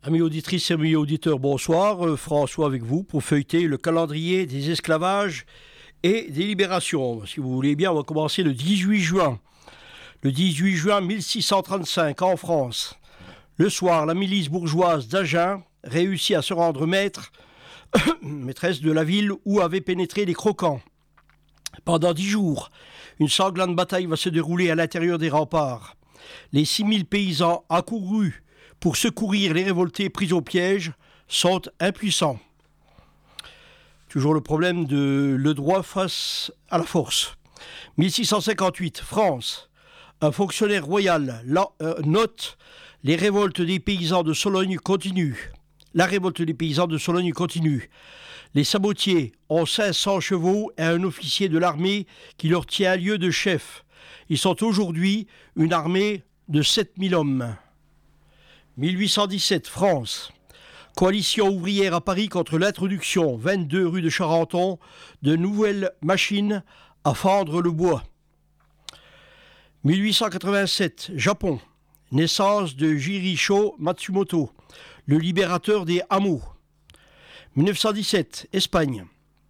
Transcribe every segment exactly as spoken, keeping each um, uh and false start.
Amis auditrices et amis auditeurs, bonsoir. Euh, François avec vous pour feuilleter le calendrier des esclavages et des libérations. Si vous voulez bien, on va commencer le dix-huit juin. Le dix-huit juin mille six cent trente-cinq, en France. Le soir, la milice bourgeoise d'Agen réussit à se rendre maître, maîtresse de la ville où avaient pénétré les croquants. Pendant dix jours, une sanglante bataille va se dérouler à l'intérieur des remparts. Les six mille paysans accourus pour secourir les révoltés pris au piège sont impuissants. Toujours le problème de le droit face à la force. mille six cent cinquante-huit, France. Un fonctionnaire royal la, euh, note les révoltes des paysans de Sologne continuent. La révolte des paysans de Sologne continue. Les sabotiers ont cinq cents chevaux et un officier de l'armée qui leur tient lieu de chef. Ils sont aujourd'hui une armée de sept mille hommes. mille huit cent dix-sept, France. Coalition ouvrière à Paris contre l'introduction, vingt-deux rue de Charenton, de nouvelles machines à fendre le bois. mille huit cent quatre-vingt-sept, Japon. Naissance de Jiricho Matsumoto, le libérateur des hameaux. mille neuf cent dix-sept, Espagne.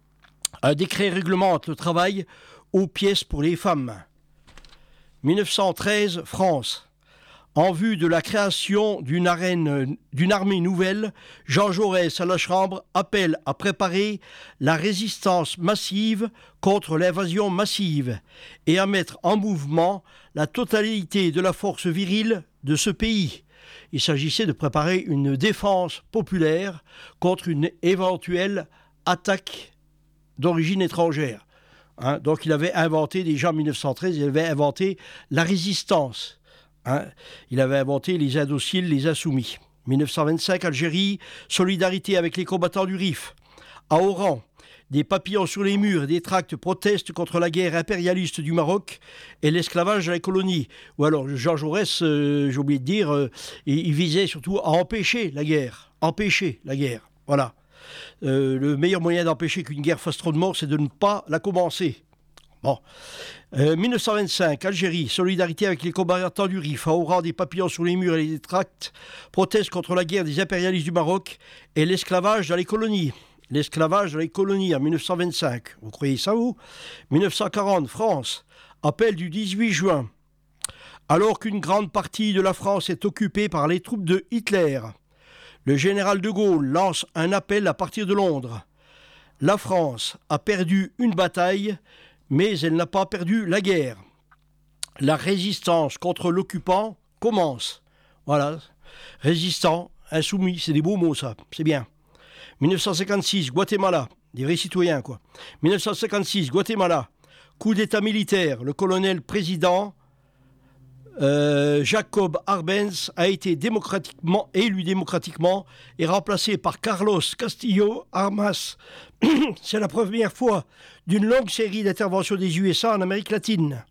Un décret réglemente le travail aux pièces pour les femmes. mille neuf cent treize, France. En vue de la création d'une arène, d'une armée nouvelle, Jean Jaurès à la Chambre appelle à préparer la résistance massive contre l'invasion massive et à mettre en mouvement la totalité de la force virile de ce pays. Il s'agissait de préparer une défense populaire contre une éventuelle attaque d'origine étrangère. Hein, donc il avait inventé, déjà en mille neuf cent treize, il avait inventé la résistance. Hein, il avait inventé les indociles, les insoumis. mille neuf cent vingt-cinq, Algérie, solidarité avec les combattants du Rif. À Oran, des papillons sur les murs et des tracts protestent contre la guerre impérialiste du Maroc et l'esclavage à la colonie. Ou alors, Jean Jaurès, euh, j'ai oublié de dire, euh, il, il visait surtout à empêcher la guerre. Empêcher la guerre, voilà. Euh, le meilleur moyen d'empêcher qu'une guerre fasse trop de morts, c'est de ne pas la commencer. Bon. Euh, mille neuf cent vingt-cinq, Algérie, solidarité avec les combattants du Rif. À Oran, des papillons sur les murs et les tracts protestent contre la guerre des impérialistes du Maroc et l'esclavage dans les colonies. L'esclavage dans les colonies en mille neuf cent vingt-cinq. Vous croyez ça, vous ? mille neuf cent quarante, France. Appel du dix-huit juin. Alors qu'une grande partie de la France est occupée par les troupes de Hitler, le général de Gaulle lance un appel à partir de Londres. La France a perdu une bataille, mais elle n'a pas perdu la guerre. La résistance contre l'occupant commence. Voilà. Résistant, insoumis, c'est des beaux mots, ça. C'est bien. mille neuf cent cinquante-six, Guatemala. Des vrais citoyens, quoi. mille neuf cent cinquante-six, Guatemala. Coup d'état militaire. Le colonel président euh, Jacob Arbenz a été démocratiquement élu démocratiquement et remplacé par Carlos Castillo Armas. C'est la première fois d'une longue série d'interventions des U S A en Amérique latine.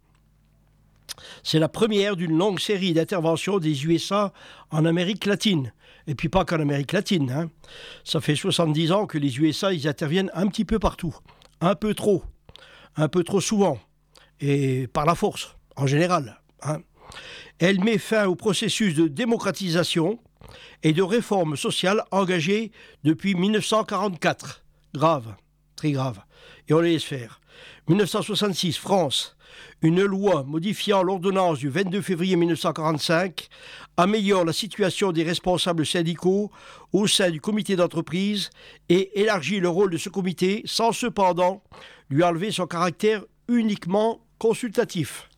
C'est la première d'une longue série d'interventions des U S A en Amérique latine. Et puis pas qu'en Amérique latine. Hein. Ça fait soixante-dix ans que les U S A, ils interviennent un petit peu partout. Un peu trop. Un peu trop souvent. Et par la force, en général. Hein. Elle met fin au processus de démocratisation et de réforme sociale engagé depuis mille neuf cent quarante-quatre. Grave, très grave. Et on les laisse faire. mille neuf cent soixante-six, France. Une loi modifiant l'ordonnance du vingt-deux février mille neuf cent quarante-cinq améliore la situation des responsables syndicaux au sein du comité d'entreprise et élargit le rôle de ce comité sans cependant lui enlever son caractère uniquement consultatif.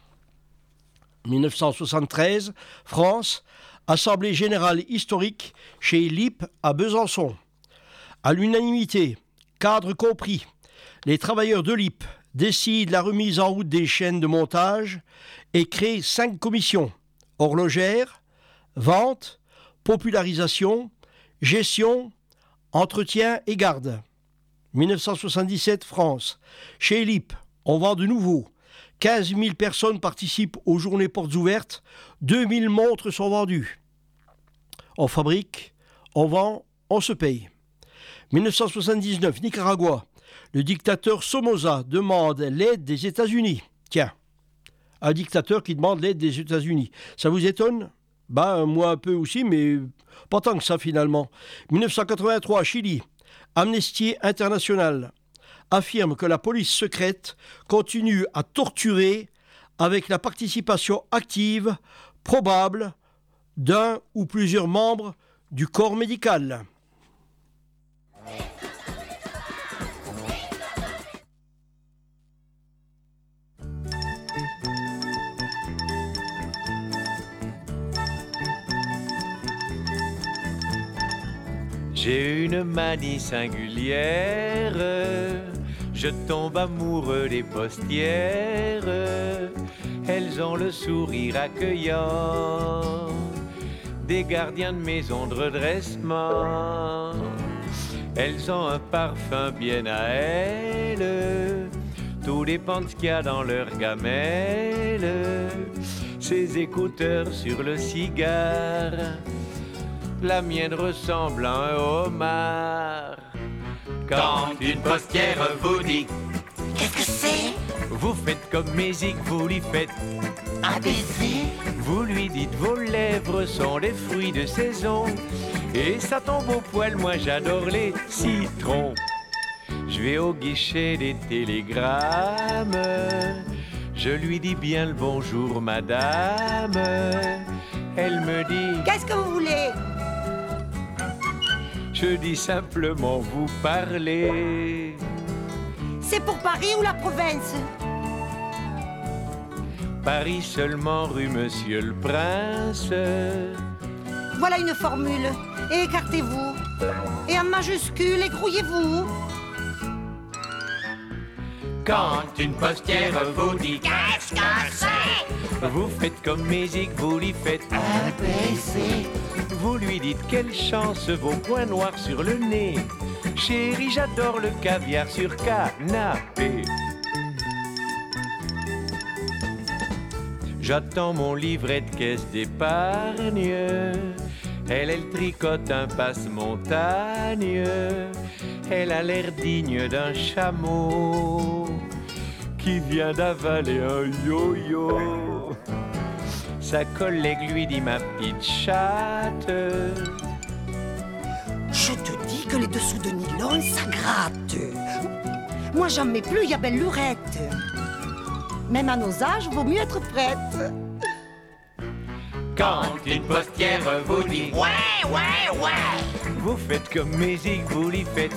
mille neuf cent soixante-treize, France. Assemblée générale historique chez L I P à Besançon. À l'unanimité, cadre compris, les travailleurs de L I P décident la remise en route des chaînes de montage et créent cinq commissions: horlogère, vente, popularisation, gestion, entretien et garde. mille neuf cent soixante-dix-sept, France. Chez L I P, on vend de nouveau. quinze mille personnes participent aux journées portes ouvertes. deux mille montres sont vendues. On fabrique, on vend, on se paye. mille neuf cent soixante-dix-neuf, Nicaragua. Le dictateur Somoza demande l'aide des États-Unis. Tiens, un dictateur qui demande l'aide des États-Unis. Ça vous étonne ? Ben, moi un peu aussi, mais pas tant que ça finalement. mille neuf cent quatre-vingt-trois, Chili. Amnesty International affirme que la police secrète continue à torturer avec la participation active, probable, d'un ou plusieurs membres du corps médical. J'ai une manie singulière, je tombe amoureux des postières, elles ont le sourire accueillant des gardiens de maison de redressement. Elles ont un parfum bien à elles, tout dépend de ce qu'il y a dans leur gamelle. Ces écouteurs sur le cigare, la mienne ressemble à un homard. Quand une postière vous dit qu'est-ce que c'est? Vous faites comme Mézic, vous lui faites un baiser. Vous lui dites vos lèvres sont les fruits de saison. Et ça tombe au poil, moi j'adore les citrons. Je vais au guichet des télégrammes, je lui dis bien le bonjour madame. Elle me dit qu'est-ce que vous voulez? Je dis simplement vous parler. C'est pour Paris ou la province? Paris seulement rue Monsieur le Prince. Voilà une formule. Et écartez-vous. Et en majuscule, égrouillez-vous. Quand une postière vous dit qu'est-ce que c'est? Vous faites comme Mézic, vous lui faites un baiser. Vous lui dites quelle chance vos points noirs sur le nez. Chérie, j'adore le caviar sur canapé. J'attends mon livret de caisse d'épargne. Elle, elle tricote un passe-montagne. Elle a l'air digne d'un chameau qui vient d'avaler un yo-yo. Sa collègue lui dit ma petite chatte. Je te dis que les dessous de nylon, ça gratte. Moi, j'en mets plus, y a belle lurette. Même à nos âges, vaut mieux être prête. Quand une postière vous dit ouais, ouais, ouais, vous faites comme Mézic, vous lui faites.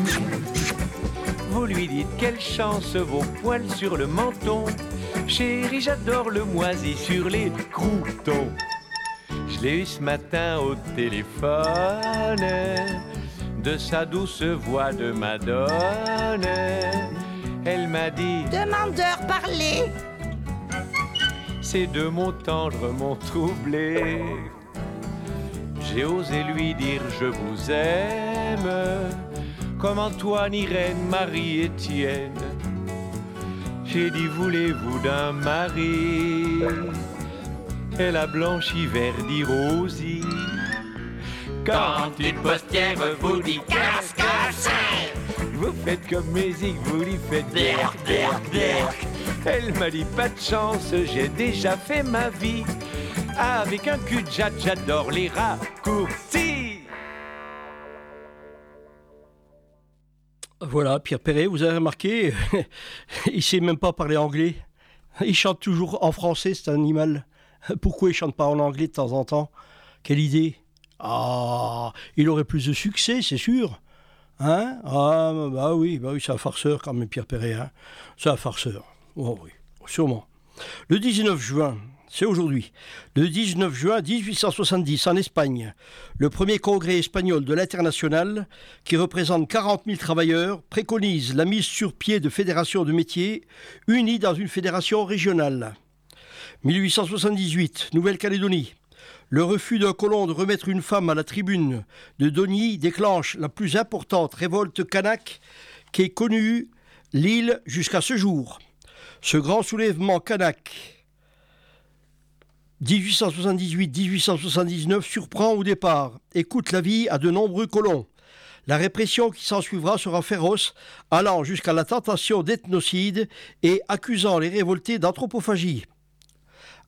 Vous lui dites quelle chance vos poils sur le menton. Chérie, j'adore le moisi sur les croutons. Je l'ai eu ce matin au téléphone, de sa douce voix de madone. Elle m'a dit demandeur, parlez. Ces deux mots tendres m'ont troublé. J'ai osé lui dire je vous aime, comme Antoine, Irène, Marie, Étienne. J'ai dit voulez-vous d'un mari? Elle a blanchi, verdi, rosi. Quand une postière vous dit qu'est-ce que c'est? Vous faites comme Mézic, vous lui faites berk, berk, berk. Elle m'a dit pas de chance, j'ai déjà fait ma vie. Avec un cul de jatte, j'adore les raccourcis. Voilà, Pierre Perret, vous avez remarqué, il sait même pas parler anglais. Il chante toujours en français, cet animal. Pourquoi il chante pas en anglais de temps en temps? Quelle idée! Ah, il aurait plus de succès, c'est sûr. Hein? Ah, bah oui, bah oui, c'est un farceur quand même, Pierre Perret. Hein? C'est un farceur. Oh oui, sûrement. Le dix-neuf juin, c'est aujourd'hui, le dix-neuf juin dix-huit cent soixante-dix, en Espagne, le premier congrès espagnol de l'Internationale, qui représente quarante mille travailleurs, préconise la mise sur pied de fédérations de métiers unies dans une fédération régionale. mille huit cent soixante-dix-huit, Nouvelle-Calédonie. Le refus d'un colon de remettre une femme à la tribune de Dogny déclenche la plus importante révolte kanak qu'ait connue l'île jusqu'à ce jour. Ce grand soulèvement kanak, dix-huit cent soixante-dix-huit à dix-huit cent soixante-dix-neuf, surprend au départ et coûte la vie à de nombreux colons. La répression qui s'ensuivra sera féroce, allant jusqu'à la tentation d'ethnocide et accusant les révoltés d'anthropophagie.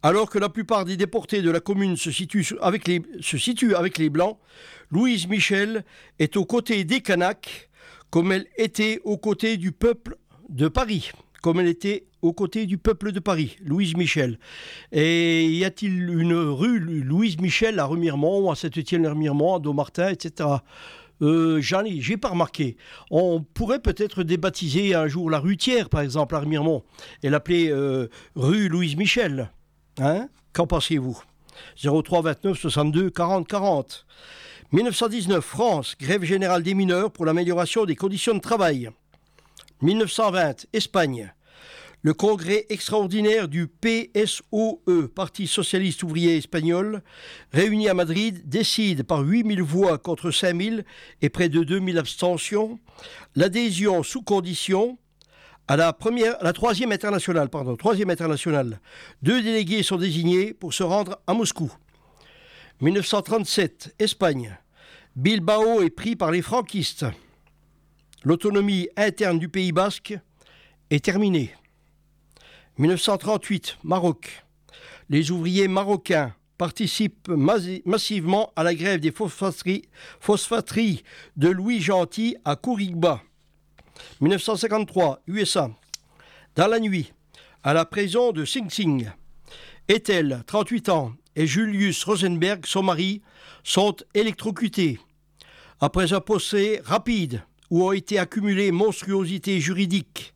Alors que la plupart des déportés de la commune se situent avec les, se situent avec les Blancs, Louise Michel est aux côtés des Kanaks, comme elle était aux côtés du peuple de Paris. Comme elle était aux côtés du peuple de Paris, Louise Michel. Et y a-t-il une rue Louise Michel à Remiremont, à Saint-Étienne-le-Remiremont, à Dommartin, et cetera. Euh, j'en ai, j'ai pas remarqué. On pourrait peut-être débaptiser un jour la rue Thiers, par exemple, à Remiremont, et l'appeler euh, rue Louise Michel. Hein? Qu'en pensez-vous? zéro trois vingt-neuf soixante-deux quarante quarante. mille neuf cent dix-neuf, France, grève générale des mineurs pour l'amélioration des conditions de travail. mille neuf cent vingt, Espagne. Le congrès extraordinaire du P S O E, Parti socialiste ouvrier espagnol, réuni à Madrid, décide par huit mille voix contre cinq mille et près de deux mille abstentions l'adhésion sous condition à la, première, à la troisième internationale. Pardon, troisième internationale. Deux délégués sont désignés pour se rendre à Moscou. mille neuf cent trente-sept, Espagne. Bilbao est pris par les franquistes. L'autonomie interne du Pays basque est terminée. mille neuf cent trente-huit, Maroc. Les ouvriers marocains participent massivement à la grève des phosphateries, phosphateries de Louis Gentil à Kourigba. mille neuf cent cinquante-trois, U S A. Dans la nuit, à la prison de Sing Sing, Ethel, trente-huit ans, et Julius Rosenberg, son mari, sont électrocutés. Après un procès rapide où ont été accumulées monstruosités juridiques,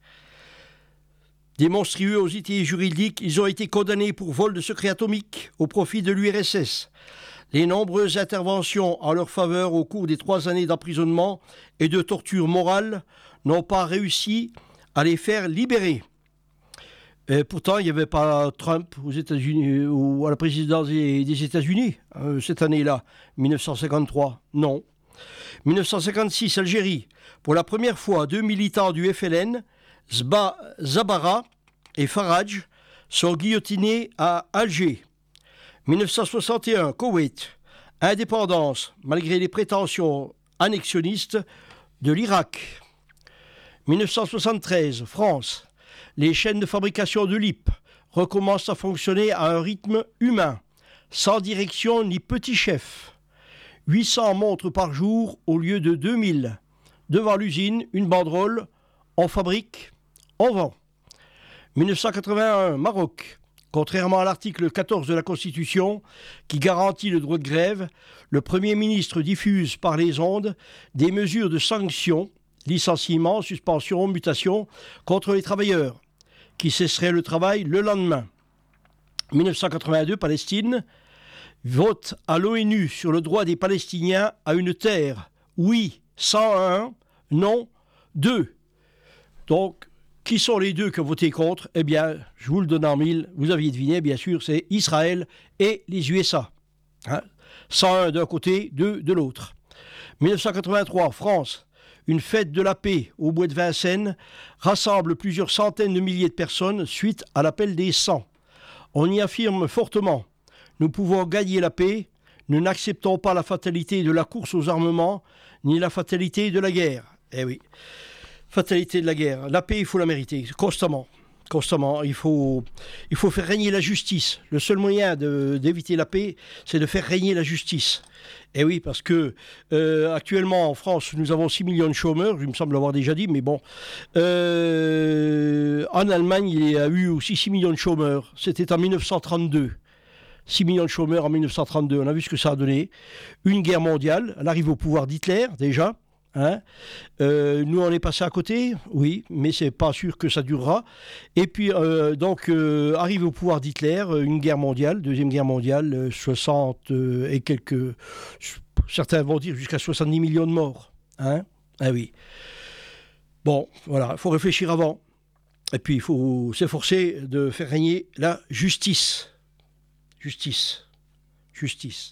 Des monstruosités juridiques, ils ont été condamnés pour vol de secrets atomiques au profit de l'U R S S. Les nombreuses interventions en leur faveur au cours des trois années d'emprisonnement et de torture morale n'ont pas réussi à les faire libérer. Et pourtant, il n'y avait pas Trump aux États-Unis ou à la présidence des, des États-Unis euh, cette année-là, mille neuf cent cinquante-trois. Non. mille neuf cent cinquante-six, Algérie. Pour la première fois, deux militants du F L N, Zba, Zabara et Faraj, sont guillotinés à Alger. mille neuf cent soixante et un, Koweït. Indépendance, malgré les prétentions annexionnistes de l'Irak. mille neuf cent soixante-treize, France. Les chaînes de fabrication de L I P recommencent à fonctionner à un rythme humain, sans direction ni petit chef. huit cents montres par jour au lieu de deux mille. Devant l'usine, une banderole, on fabrique, on vend. mille neuf cent quatre-vingt-un, Maroc. Contrairement à l'article quatorze de la Constitution, qui garantit le droit de grève, le Premier ministre diffuse par les ondes des mesures de sanction, licenciement, suspension, mutation, contre les travailleurs, qui cesseraient le travail le lendemain. mille neuf cent quatre-vingt-deux, Palestine. Vote à l'ONU sur le droit des Palestiniens à une terre. Oui, cent un, non, deux. Donc, qui sont les deux qui ont voté contre? Eh bien, je vous le donne en mille. Vous aviez deviné, bien sûr, c'est Israël et les U S A. Hein? cent un d'un côté, deux de l'autre. mille neuf cent quatre-vingt-trois, France. Une fête de la paix au bois de Vincennes rassemble plusieurs centaines de milliers de personnes suite à l'appel des cent. On y affirme fortement: nous pouvons gagner la paix, nous n'acceptons pas la fatalité de la course aux armements, ni la fatalité de la guerre. Eh oui. Fatalité de la guerre. La paix, il faut la mériter, constamment. Constamment. Il faut, il faut faire régner la justice. Le seul moyen de, d'éviter la paix, c'est de faire régner la justice. Et oui, parce que euh, actuellement en France, nous avons six millions de chômeurs, il me semble l'avoir déjà dit, mais bon. Euh, en Allemagne, il y a eu aussi six millions de chômeurs. C'était en mille neuf cent trente-deux. six millions de chômeurs en mille neuf cent trente-deux. On a vu ce que ça a donné. Une guerre mondiale. Elle arrive au pouvoir d'Hitler, déjà. Hein euh, nous, on est passé à côté, oui, mais c'est pas sûr que ça durera. Et puis, euh, donc, euh, arrive au pouvoir d'Hitler, une guerre mondiale, deuxième guerre mondiale, soixante euh, et quelques, certains vont dire jusqu'à soixante-dix millions de morts. Hein ah oui. Bon, voilà, il faut réfléchir avant. Et puis, il faut s'efforcer de faire régner la justice. Justice. Justice.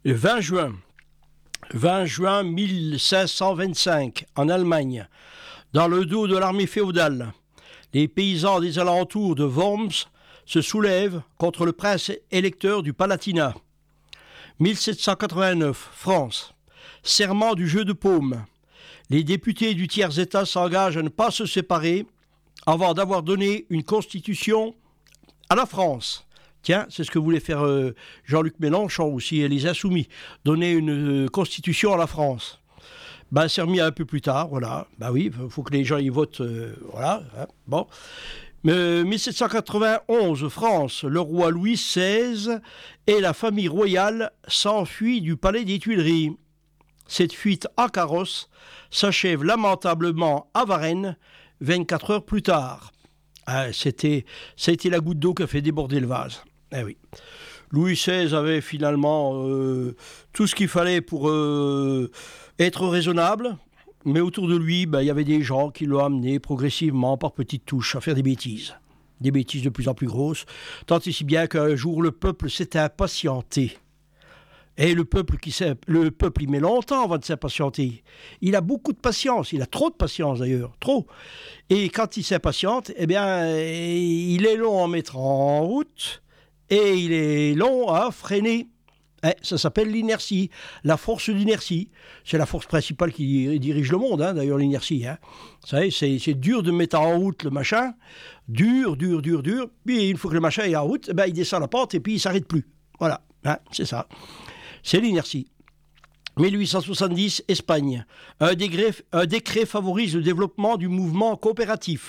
Le vingt juin, vingt juin mille cinq cent vingt-cinq, en Allemagne, dans le dos de l'armée féodale, les paysans des alentours de Worms se soulèvent contre le prince électeur du Palatinat. mille sept cent quatre-vingt-neuf, France. Serment du jeu de paume. Les députés du tiers-État s'engagent à ne pas se séparer avant d'avoir donné une constitution à la France. Tiens, c'est ce que voulait faire euh, Jean-Luc Mélenchon aussi, et les Insoumis, donner une euh, constitution à la France. Ben, c'est remis un peu plus tard, voilà. Ben oui, il faut que les gens y votent, euh, voilà. Hein, bon. Euh, mille sept cent quatre-vingt-onze, France, le roi Louis seize et la famille royale s'enfuient du palais des Tuileries. Cette fuite en carrosse s'achève lamentablement à Varennes, vingt-quatre heures plus tard. Ah, c'était, ça a été la goutte d'eau qui a fait déborder le vase. Eh oui. Louis seize avait finalement euh, tout ce qu'il fallait pour euh, être raisonnable, mais autour de lui, ben, il y avait des gens qui l'ont amené progressivement, par petites touches, à faire des bêtises. Des bêtises de plus en plus grosses, tant et si bien qu'un jour, le peuple s'est impatienté. Et le peuple, qui le peuple, il met longtemps avant de s'impatienter. Il a beaucoup de patience, il a trop de patience d'ailleurs, trop. Et quand il s'impatiente, eh bien, il est long à mettre en route et il est long à freiner. Eh, ça s'appelle l'inertie, la force d'inertie. C'est la force principale qui dirige le monde, hein, d'ailleurs, l'inertie. Hein. Vous savez, c'est, c'est dur de mettre en route le machin, dur, dur, dur, dur. Puis une fois que le machin est en route, eh ben, il descend la pente et puis il ne s'arrête plus. Voilà, hein, c'est ça. C'est l'inertie. mille huit cent soixante-dix, Espagne. Un décret, un décret favorise le développement du mouvement coopératif.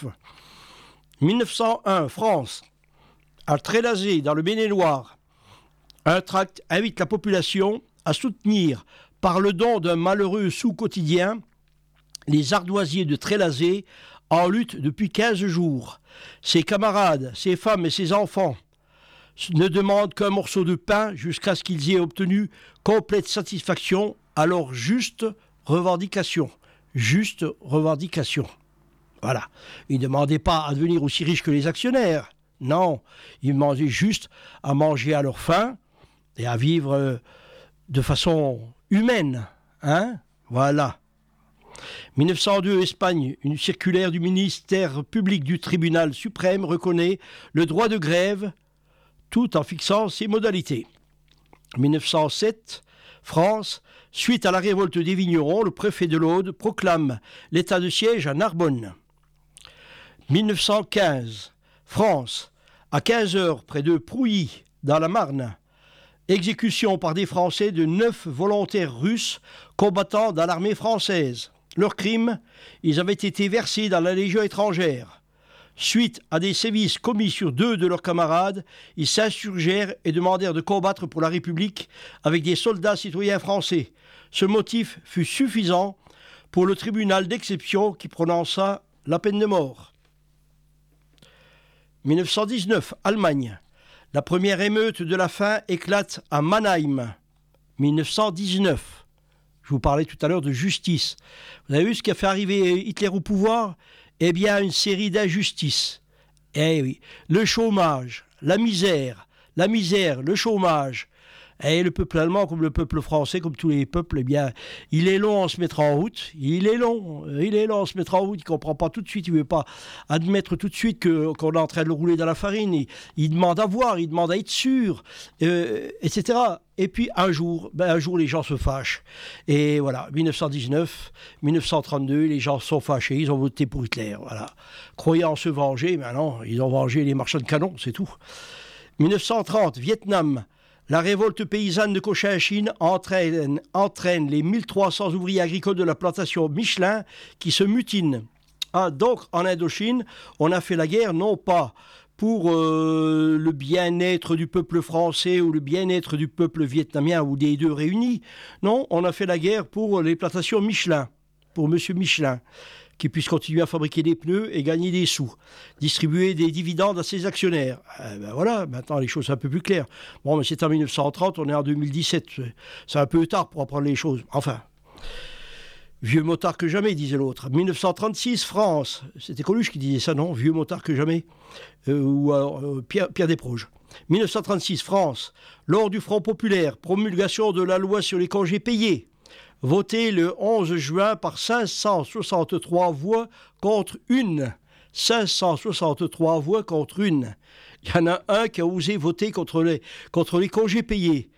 mille neuf cent un, France. À Trélazé, dans le Maine-et-Loire, un tract invite la population à soutenir, par le don d'un malheureux sou quotidien, les ardoisiers de Trélazé en lutte depuis quinze jours. Ses camarades, ses femmes et ses enfants ne demandent qu'un morceau de pain jusqu'à ce qu'ils aient obtenu complète satisfaction à leur juste revendication. Juste revendication. Voilà. Ils ne demandaient pas à devenir aussi riches que les actionnaires. Non. Ils demandaient juste à manger à leur faim et à vivre de façon humaine. Hein ? Voilà. mille neuf cent deux, Espagne, une circulaire du ministère public du tribunal suprême reconnaît le droit de grève tout en fixant ses modalités. mille neuf cent sept, France, suite à la révolte des vignerons, le préfet de l'Aude proclame l'état de siège à Narbonne. mille neuf cent quinze, France, à quinze heures près de Prouilly, dans la Marne, exécution par des Français de neuf volontaires russes combattant dans l'armée française. Leur crime, ils avaient été versés dans la Légion étrangère. Suite à des sévices commis sur deux de leurs camarades, ils s'insurgèrent et demandèrent de combattre pour la République avec des soldats citoyens français. Ce motif fut suffisant pour le tribunal d'exception qui prononça la peine de mort. mille neuf cent dix-neuf, Allemagne. La première émeute de la faim éclate à Mannheim. mille neuf cent dix-neuf. Je vous parlais tout à l'heure de justice. Vous avez vu ce qui a fait arriver Hitler au pouvoir ? Eh bien, une série d'injustices. Eh oui, le chômage, la misère, la misère, le chômage. Et le peuple allemand, comme le peuple français, comme tous les peuples, eh bien, il est long à se mettre en route. Il est long, il est long à se mettre en route. Il ne comprend pas tout de suite, il ne veut pas admettre tout de suite que, qu'on est en train de le rouler dans la farine. Il, il demande à voir, il demande à être sûr, euh, et cetera. Et puis un jour, ben un jour les gens se fâchent. Et voilà, mille neuf cent dix-neuf, mille neuf cent trente-deux, les gens sont fâchés, ils ont voté pour Hitler. Voilà. Croyant se venger, mais non, ils ont vengé les marchands de canons, c'est tout. mille neuf cent trente, Vietnam. La révolte paysanne de Cochinchine entraîne, entraîne les mille trois cents ouvriers agricoles de la plantation Michelin qui se mutinent. Ah, donc, en Indochine, on a fait la guerre non pas pour euh, le bien-être du peuple français ou le bien-être du peuple vietnamien ou des deux réunis. Non, on a fait la guerre pour les plantations Michelin, pour M. Michelin, qui puisse continuer à fabriquer des pneus et gagner des sous, distribuer des dividendes à ses actionnaires. Eh ben voilà, maintenant les choses sont un peu plus claires. Bon, mais c'est en mille neuf cent trente, on est en deux mille dix-sept. C'est un peu tard pour apprendre les choses. Enfin. Vieux motard que jamais, disait l'autre. mille neuf cent trente-six, France. C'était Coluche qui disait ça, non? Vieux motard que jamais. Euh, ou alors euh, Pierre, Pierre Desproges. mille neuf cent trente-six, France. Lors du Front populaire, promulgation de la loi sur les congés payés. Voté le onze juin par cinq cent soixante-trois voix contre une. cinq cent soixante-trois voix contre une. Il y en a un qui a osé voter contre les, contre les congés payés.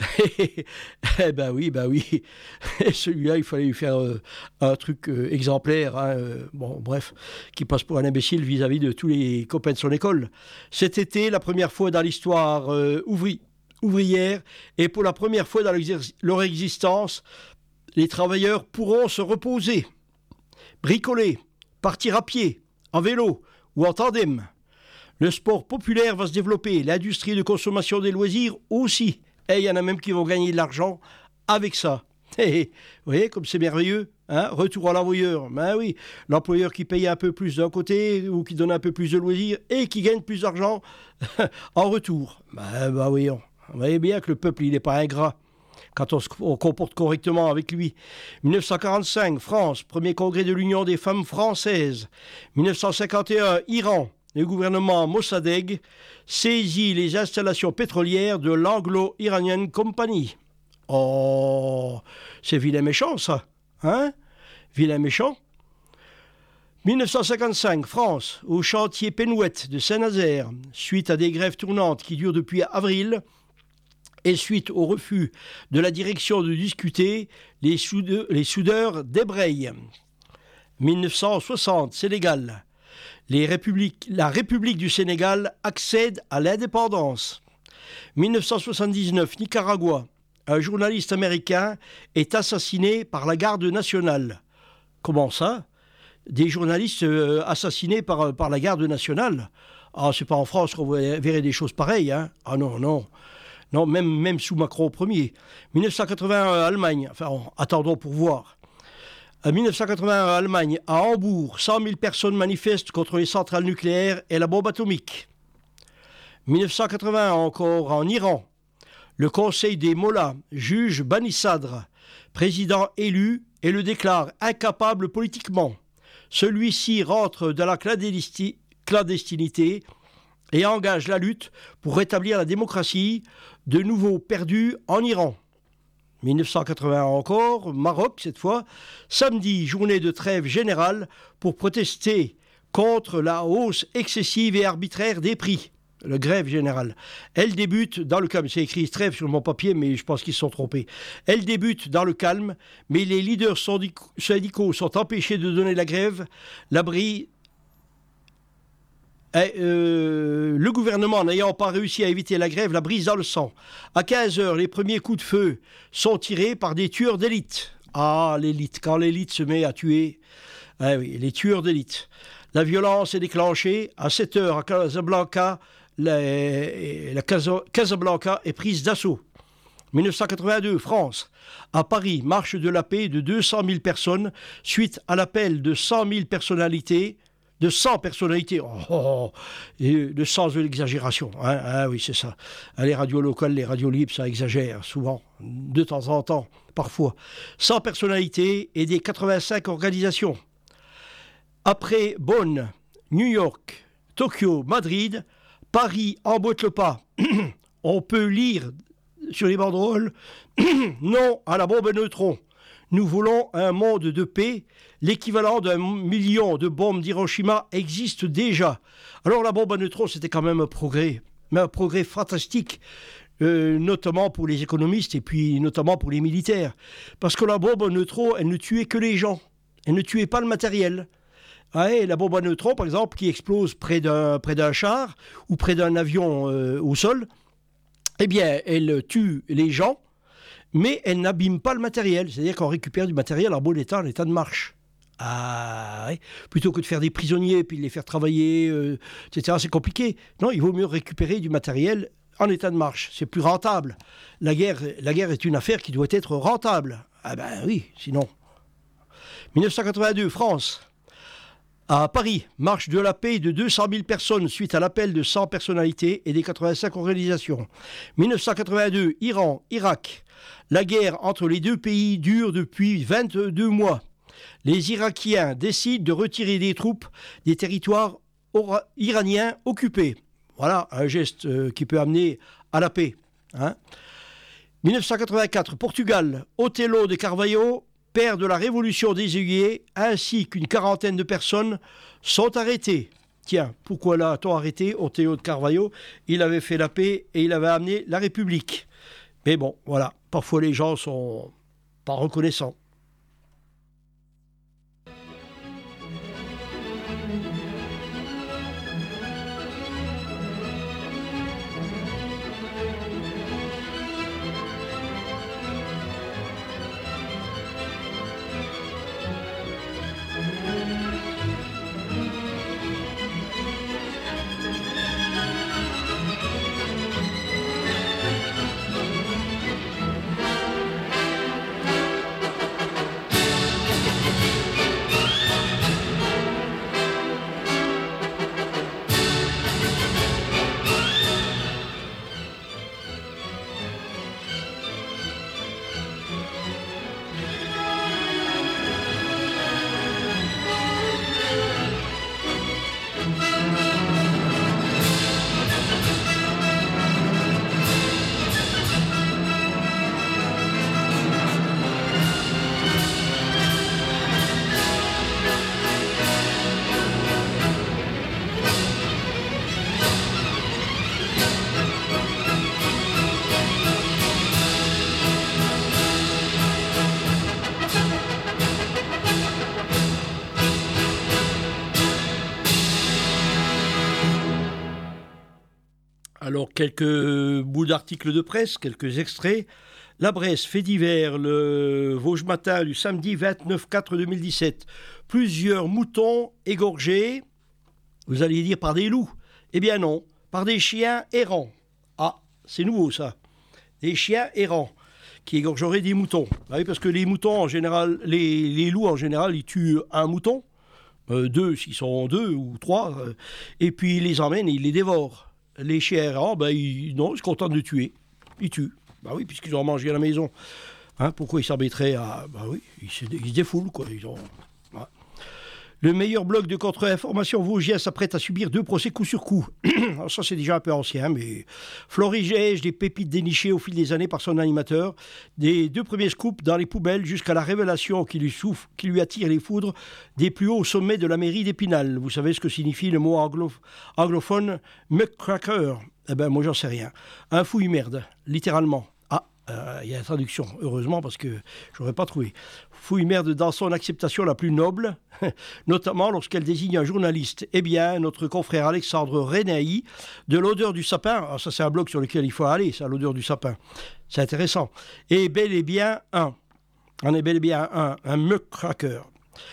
Eh ben oui, ben oui. Et celui-là, il fallait lui faire euh, un truc euh, exemplaire. Hein, euh, bon, bref, qui passe pour un imbécile vis-à-vis de tous les copains de son école. Cet été, la première fois dans l'histoire euh, ouvri, ouvrière, et pour la première fois dans leur existence, les travailleurs pourront se reposer, bricoler, partir à pied, en vélo ou en tandem. Le sport populaire va se développer, l'industrie de consommation des loisirs aussi. Et il y en a même qui vont gagner de l'argent avec ça. Et, vous voyez comme c'est merveilleux, hein? Retour à l'employeur. Ben oui, l'employeur qui paye un peu plus d'un côté ou qui donne un peu plus de loisirs et qui gagne plus d'argent en retour. Ben, ben oui, on, on voyez bien que le peuple, il n'est pas ingrat quand on se on comporte correctement avec lui. dix-neuf cent quarante-cinq, France, premier congrès de l'Union des femmes françaises. dix-neuf cent cinquante et un, Iran. Le gouvernement Mossadegh saisit les installations pétrolières de l'Anglo-Iranian Company. Oh, c'est vilain méchant ça, hein? Vilain méchant. dix-neuf cent cinquante-cinq, France, au chantier Penouette de Saint-Nazaire, suite à des grèves tournantes qui durent depuis avril, et suite au refus de la direction de discuter, les, soude- les soudeurs débrayent. dix-neuf cent soixante, Sénégal. Les républiques, la République du Sénégal accède à l'indépendance. dix-neuf cent soixante-dix-neuf, Nicaragua. Un journaliste américain est assassiné par la garde nationale. Comment ça? Des journalistes euh, assassinés par, par la garde nationale? Ah, c'est pas en France qu'on verrait des choses pareilles, hein? Ah non, non. Non, même, même sous Macron premier. dix-neuf cent quatre-vingt-un, Allemagne. Enfin, attendons pour voir. En dix-neuf cent quatre-vingt-un, Allemagne, à Hambourg, cent mille personnes manifestent contre les centrales nucléaires et la bombe atomique. dix-neuf cent quatre-vingt-un, encore en Iran, le conseil des mollahs juge Bani Sadr, président élu, et le déclare incapable politiquement. Celui-ci rentre dans la clandestinité et engage la lutte pour rétablir la démocratie, de nouveau perdue en Iran. dix-neuf cent quatre-vingt-un encore, Maroc cette fois, samedi, journée de trêve générale pour protester contre la hausse excessive et arbitraire des prix. Le grève générale. Elle débute dans le calme. C'est écrit trêve sur mon papier, mais je pense qu'ils se sont trompés. Elle débute dans le calme, mais les leaders syndicaux sont empêchés de donner la grève. L'abri Et, euh, le gouvernement n'ayant pas réussi à éviter la grève, la brise dans le sang. À quinze heures, les premiers coups de feu sont tirés par des tueurs d'élite. Ah, l'élite, quand l'élite se met à tuer, ah oui, les tueurs d'élite. La violence est déclenchée. À sept heures, à Casablanca, la, la Casa, Casablanca est prise d'assaut. dix-neuf cent quatre-vingt-deux, France. À Paris, marche de la paix de deux cent mille personnes suite à l'appel de cent mille personnalités de cent personnalités, oh, oh, oh. Et le sens de l'exagération, hein, hein, oui c'est ça. Les radios locales, les radios libres, ça exagère souvent, de temps en temps, parfois. cent personnalités et des quatre-vingt-cinq organisations. Après Bonn, New York, Tokyo, Madrid, Paris emboîte le pas. On peut lire sur les banderoles « Non à la bombe à neutrons ». Nous voulons un monde de paix. L'équivalent d'un million de bombes d'Hiroshima existe déjà. Alors la bombe à neutrons, c'était quand même un progrès, mais un progrès fantastique, euh, notamment pour les économistes et puis notamment pour les militaires. Parce que la bombe à neutrons, elle ne tuait que les gens. Elle ne tuait pas le matériel. Ah, et la bombe à neutrons, par exemple, qui explose près d'un, près d'un char ou près d'un avion euh, au sol, eh bien, elle tue les gens, mais elle n'abîme pas le matériel. C'est-à-dire qu'on récupère du matériel en bon état, en état de marche. Ah, oui. Plutôt que de faire des prisonniers puis de les faire travailler, euh, et cetera, c'est compliqué. Non, il vaut mieux récupérer du matériel en état de marche. C'est plus rentable. La guerre, la guerre est une affaire qui doit être rentable. Ah ben oui, sinon. dix-neuf cent quatre-vingt-deux, France. À Paris, marche de la paix de deux cent mille personnes suite à l'appel de cent personnalités et des quatre-vingt-cinq organisations. dix-neuf cent quatre-vingt-deux, Iran, Irak. La guerre entre les deux pays dure depuis vingt-deux mois. les Irakiens décident de retirer des troupes des territoires ora- iraniens occupés. Voilà un geste euh, qui peut amener à la paix. Hein. dix-neuf cent quatre-vingt-quatre, Portugal, Otelo de Carvalho, père de la révolution des Œillets, ainsi qu'une quarantaine de personnes sont arrêtées. Tiens, pourquoi l'a-t-on arrêté, Otelo de Carvalho? Il avait fait la paix et il avait amené la République. Mais bon, voilà, parfois les gens sont pas reconnaissants. Alors, quelques bouts d'articles de presse, quelques extraits. La Bresse, fait divers, le Vosges Matin du samedi vingt-neuf quatre deux mille dix-sept. Plusieurs moutons égorgés, vous alliez dire par des loups. Eh bien non, par des chiens errants. Ah, c'est nouveau ça. Des chiens errants qui égorgeraient des moutons. Ah oui, parce que les moutons, en général, les, les loups en général, ils tuent un mouton, euh, deux s'ils sont deux ou trois, euh, et puis ils les emmènent et ils les dévorent. Les chiens errants, ben, ils, non, ils se contentent de tuer. Ils tuent. Ben oui, puisqu'ils ont mangé à la maison. Hein, pourquoi ils s'embêteraient à... Ben oui, ils se, ils se défoulent, quoi. Ils ont... ouais. Le meilleur blog de contre-information vosgien s'apprête à subir deux procès coup sur coup. Alors ça, c'est déjà un peu ancien, mais Florigège, des pépites dénichées au fil des années par son animateur, des deux premiers scoops dans les poubelles jusqu'à la révélation qui lui souffle, qui lui attire les foudres des plus hauts sommets de la mairie d'Épinal. Vous savez ce que signifie le mot anglo- anglophone « muckracker ». Eh ben, moi, j'en sais rien. Un fouille-merde, littéralement. Il euh, y a la traduction, heureusement, parce que je n'aurais pas trouvé. Fouille-merde dans son acceptation la plus noble, notamment lorsqu'elle désigne un journaliste. Eh bien, notre confrère Alexandre Renaï, de l'odeur du sapin, alors ça c'est un blog sur lequel il faut aller, ça, l'odeur du sapin, c'est intéressant, est bel et bien un, on est bel et bien un, un muckracker.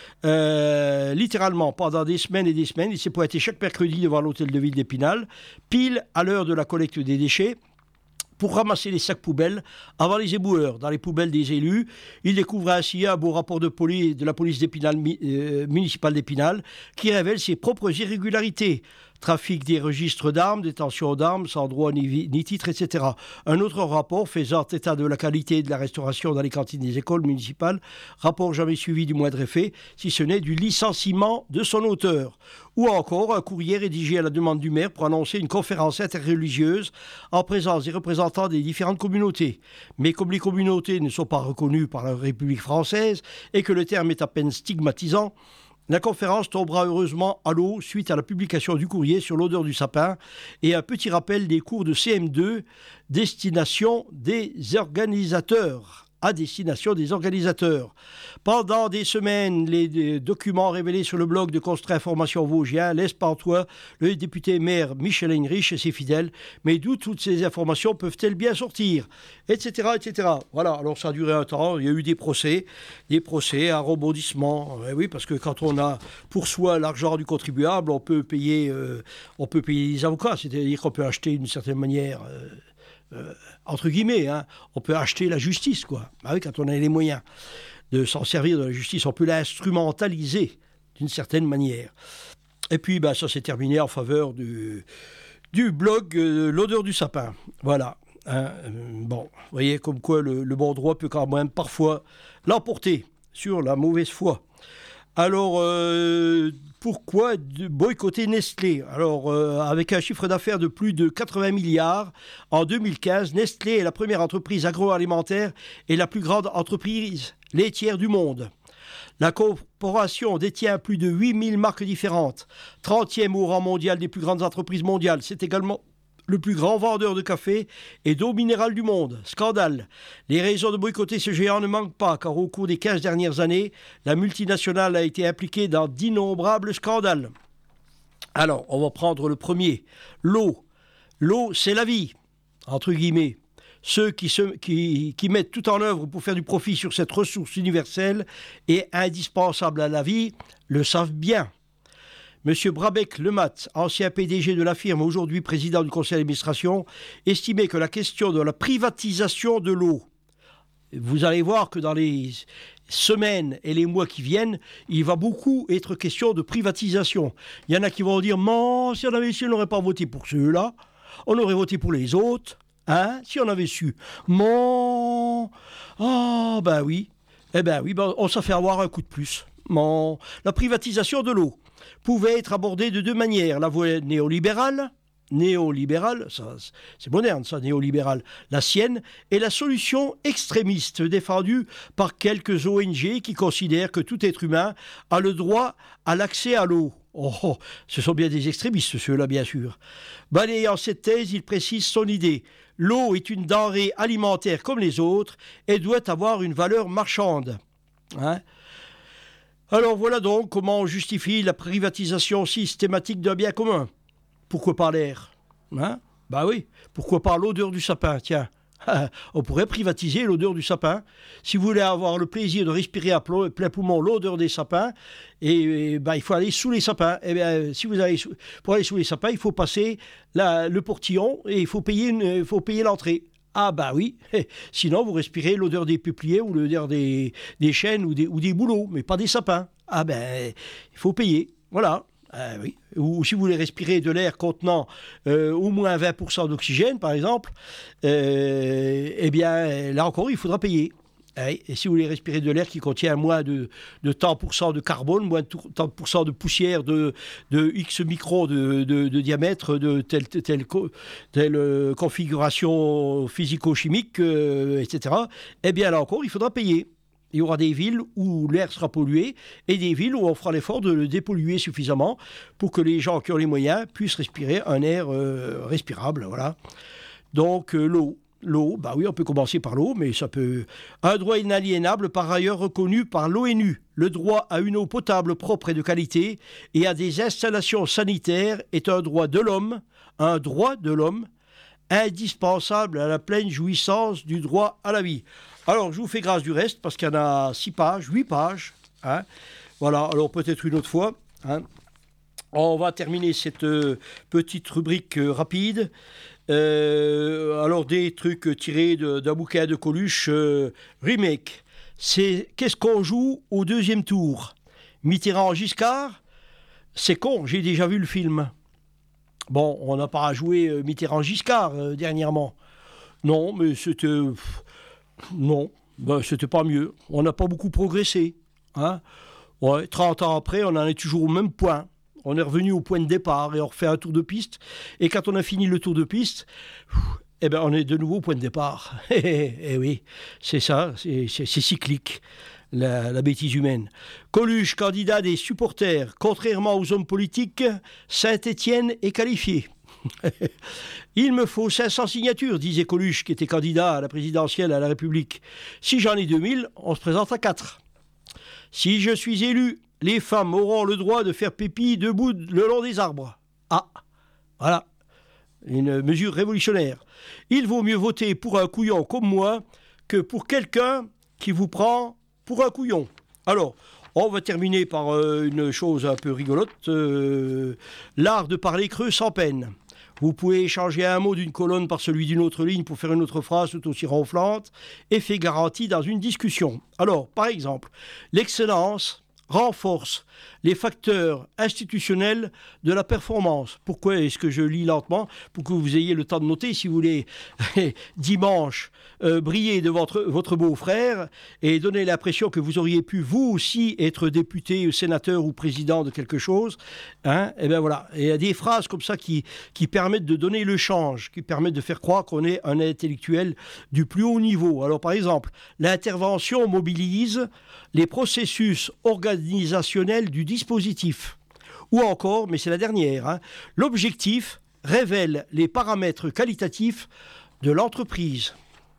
Euh, littéralement, pendant des semaines et des semaines, il s'est pointé chaque mercredi devant l'hôtel de ville d'Épinal, pile à l'heure de la collecte des déchets, pour ramasser les sacs poubelles avant les éboueurs dans les poubelles des élus. Il découvre ainsi un beau rapport de police de la police d'Épinal, euh, municipale d'Épinal qui révèle ses propres irrégularités. Trafic des registres d'armes, détention d'armes sans droit ni, ni titre, et cetera. Un autre rapport faisant état de la qualité de la restauration dans les cantines des écoles municipales, rapport jamais suivi du moindre effet, si ce n'est du licenciement de son auteur. Ou encore un courrier rédigé à la demande du maire pour annoncer une conférence interreligieuse en présence des représentants des différentes communautés. Mais comme les communautés ne sont pas reconnues par la République française et que le terme est à peine stigmatisant, la conférence tombera heureusement à l'eau suite à la publication du courrier sur l'odeur du sapin et un petit rappel des cours de C M deux, destination des organisateurs. À destination des organisateurs. Pendant des semaines, les documents révélés sur le blog de Contre-Information Vosgien laissent pantois le député maire Michel Heinrich et ses fidèles. Mais d'où toutes ces informations peuvent-elles bien sortir, etc., et cetera. Voilà, alors ça a duré un temps, il y a eu des procès, des procès, un rebondissement. Et oui, parce que quand on a pour soi l'argent du contribuable, on peut payer, euh, on peut payer les avocats, c'est-à-dire qu'on peut acheter d'une certaine manière... Euh, Euh, entre guillemets, hein, on peut acheter la justice, quoi. Ah oui, quand on a les moyens de s'en servir de la justice, on peut l'instrumentaliser d'une certaine manière. Et puis, bah, ça s'est terminé en faveur du, du blog euh, L'odeur du sapin. Voilà. Hein, euh, bon, vous voyez comme quoi le, le bon droit peut quand même parfois l'emporter sur la mauvaise foi. Alors, euh, pourquoi boycotter Nestlé? Alors, euh, avec un chiffre d'affaires de plus de quatre-vingts milliards en deux mille quinze, Nestlé est la première entreprise agroalimentaire et la plus grande entreprise laitière du monde. La corporation détient plus de huit mille marques différentes, trentième au rang mondial des plus grandes entreprises mondiales. C'est également le plus grand vendeur de café et d'eau minérale du monde. Scandale. Les raisons de boycotter ce géant ne manquent pas, car au cours des quinze dernières années, la multinationale a été impliquée dans d'innombrables scandales. Alors, on va prendre le premier. L'eau. L'eau, c'est la vie, entre guillemets. Ceux qui, se, qui, qui mettent tout en œuvre pour faire du profit sur cette ressource universelle et indispensable à la vie le savent bien. Monsieur Brabec-Lemat, ancien P D G de la firme, aujourd'hui président du conseil d'administration, estimait que la question de la privatisation de l'eau, vous allez voir que dans les semaines et les mois qui viennent, il va beaucoup être question de privatisation. Il y en a qui vont dire « Mais si on avait su, on n'aurait pas voté pour ceux-là, on aurait voté pour les autres. » Hein, si on avait su. Mon... Oh, ben oui. Eh ben oui, ben on s'en fait avoir un coup de plus. Mon... La privatisation de l'eau pouvait être abordée de deux manières. La voie néolibérale, néolibérale, ça, c'est moderne ça, néolibérale, la sienne, et la solution extrémiste défendue par quelques O N G qui considèrent que tout être humain a le droit à l'accès à l'eau. Oh, oh, ce sont bien des extrémistes, ceux-là, bien sûr. Balayant cette thèse, il précise son idée. L'eau est une denrée alimentaire comme les autres et doit avoir une valeur marchande. Hein? Alors voilà donc comment on justifie la privatisation systématique d'un bien commun. Pourquoi pas l'air? Hein? Bah oui, pourquoi pas l'odeur du sapin? Tiens, on pourrait privatiser l'odeur du sapin. Si vous voulez avoir le plaisir de respirer à plein poumon l'odeur des sapins, et, et bah, il faut aller sous les sapins. Et bien, si vous allez sous, pour aller sous les sapins, il faut passer la, le portillon et il faut payer, une, il faut payer l'entrée. Ah bah oui, sinon vous respirez l'odeur des peupliers ou l'odeur des, des chênes ou des, ou des bouleaux, mais pas des sapins. Ah ben, il faut payer, voilà. Euh, oui. Ou si vous voulez respirer de l'air contenant euh, au moins vingt pour cent d'oxygène, par exemple, euh, eh bien, là encore, il faudra payer. Et si vous voulez respirer de l'air qui contient moins de, de tant pour cent de carbone, moins de tant pour cent de poussière de, de X microns de, de, de diamètre, de telle, telle, telle, telle configuration physico-chimique, euh, et cetera, eh bien, là encore, il faudra payer. Il y aura des villes où l'air sera pollué et des villes où on fera l'effort de le dépolluer suffisamment pour que les gens qui ont les moyens puissent respirer un air euh, respirable. Voilà. Donc, euh, l'eau. L'eau, bah oui, on peut commencer par l'eau, mais ça peut... Un droit inaliénable, par ailleurs reconnu par l'ONU. Le droit à une eau potable propre et de qualité et à des installations sanitaires est un droit de l'homme, un droit de l'homme, indispensable à la pleine jouissance du droit à la vie. Alors, je vous fais grâce du reste, parce qu'il y en a six pages, huit pages. Hein. Voilà, alors peut-être une autre fois. Hein. On va terminer cette euh, petite rubrique euh, rapide. Euh, alors, des trucs tirés de, d'un bouquin de Coluche, euh, remake. C'est qu'est-ce qu'on joue au deuxième tour? Mitterrand-Giscard? C'est con, j'ai déjà vu le film. Bon, on n'a pas joué euh, Mitterrand-Giscard euh, dernièrement. Non, mais c'était... Pff, non, ben, c'était pas mieux. On n'a pas beaucoup progressé. Hein? Ouais, trente ans après, on en est toujours au même point. On est revenu au point de départ et on refait un tour de piste. Et quand on a fini le tour de piste, eh ben, on est de nouveau au point de départ. Eh oui, c'est ça, c'est, c'est, c'est cyclique, la, la bêtise humaine. Coluche, candidat des supporters. Contrairement aux hommes politiques, Saint-Étienne est qualifié. Il me faut cinq cents signatures, disait Coluche, qui était candidat à la présidentielle à la République. Si j'en ai deux mille, on se présente à quatre. Si je suis élu, les femmes auront le droit de faire pipi debout le long des arbres. Ah, voilà, une mesure révolutionnaire. Il vaut mieux voter pour un couillon comme moi que pour quelqu'un qui vous prend pour un couillon. Alors, on va terminer par euh, une chose un peu rigolote. Euh, l'art de parler creux sans peine. Vous pouvez échanger un mot d'une colonne par celui d'une autre ligne pour faire une autre phrase tout aussi ronflante. Effet garanti dans une discussion. Alors, par exemple, l'excellence renforce les facteurs institutionnels de la performance. Pourquoi est-ce que je lis lentement? Pour que vous ayez le temps de noter, si vous voulez, dimanche, euh, briller devant votre, votre beau-frère et donner l'impression que vous auriez pu, vous aussi, être député, sénateur ou président de quelque chose. Hein, et bien voilà. Et il y a des phrases comme ça qui, qui permettent de donner le change, qui permettent de faire croire qu'on est un intellectuel du plus haut niveau. Alors, par exemple, l'intervention mobilise les processus organisationnels du dispositif. Ou encore, mais c'est la dernière, hein, l'objectif révèle les paramètres qualitatifs de l'entreprise.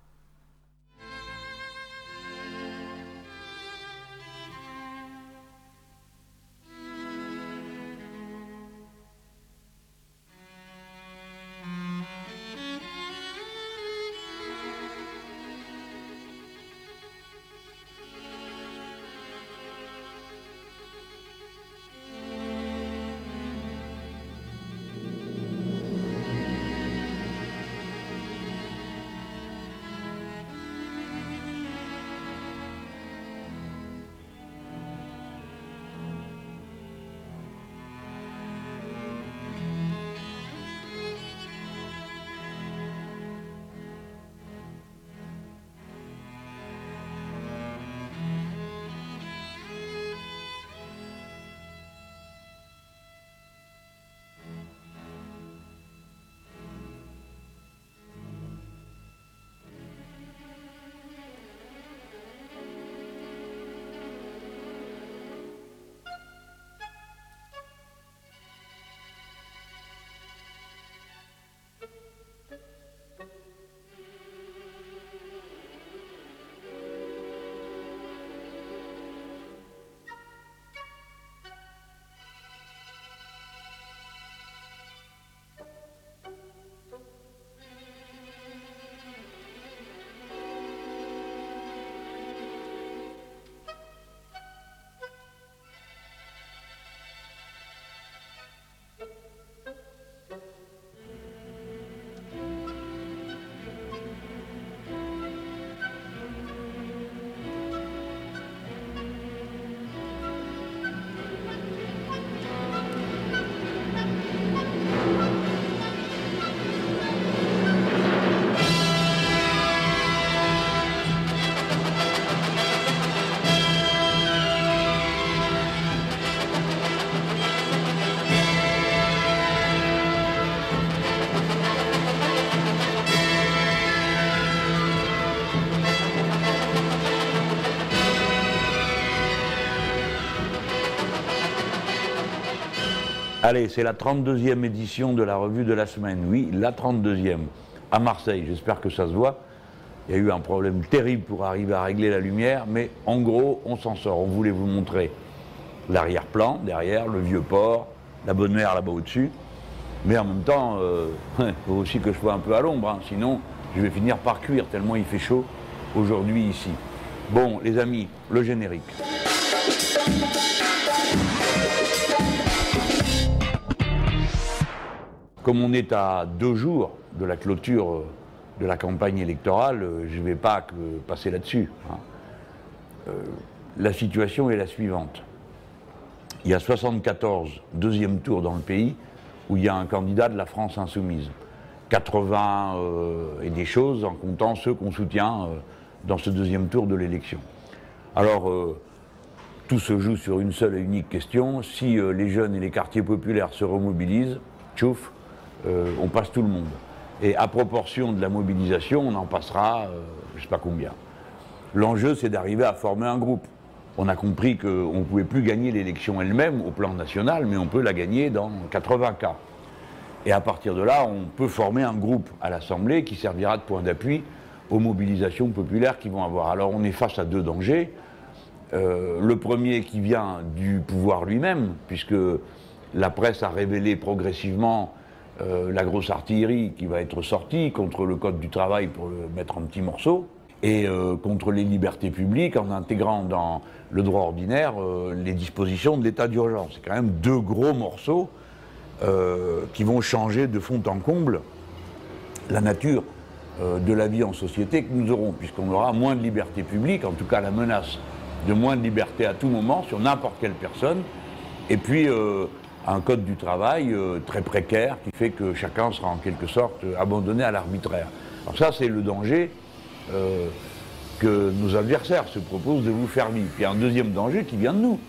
Allez, c'est la trente-deuxième édition de la revue de la semaine. Oui, la trente-deuxième. À Marseille, j'espère que ça se voit. Il y a eu un problème terrible pour arriver à régler la lumière, mais en gros, on s'en sort. On voulait vous montrer l'arrière-plan, derrière, le vieux port, la bonne mer là-bas au-dessus. Mais en même temps, il euh, faut aussi que je sois un peu à l'ombre, hein, sinon je vais finir par cuire tellement il fait chaud aujourd'hui ici. Bon, les amis, le générique. Comme on est à deux jours de la clôture de la campagne électorale, je ne vais pas que passer là-dessus. Hein. Euh, la situation est la suivante. Il y a soixante-quatorze deuxième tours dans le pays où il y a un candidat de la France insoumise. quatre-vingts euh, et des choses en comptant ceux qu'on soutient euh, dans ce deuxième tour de l'élection. Alors, euh, tout se joue sur une seule et unique question. Si euh, les jeunes et les quartiers populaires se remobilisent, tchouf, euh, on passe tout le monde. Et à proportion de la mobilisation, on en passera, euh, je ne sais pas combien. L'enjeu, c'est d'arriver à former un groupe. On a compris qu'on ne pouvait plus gagner l'élection elle-même au plan national, mais on peut la gagner dans quatre-vingts cas. Et à partir de là, on peut former un groupe à l'Assemblée qui servira de point d'appui aux mobilisations populaires qu'ils vont avoir. Alors on est face à deux dangers. Euh, le premier qui vient du pouvoir lui-même, puisque la presse a révélé progressivement euh, la grosse artillerie qui va être sortie contre le Code du travail pour le mettre en petits morceaux, et euh, contre les libertés publiques en intégrant dans le droit ordinaire euh, les dispositions de l'état d'urgence. C'est quand même deux gros morceaux euh, qui vont changer de fond en comble la nature euh, de la vie en société que nous aurons, puisqu'on aura moins de libertés publiques, en tout cas la menace de moins de liberté à tout moment sur n'importe quelle personne, et puis euh, un code du travail euh, très précaire qui fait que chacun sera en quelque sorte abandonné à l'arbitraire. Alors ça, c'est le danger euh, que nos adversaires se proposent de vous faire vivre. Puis il y a un deuxième danger qui vient de nous.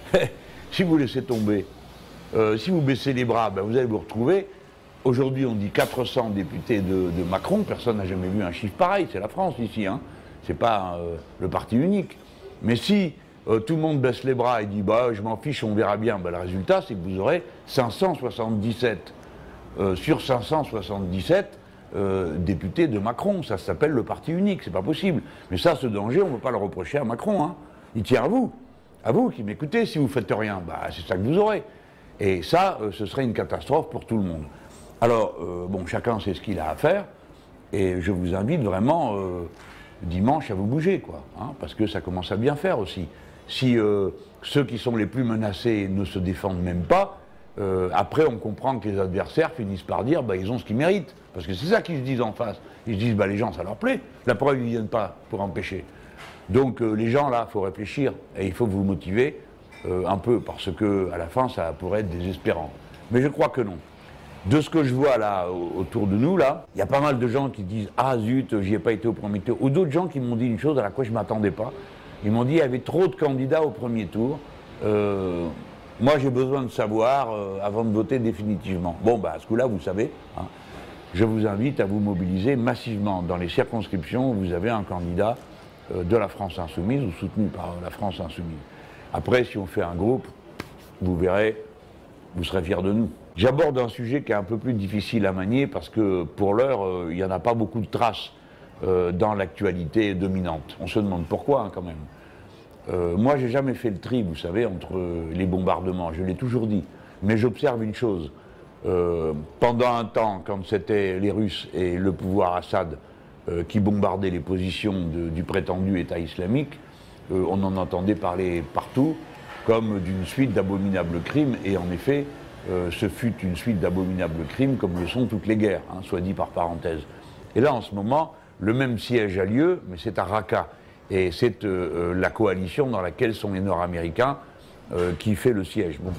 Si vous laissez tomber, euh, si vous baissez les bras, ben vous allez vous retrouver. Aujourd'hui, on dit quatre cents députés de, de Macron. Personne n'a jamais vu un chiffre pareil. C'est la France ici, hein. C'est pas euh, le parti unique. Mais si euh, tout le monde baisse les bras et dit bah, je m'en fiche, on verra bien, ben, le résultat, c'est que vous aurez cinq cent soixante-dix-sept euh, sur cinq cent soixante-dix-sept euh, députés de Macron. Ça s'appelle le parti unique, c'est pas possible. Mais ça, ce danger, on ne peut pas le reprocher à Macron, hein. Il tient à vous, à vous qui m'écoutez. Si vous ne faites rien, bah, c'est ça que vous aurez. Et ça, euh, ce serait une catastrophe pour tout le monde. Alors, euh, bon, chacun sait ce qu'il a à faire, et je vous invite vraiment euh, dimanche à vous bouger, quoi, hein, parce que ça commence à bien faire aussi. Si euh, ceux qui sont les plus menacés ne se défendent même pas, euh, après on comprend que les adversaires finissent par dire, bah, ils ont ce qu'ils méritent, parce que c'est ça qu'ils se disent en face. Ils se disent, bah, les gens, ça leur plaît, la preuve, ils ne viennent pas pour empêcher. Donc euh, les gens, là, il faut réfléchir, et il faut vous motiver euh, un peu, parce que à la fin, ça pourrait être désespérant. Mais je crois que non. De ce que je vois là, autour de nous, là, il y a pas mal de gens qui disent « Ah zut, j'y ai pas été au premier tour », ou d'autres gens qui m'ont dit une chose à laquelle je ne m'attendais pas. Ils m'ont dit « Il y avait trop de candidats au premier tour. Euh, moi, j'ai besoin de savoir euh, avant de voter définitivement. » Bon, bah, à ce coup-là, vous savez, hein, je vous invite à vous mobiliser massivement dans les circonscriptions où vous avez un candidat euh, de la France Insoumise ou soutenu par la France Insoumise. Après, si on fait un groupe, vous verrez, vous serez fiers de nous. J'aborde un sujet qui est un peu plus difficile à manier parce que pour l'heure, euh, il n'y en a pas beaucoup de traces euh, dans l'actualité dominante. On se demande pourquoi, hein, quand même. Euh, moi, j'ai jamais fait le tri, vous savez, entre les bombardements, je l'ai toujours dit. Mais j'observe une chose. Euh, pendant un temps, quand c'était les Russes et le pouvoir Assad euh, qui bombardaient les positions de, du prétendu État islamique, euh, on en entendait parler partout comme d'une suite d'abominables crimes, et en effet, Euh, ce fut une suite d'abominables crimes comme le sont toutes les guerres, hein, soit dit par parenthèse. Et là, en ce moment, le même siège a lieu, mais c'est à Raqqa. Et c'est euh, la coalition dans laquelle sont les Nord-Américains euh, qui fait le siège. Bon.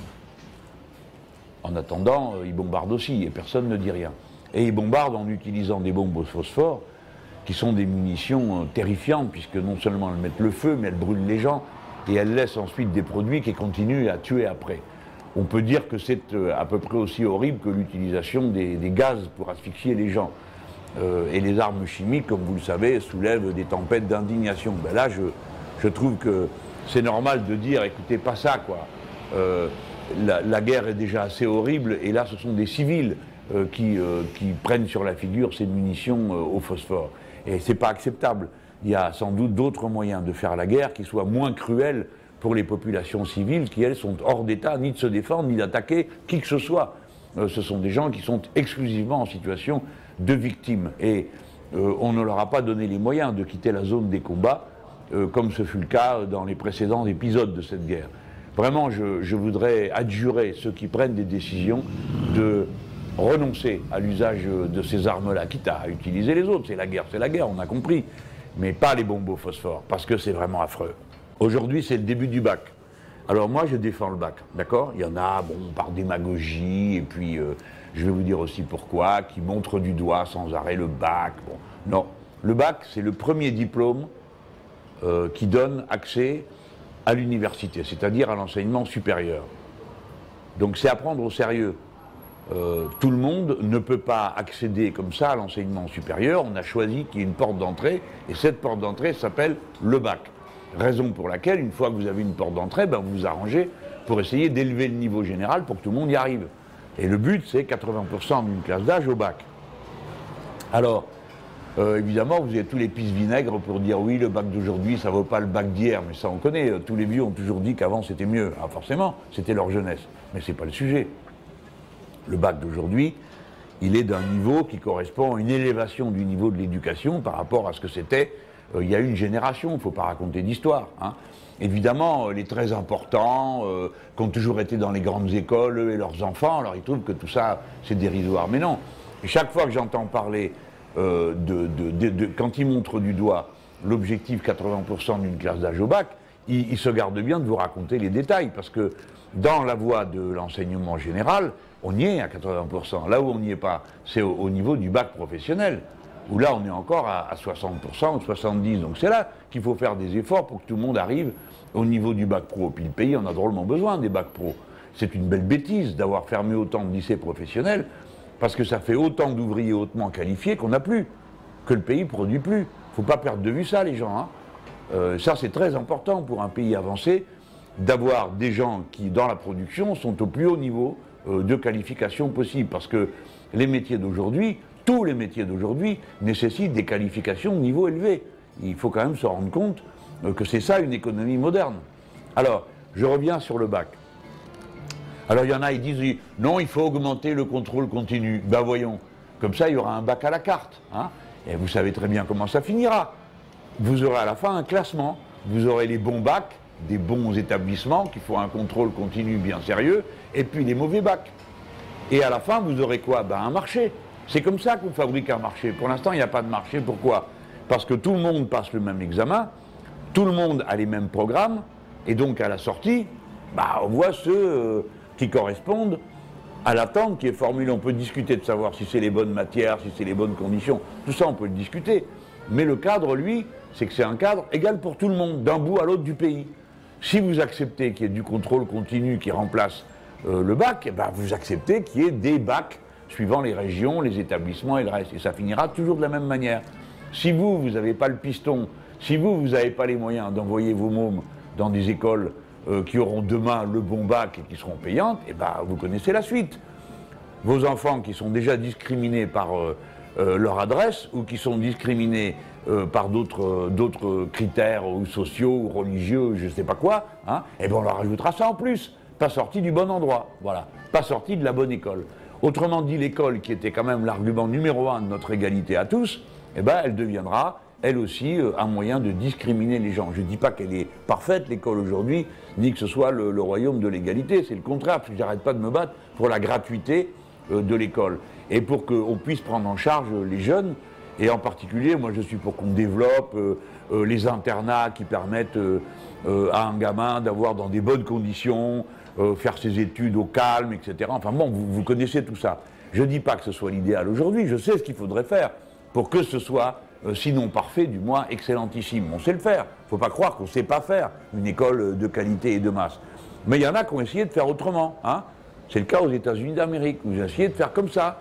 En attendant, euh, ils bombardent aussi, et personne ne dit rien. Et ils bombardent en utilisant des bombes au phosphore, qui sont des munitions euh, terrifiantes, puisque non seulement elles mettent le feu, mais elles brûlent les gens, et elles laissent ensuite des produits qui continuent à tuer après. On peut dire que c'est euh, à peu près aussi horrible que l'utilisation des, des gaz pour asphyxier les gens. Euh, et les armes chimiques, comme vous le savez, soulèvent des tempêtes d'indignation. Ben là, je, je trouve que c'est normal de dire, écoutez, pas ça, quoi. Euh, la, la guerre est déjà assez horrible, et là, ce sont des civils euh, qui, euh, qui prennent sur la figure ces munitions euh, au phosphore. Et c'est pas acceptable. Il y a sans doute d'autres moyens de faire la guerre qui soient moins cruels pour les populations civiles qui, elles, sont hors d'état ni de se défendre, ni d'attaquer qui que ce soit. Euh, ce sont des gens qui sont exclusivement en situation de victimes. Et euh, on ne leur a pas donné les moyens de quitter la zone des combats, euh, comme ce fut le cas dans les précédents épisodes de cette guerre. Vraiment, je, je voudrais adjurer ceux qui prennent des décisions de renoncer à l'usage de ces armes-là, quitte à utiliser les autres. C'est la guerre, c'est la guerre, on a compris. Mais pas les bombes au phosphore, parce que c'est vraiment affreux. Aujourd'hui, c'est le début du bac. Alors moi, je défends le bac, d'accord ? Il y en a, bon, par démagogie, et puis euh, je vais vous dire aussi pourquoi, qui montrent du doigt sans arrêt le bac. Bon, non, le bac, c'est le premier diplôme euh, qui donne accès à l'université, c'est-à-dire à l'enseignement supérieur. Donc c'est à prendre au sérieux. Euh, tout le monde ne peut pas accéder comme ça à l'enseignement supérieur. On a choisi qu'il y ait une porte d'entrée, et cette porte d'entrée s'appelle le bac. Raison pour laquelle, une fois que vous avez une porte d'entrée, ben vous vous arrangez pour essayer d'élever le niveau général pour que tout le monde y arrive. Et le but, c'est quatre-vingts pour cent d'une classe d'âge au bac. Alors, euh, évidemment, vous avez tous les pisse vinaigres pour dire oui, le bac d'aujourd'hui, ça ne vaut pas le bac d'hier, mais ça on connaît. Tous les vieux ont toujours dit qu'avant c'était mieux. Ah, forcément, c'était leur jeunesse. Mais ce n'est pas le sujet. Le bac d'aujourd'hui, il est d'un niveau qui correspond à une élévation du niveau de l'éducation par rapport à ce que c'était euh, il y a une génération. Il ne faut pas raconter d'histoire, hein. Évidemment, les très importants, euh, qui ont toujours été dans les grandes écoles, eux et leurs enfants, alors ils trouvent que tout ça, c'est dérisoire. Mais non. Et chaque fois que j'entends parler, euh, de, de, de, de, quand ils montrent du doigt l'objectif quatre-vingts pour cent d'une classe d'âge au bac, il, il se garde bien de vous raconter les détails, parce que dans la voie de l'enseignement général, on y est à quatre-vingts pour cent. Là où on n'y est pas, c'est au, au niveau du bac professionnel, où là on est encore à, à soixante pour cent ou soixante-dix pour cent. Donc c'est là qu'il faut faire des efforts pour que tout le monde arrive au niveau du bac pro. Puis le pays en a drôlement besoin des bacs pro. C'est une belle bêtise d'avoir fermé autant de lycées professionnels, parce que ça fait autant d'ouvriers hautement qualifiés qu'on n'a plus, que le pays ne produit plus. Il ne faut pas perdre de vue ça, les gens. Hein. Euh, ça, c'est très important pour un pays avancé, d'avoir des gens qui, dans la production, sont au plus haut niveau euh, de qualification possible. Parce que les métiers d'aujourd'hui, tous les métiers d'aujourd'hui, nécessitent des qualifications de niveau élevé. Il faut quand même se rendre compte euh, que c'est ça une économie moderne. Alors, je reviens sur le bac. Alors, il y en a, ils disent, non, il faut augmenter le contrôle continu. Ben voyons, comme ça, il y aura un bac à la carte. Hein, et vous savez très bien comment ça finira. Vous aurez à la fin un classement. Vous aurez les bons bacs, des bons établissements qui font un contrôle continu bien sérieux, et puis les mauvais bacs. Et à la fin, vous aurez quoi? Ben un marché. C'est comme ça qu'on fabrique un marché. Pour l'instant, il n'y a pas de marché. Pourquoi? Parce que tout le monde passe le même examen, tout le monde a les mêmes programmes, et donc à la sortie, bah, on voit ceux euh, qui correspondent à l'attente qui est formulée. On peut discuter de savoir si c'est les bonnes matières, si c'est les bonnes conditions, tout ça on peut le discuter. Mais le cadre, lui, c'est que c'est un cadre égal pour tout le monde, d'un bout à l'autre du pays. Si vous acceptez qu'il y ait du contrôle continu qui remplace euh, le bac, eh ben vous acceptez qu'il y ait des bacs suivant les régions, les établissements et le reste. Et ça finira toujours de la même manière. Si vous, vous n'avez pas le piston, si vous, vous n'avez pas les moyens d'envoyer vos mômes dans des écoles euh, qui auront demain le bon bac et qui seront payantes, eh ben vous connaissez la suite. Vos enfants qui sont déjà discriminés par euh, euh, leur adresse ou qui sont discriminés euh, par d'autres euh, d'autres critères ou sociaux ou religieux, je ne sais pas quoi, hein, eh ben on leur ajoutera ça en plus. Pas sorti du bon endroit, voilà. Pas sorti de la bonne école. Autrement dit, l'école, qui était quand même l'argument numéro un de notre égalité à tous, eh ben, elle deviendra, elle aussi, euh, un moyen de discriminer les gens. Je ne dis pas qu'elle est parfaite, l'école aujourd'hui, ni que ce soit le, le royaume de l'égalité. C'est le contraire, parce que j'arrête pas de me battre pour la gratuité euh, de l'école. Et pour qu'on puisse prendre en charge les jeunes, et en particulier, moi je suis pour qu'on développe euh, euh, les internats qui permettent euh, euh, à un gamin d'avoir dans des bonnes conditions, Euh, faire ses études au calme, et cetera. Enfin bon, vous, vous connaissez tout ça. Je ne dis pas que ce soit l'idéal aujourd'hui, je sais ce qu'il faudrait faire pour que ce soit, euh, sinon parfait, du moins excellentissime. On sait le faire. Il ne faut pas croire qu'on ne sait pas faire une école de qualité et de masse. Mais il y en a qui ont essayé de faire autrement. Hein. C'est le cas aux États-Unis d'Amérique. Vous essayez de faire comme ça.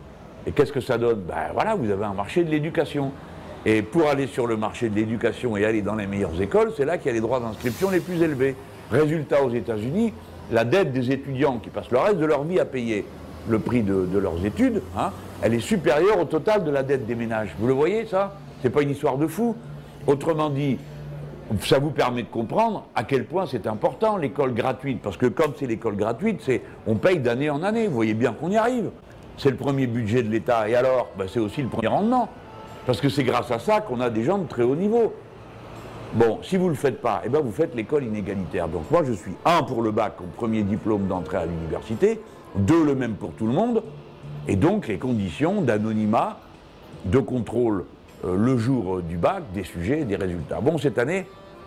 Et qu'est-ce que ça donne? Ben voilà, vous avez un marché de l'éducation. Et pour aller sur le marché de l'éducation et aller dans les meilleures écoles, c'est là qu'il y a les droits d'inscription les plus élevés. Résultat, aux États-Unis, la dette des étudiants qui passent le reste de leur vie à payer le prix de, de leurs études, hein, elle est supérieure au total de la dette des ménages. Vous le voyez, ça? C'est pas une histoire de fou. Autrement dit, ça vous permet de comprendre à quel point c'est important l'école gratuite. Parce que comme c'est l'école gratuite, c'est, on paye d'année en année. Vous voyez bien qu'on y arrive. C'est le premier budget de l'État. Et alors, ben, c'est aussi le premier rendement. Parce que c'est grâce à ça qu'on a des gens de très haut niveau. Bon, si vous ne le faites pas, eh ben vous faites l'école inégalitaire. Donc moi, je suis, un, pour le bac, au premier diplôme d'entrée à l'université, deux, le même pour tout le monde, et donc les conditions d'anonymat, de contrôle euh, le jour euh, du bac, des sujets et des résultats. Bon, cette année,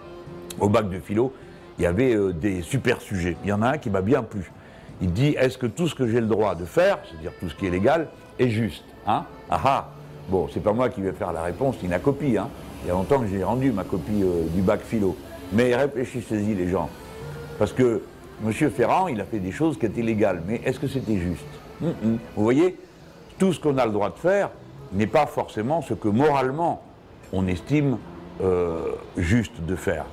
au bac de philo, il y avait euh, des super sujets. Il y en a un qui m'a bien plu. Il dit, est-ce que tout ce que j'ai le droit de faire, c'est-à-dire tout ce qui est légal, est juste, hein? Ah ah. Bon, c'est pas moi qui vais faire la réponse, ni la copie, hein. Il y a longtemps que j'ai rendu ma copie euh, du bac philo. Mais réfléchissez-y, les gens. Parce que M. Ferrand, il a fait des choses qui étaient légales. Mais est-ce que c'était juste? Mm-mm. Vous voyez, tout ce qu'on a le droit de faire n'est pas forcément ce que moralement on estime euh, juste de faire.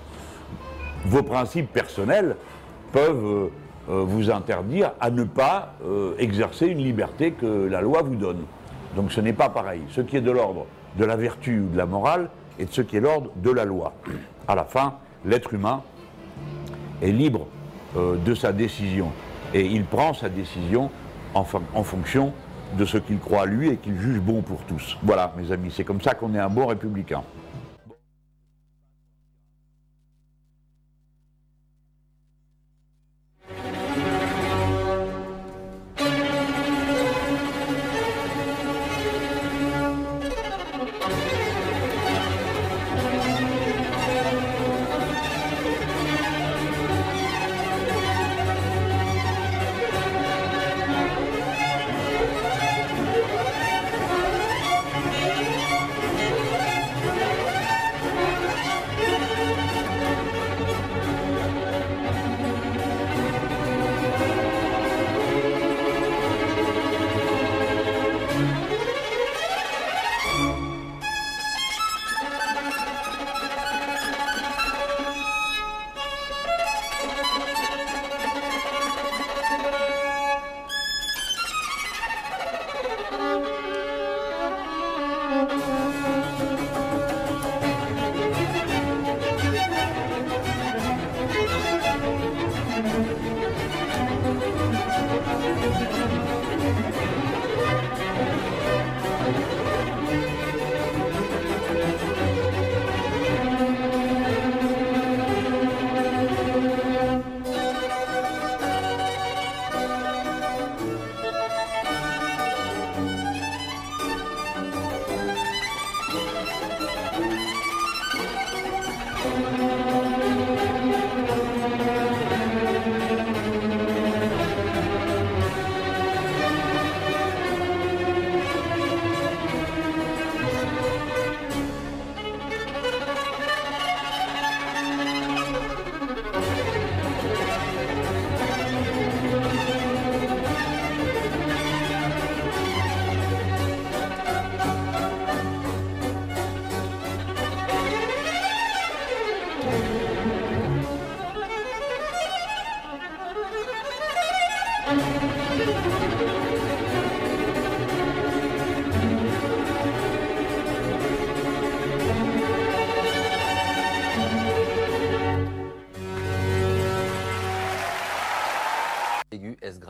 Vos principes personnels peuvent euh, euh, vous interdire à ne pas euh, exercer une liberté que la loi vous donne. Donc ce n'est pas pareil. Ce qui est de l'ordre de la vertu ou de la morale, et de ce qui est l'ordre de la loi. À la fin, l'être humain est libre euh, de sa décision. Et il prend sa décision en, en fonction de ce qu'il croit lui et qu'il juge bon pour tous. Voilà, mes amis, c'est comme ça qu'on est un bon républicain.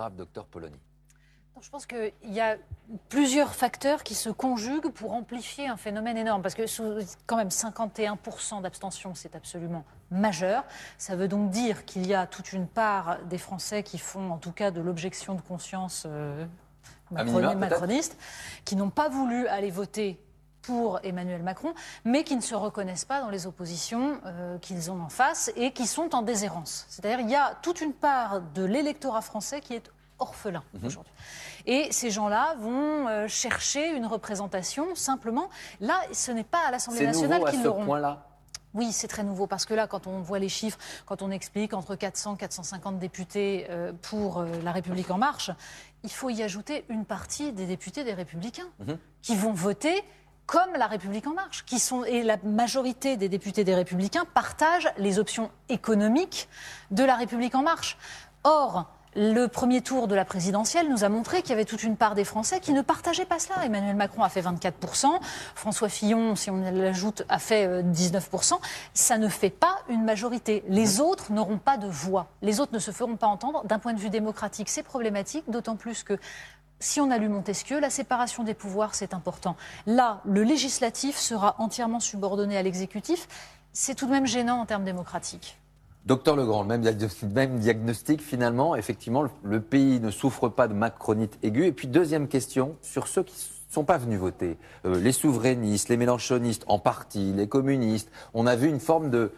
grave, docteur Polony? Je pense qu'il y a plusieurs facteurs qui se conjuguent pour amplifier un phénomène énorme. Parce que quand même cinquante et un pour cent d'abstention, c'est absolument majeur. Ça veut donc dire qu'il y a toute une part des Français qui font en tout cas de l'objection de conscience euh, macron- macroniste, qui n'ont pas voulu aller voter pour Emmanuel Macron, mais qui ne se reconnaissent pas dans les oppositions euh, qu'ils ont en face et qui sont en déshérence. C'est-à-dire qu'il y a toute une part de l'électorat français qui est orphelin mmh. aujourd'hui. Et ces gens-là vont euh, chercher une représentation simplement. Là, ce n'est pas à l'Assemblée nationale qu'ils l'auront. C'est nouveau à ce point-là ? Oui, c'est très nouveau parce que là, quand on voit les chiffres, quand on explique entre quatre cents et quatre cent cinquante députés euh, pour euh, La République En Marche, il faut y ajouter une partie des députés des Républicains mmh. qui vont voter comme La République En Marche, qui sont, et la majorité des députés des Républicains partagent les options économiques de La République En Marche. Or, le premier tour de la présidentielle nous a montré qu'il y avait toute une part des Français qui ne partageaient pas cela. Emmanuel Macron a fait vingt-quatre pour cent, François Fillon, si on l'ajoute, a fait dix-neuf pour cent. Ça ne fait pas une majorité. Les autres n'auront pas de voix. Les autres ne se feront pas entendre. D'un point de vue démocratique, c'est problématique, d'autant plus que si on a lu Montesquieu, la séparation des pouvoirs, c'est important. Là, le législatif sera entièrement subordonné à l'exécutif. C'est tout de même gênant en termes démocratiques. Docteur Legrand, le même diagnostic, même diagnostic finalement, effectivement, le, le pays ne souffre pas de macronite aiguë. Et puis deuxième question, sur ceux qui ne sont pas venus voter, euh, les souverainistes, les mélenchonistes en partie, les communistes, on a vu une forme de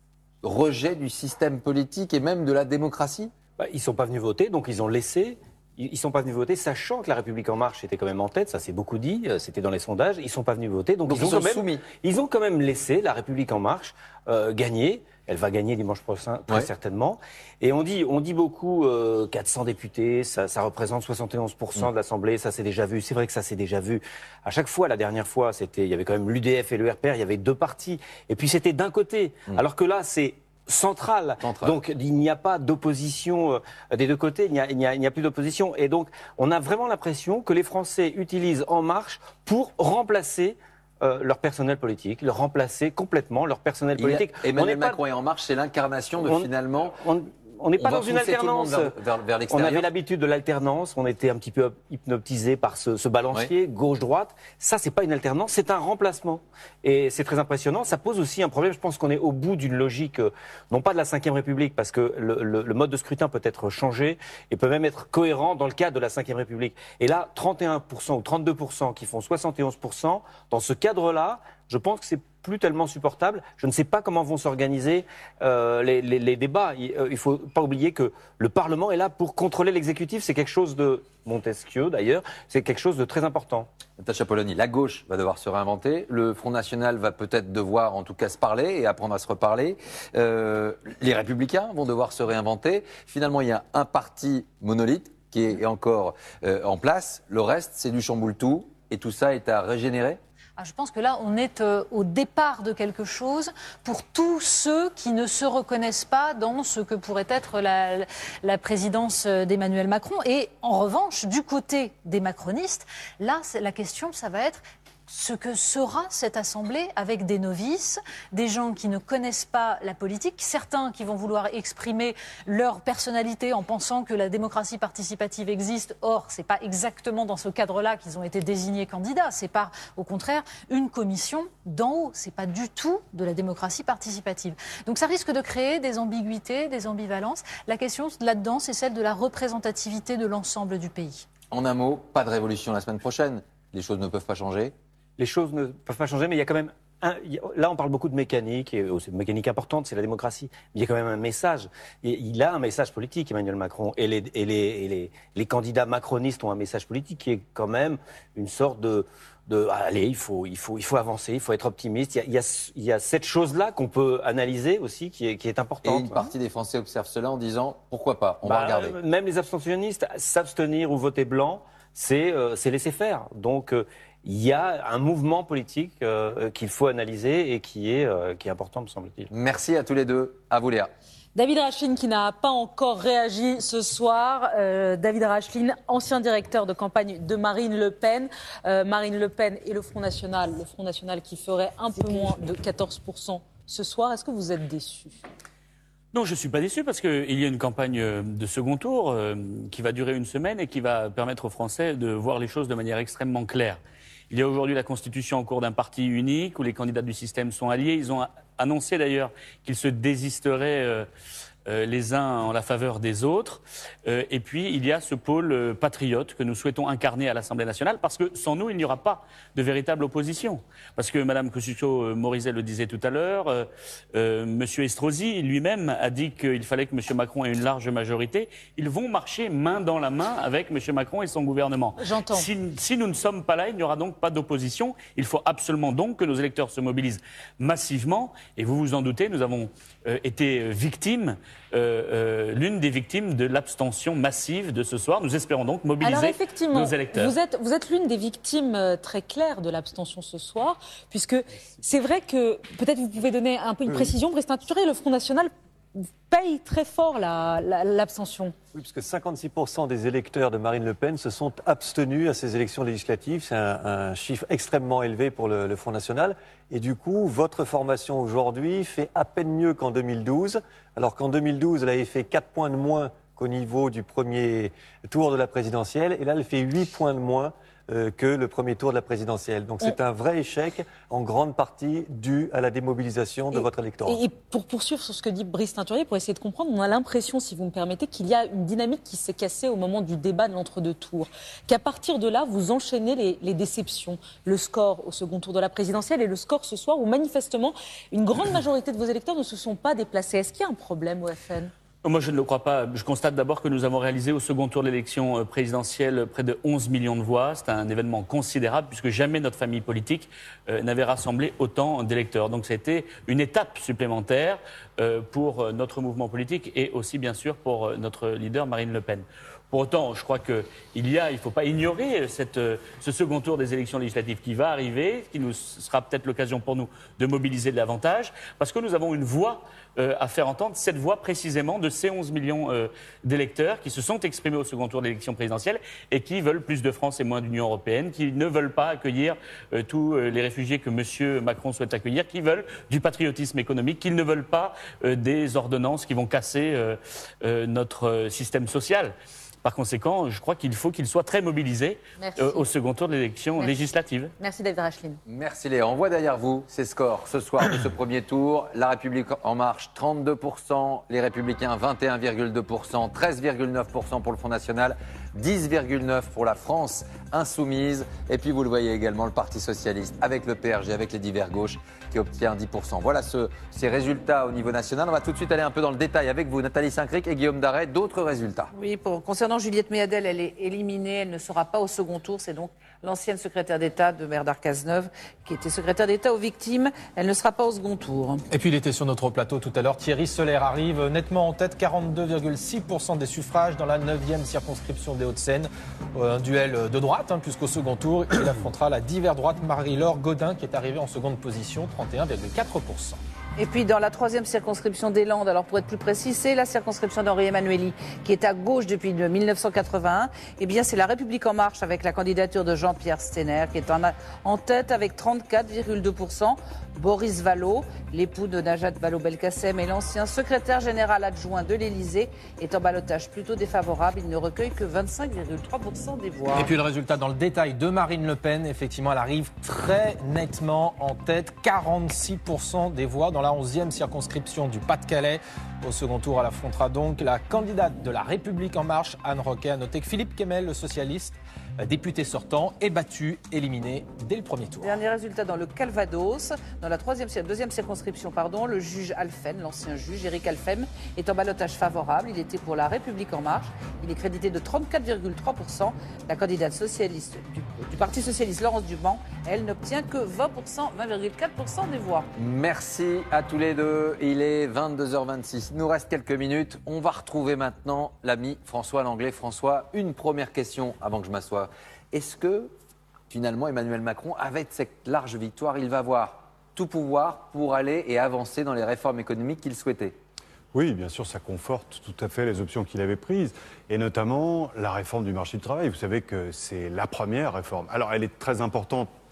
rejet du système politique et même de la démocratie ? Bah, ils ne sont pas venus voter, donc ils ont laissé... Ils ne sont pas venus voter, sachant que La République En Marche était quand même en tête, ça c'est beaucoup dit, c'était dans les sondages, ils ne sont pas venus voter, donc, donc ils, ils, ont sont quand même, soumis. Ils ont quand même laissé La République En Marche euh, gagner. Elle va gagner dimanche prochain, très ouais. certainement. Et on dit, on dit beaucoup euh, quatre cents députés, ça, ça représente soixante et onze pour cent mmh. de l'Assemblée, ça c'est déjà vu. C'est vrai que ça c'est déjà vu. À chaque fois, la dernière fois, c'était, il y avait quand même l'U D F et le R P R, il y avait deux partis. Et puis c'était d'un côté, mmh. alors que là c'est central. central. Donc il n'y a pas d'opposition euh, des deux côtés, il n'y a, il n'y a, il n'y a plus d'opposition. Et donc on a vraiment l'impression que les Français utilisent En Marche pour remplacer Euh, leur personnel politique, leur remplacer complètement leur personnel politique. A, Emmanuel Macron pas... et En Marche, c'est l'incarnation de on, finalement... On, on n'est pas dans une alternance. Vers, vers, vers on avait l'habitude de l'alternance, on était un petit peu hypnotisé par ce, ce balancier, oui. gauche-droite. Ça, c'est pas une alternance, c'est un remplacement. Et c'est très impressionnant. Ça pose aussi un problème. Je pense qu'on est au bout d'une logique, euh, non pas de la cinquième République, parce que le, le, le mode de scrutin peut être changé et peut même être cohérent dans le cadre de la cinquième République. Et là, trente et un pour cent ou trente-deux pour cent qui font soixante et onze pour cent, dans ce cadre-là, je pense que c'est plus tellement supportable. Je ne sais pas comment vont s'organiser euh, les, les, les débats. Il ne faut pas oublier que le Parlement est là pour contrôler l'exécutif. C'est quelque chose de Montesquieu, d'ailleurs. C'est quelque chose de très important. Natacha Polony, la gauche va devoir se réinventer. Le Front National va peut-être devoir, en tout cas, se parler et apprendre à se reparler. Euh, les Républicains vont devoir se réinventer. Finalement, il y a un parti monolithe qui est encore euh, en place. Le reste, c'est du chamboule-tout. Et tout ça est à régénérer ? Ah, je pense que là, on est euh, au départ de quelque chose pour tous ceux qui ne se reconnaissent pas dans ce que pourrait être la, la présidence d'Emmanuel Macron. Et en revanche, du côté des macronistes, là, la question, ça va être ce que sera cette assemblée avec des novices, des gens qui ne connaissent pas la politique, certains qui vont vouloir exprimer leur personnalité en pensant que la démocratie participative existe. Or, c'est pas exactement dans ce cadre-là qu'ils ont été désignés candidats. C'est par, au contraire, une commission d'en haut. C'est pas du tout de la démocratie participative. Donc ça risque de créer des ambiguïtés, des ambivalences. La question là-dedans, c'est celle de la représentativité de l'ensemble du pays. En un mot, pas de révolution la semaine prochaine. Les choses ne peuvent pas changer. Les choses ne peuvent pas changer, mais il y a quand même... Un, là, on parle beaucoup de mécanique, et c'est une mécanique importante, c'est la démocratie. Mais il y a quand même un message. Et il a un message politique, Emmanuel Macron. Et, les, et, les, et les, les candidats macronistes ont un message politique qui est quand même une sorte de... de allez, il faut, il, faut, il faut avancer, il faut être optimiste. Il y a, il y a, il y a cette chose-là qu'on peut analyser aussi, qui est, qui est importante. Et une partie des Français observent cela en disant, pourquoi pas, on bah, va regarder. Même les abstentionnistes, s'abstenir ou voter blanc, c'est, euh, c'est laisser faire. Donc... Euh, il y a un mouvement politique euh, qu'il faut analyser et qui est, euh, qui est important, me semble-t-il. Merci à tous les deux. À vous, Léa. David Rachline qui n'a pas encore réagi ce soir. Euh, David Rachline, ancien directeur de campagne de Marine Le Pen. Euh, Marine Le Pen et le Front National. Le Front National qui ferait un peu moins de quatorze pour cent ce soir. Est-ce que vous êtes déçu ? Non, je ne suis pas déçu parce qu'il y a une campagne de second tour euh, qui va durer une semaine et qui va permettre aux Français de voir les choses de manière extrêmement claire. Il y a aujourd'hui la constitution en cours d'un parti unique où les candidats du système sont alliés. Ils ont annoncé d'ailleurs qu'ils se désisteraient euh, euh, les uns en la faveur des autres. Euh, et puis, il y a ce pôle euh, patriote que nous souhaitons incarner à l'Assemblée nationale parce que sans nous, il n'y aura pas de véritable opposition. Parce que Mme Kosciusko-Morizet le disait tout à l'heure, euh, euh, M. Estrosi lui-même a dit qu'il fallait que M. Macron ait une large majorité. Ils vont marcher main dans la main avec M. Macron et son gouvernement. J'entends. Si, si nous ne sommes pas là, il n'y aura donc pas d'opposition. Il faut absolument donc que nos électeurs se mobilisent massivement. Et vous vous en doutez, nous avons euh, été victimes, euh, euh, l'une des victimes de l'abstention massive de ce soir. Nous espérons donc mobiliser Alors effectivement, nos électeurs. Vous êtes, vous êtes l'une des victimes euh, très claires de l'abstention ce soir, puisque c'est vrai que, peut-être vous pouvez donner un peu une précision, Brice Teinturé, le Front National paye très fort la, la, l'abstention. Oui, puisque cinquante-six pour cent des électeurs de Marine Le Pen se sont abstenus à ces élections législatives. C'est un, un chiffre extrêmement élevé pour le, le Front National. Et du coup, votre formation aujourd'hui fait à peine mieux qu'en deux mille douze, alors qu'en deux mille douze, elle avait fait quatre points de moins qu'au niveau du premier tour de la présidentielle. Et là, elle fait huit points de moins euh, que le premier tour de la présidentielle. Donc c'est un vrai échec, en grande partie dû à la démobilisation de et, votre électorat. Et pour poursuivre sur ce que dit Brice Teinturé, pour essayer de comprendre, on a l'impression, si vous me permettez, qu'il y a une dynamique qui s'est cassée au moment du débat de l'entre-deux tours. Qu'à partir de là, vous enchaînez les, les déceptions. Le score au second tour de la présidentielle et le score ce soir où manifestement une grande majorité de vos électeurs ne se sont pas déplacés. Est-ce qu'il y a un problème au F N ? Moi, je ne le crois pas. Je constate d'abord que nous avons réalisé au second tour de l'élection présidentielle près de onze millions de voix. C'est un événement considérable puisque jamais notre famille politique euh, n'avait rassemblé autant d'électeurs. Donc, ça a été une étape supplémentaire euh, pour notre mouvement politique et aussi, bien sûr, pour notre leader Marine Le Pen. Pour autant, je crois qu'il y a, il ne faut pas ignorer cette, ce second tour des élections législatives qui va arriver, qui nous sera peut-être l'occasion pour nous de mobiliser davantage, parce que nous avons une voix euh, à faire entendre, cette voix précisément de ces onze millions euh, d'électeurs qui se sont exprimés au second tour de l'élection présidentielle et qui veulent plus de France et moins d'Union européenne, qui ne veulent pas accueillir euh, tous euh, les réfugiés que M. Macron souhaite accueillir, qui veulent du patriotisme économique, qui ne veulent pas euh, des ordonnances qui vont casser euh, euh, notre euh, système social. Par conséquent, je crois qu'il faut qu'il soit très mobilisé euh, au second tour de l'élection législative. Merci David Rachline. Merci Léa. On voit derrière vous ces scores ce soir de ce premier tour. La République En Marche, trente-deux pour cent. Les Républicains, vingt et un virgule deux pour cent. treize virgule neuf pour cent pour le Front National. dix virgule neuf pour cent pour la France Insoumise. Et puis vous le voyez également, le Parti Socialiste avec le P R G, avec les divers gauches qui obtient dix pour cent. Voilà ce, ces résultats au niveau national. On va tout de suite aller un peu dans le détail avec vous, Nathalie Saint-Cric et Guillaume Darret. D'autres résultats. Oui, pour, concernant Juliette Méadel, elle est éliminée. Elle ne sera pas au second tour. C'est donc l'ancienne secrétaire d'État de Bernard Cazeneuve qui était secrétaire d'État aux victimes. Elle ne sera pas au second tour. Et puis il était sur notre plateau tout à l'heure. Thierry Solaire arrive nettement en tête, quarante-deux virgule six pour cent des suffrages dans la neuvième circonscription des Hauts-de-Seine. Un duel de droite, hein, puisqu'au second tour, il affrontera la divers droite Marie-Laure Gaudin qui est arrivée en seconde position, trente et un virgule quatre pour cent. Et puis dans la troisième circonscription des Landes, alors pour être plus précis, c'est la circonscription d'Henri Emmanuelli qui est à gauche depuis mille neuf cent quatre-vingt-un. Eh bien c'est la République En Marche avec la candidature de Jean-Pierre Steiner qui est en, en tête avec trente-quatre virgule deux pour cent. Boris Vallaud, l'époux de Najat Vallaud-Belkacem et l'ancien secrétaire général adjoint de l'Élysée, est en ballottage plutôt défavorable. Il ne recueille que vingt-cinq virgule trois pour cent des voix. Et puis le résultat dans le détail de Marine Le Pen, effectivement, elle arrive très nettement en tête, quarante-six pour cent des voix dans la onzième circonscription du Pas-de-Calais. Au second tour, elle affrontera donc la candidate de la République En Marche, Anne Roquet. À noter que Philippe Kemel, le socialiste, député sortant, est battu, éliminé dès le premier tour. Dernier résultat dans le Calvados, dans la troisième, deuxième circonscription, pardon, le juge Alphen, l'ancien juge Éric Alphen, est en ballottage favorable. Il était pour la République En Marche. Il est crédité de trente-quatre virgule trois pour cent. La candidate socialiste du, du Parti socialiste, Laurence Duban, elle n'obtient que vingt pour cent, vingt virgule quatre pour cent des voix. Merci à tous les deux. Il est vingt-deux heures vingt-six. Il nous reste quelques minutes. On va retrouver maintenant l'ami François Langlais. François, une première question avant que je m'assoie. Est-ce que, finalement, Emmanuel Macron, avec cette large victoire, il va avoir tout pouvoir pour aller et avancer dans les réformes économiques qu'il souhaitait ? Oui, bien sûr, ça conforte tout à fait les options qu'il avait prises, et notamment la réforme du marché du travail. Vous savez que c'est la première réforme. Alors, elle est très importante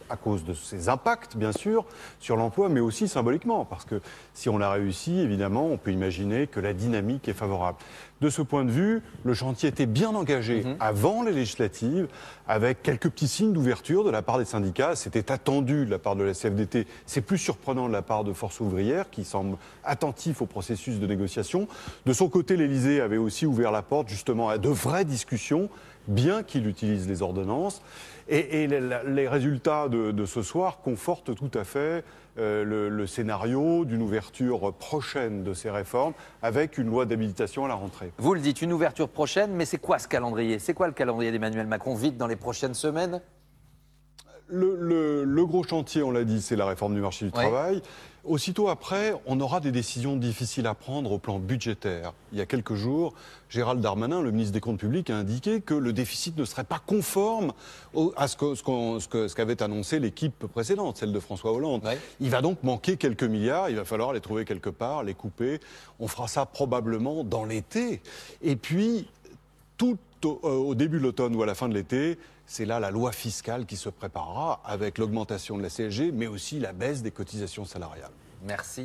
à cause de ses impacts, bien sûr, sur l'emploi, mais aussi symboliquement, parce que si on l'a réussi, évidemment, on peut imaginer que la dynamique est favorable. De ce point de vue, le chantier était bien engagé mmh. avant les législatives, avec quelques petits signes d'ouverture de la part des syndicats. C'était attendu de la part de la C F D T, c'est plus surprenant de la part de Force ouvrière, qui semble attentif au processus de négociation. De son côté, l'Élysée avait aussi ouvert la porte, justement, à de vraies discussions, bien qu'il utilise les ordonnances. Et, et les, les résultats de, de ce soir confortent tout à fait euh, le, le scénario d'une ouverture prochaine de ces réformes avec une loi d'habilitation à la rentrée. Vous le dites, une ouverture prochaine, mais c'est quoi ce calendrier? C'est quoi le calendrier d'Emmanuel Macron vite dans les prochaines semaines? Le, le, le gros chantier, on l'a dit, c'est la réforme du marché du oui. travail. Aussitôt après, on aura des décisions difficiles à prendre au plan budgétaire. Il y a quelques jours, Gérald Darmanin, le ministre des Comptes publics, a indiqué que le déficit ne serait pas conforme au, à ce, que, ce, qu'on, ce, que, ce qu'avait annoncé l'équipe précédente, celle de François Hollande. Oui. Il va donc manquer quelques milliards, il va falloir les trouver quelque part, les couper. On fera ça probablement dans l'été. Et puis, tout au, au début de l'automne ou à la fin de l'été, c'est là la loi fiscale qui se préparera avec l'augmentation de la C S G, mais aussi la baisse des cotisations salariales. Merci.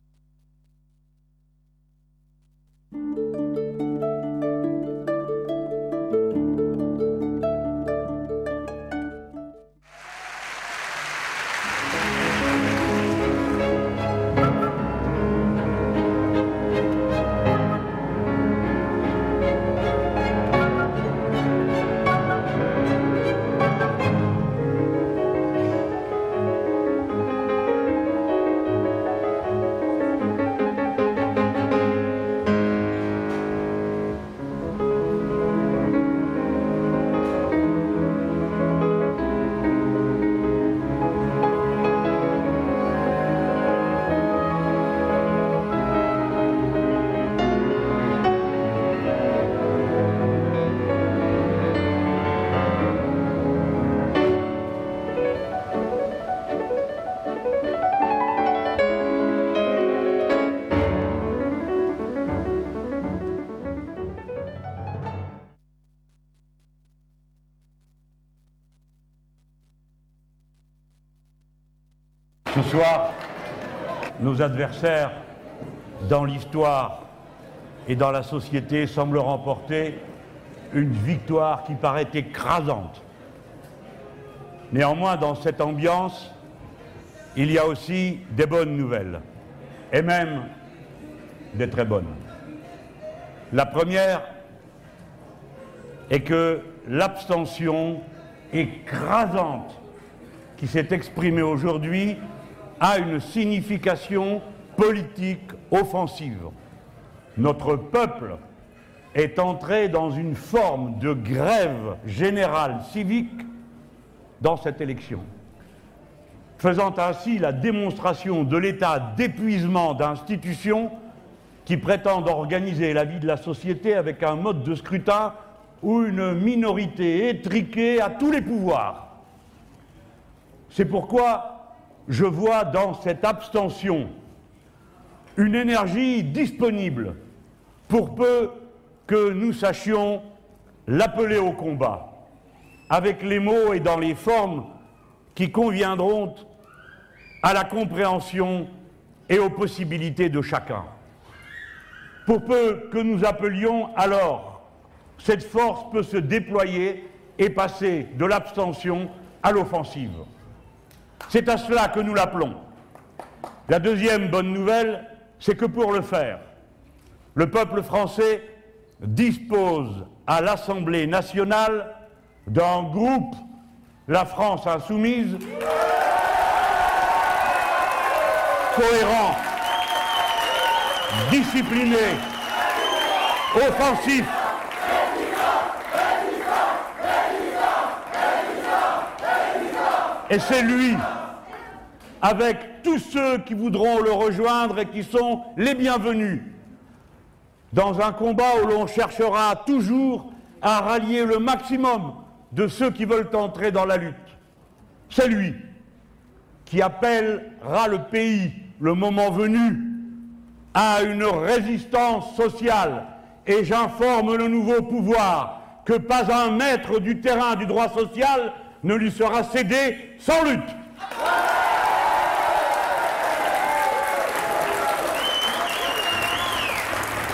Ce soir, nos adversaires dans l'histoire et dans la société semblent remporter une victoire qui paraît écrasante. Néanmoins, dans cette ambiance, il y a aussi des bonnes nouvelles, et même des très bonnes. La première est que l'abstention écrasante qui s'est exprimée aujourd'hui a une signification politique offensive. Notre peuple est entré dans une forme de grève générale civique dans cette élection, faisant ainsi la démonstration de l'état d'épuisement d'institutions qui prétendent organiser la vie de la société avec un mode de scrutin où une minorité étriquée a tous les pouvoirs. C'est pourquoi je vois dans cette abstention une énergie disponible pour peu que nous sachions l'appeler au combat, avec les mots et dans les formes qui conviendront à la compréhension et aux possibilités de chacun. Pour peu que nous appelions alors, cette force peut se déployer et passer de l'abstention à l'offensive. C'est à cela que nous l'appelons. La deuxième bonne nouvelle, c'est que pour le faire, le peuple français dispose à l'Assemblée nationale d'un groupe, la France insoumise, cohérent, discipliné, offensif, et c'est lui, avec tous ceux qui voudront le rejoindre et qui sont les bienvenus, dans un combat où l'on cherchera toujours à rallier le maximum de ceux qui veulent entrer dans la lutte. C'est lui qui appellera le pays, le moment venu, à une résistance sociale. Et j'informe le nouveau pouvoir que pas un mètre du terrain du droit social ne lui sera cédé sans lutte.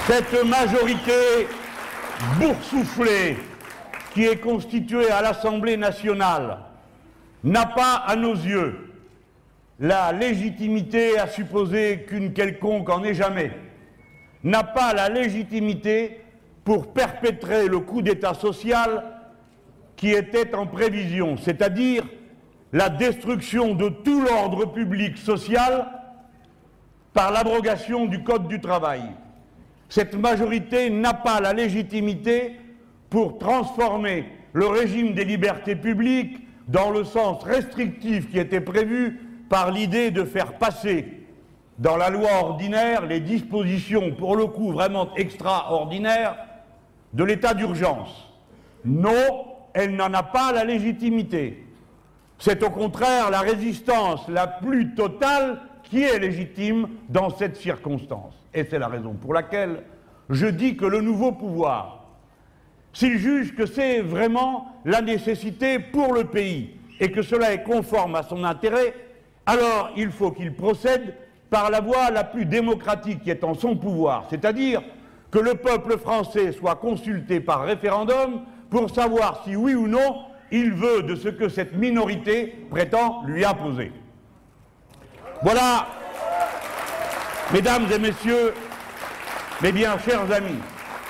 Cette majorité boursouflée qui est constituée à l'Assemblée nationale n'a pas, à nos yeux, la légitimité à supposer qu'une quelconque en ait jamais, n'a pas la légitimité pour perpétrer le coup d'État social qui était en prévision, c'est-à-dire la destruction de tout l'ordre public social par l'abrogation du Code du travail. Cette majorité n'a pas la légitimité pour transformer le régime des libertés publiques dans le sens restrictif qui était prévu par l'idée de faire passer dans la loi ordinaire les dispositions, pour le coup vraiment extraordinaires, de l'état d'urgence. Non, elle n'en a pas la légitimité. C'est au contraire la résistance la plus totale qui est légitime dans cette circonstance. Et c'est la raison pour laquelle je dis que le nouveau pouvoir, s'il juge que c'est vraiment la nécessité pour le pays et que cela est conforme à son intérêt, alors il faut qu'il procède par la voie la plus démocratique qui est en son pouvoir, c'est-à-dire que le peuple français soit consulté par référendum pour savoir si oui ou non il veut de ce que cette minorité prétend lui imposer. Voilà, mesdames et messieurs, mes bien chers amis,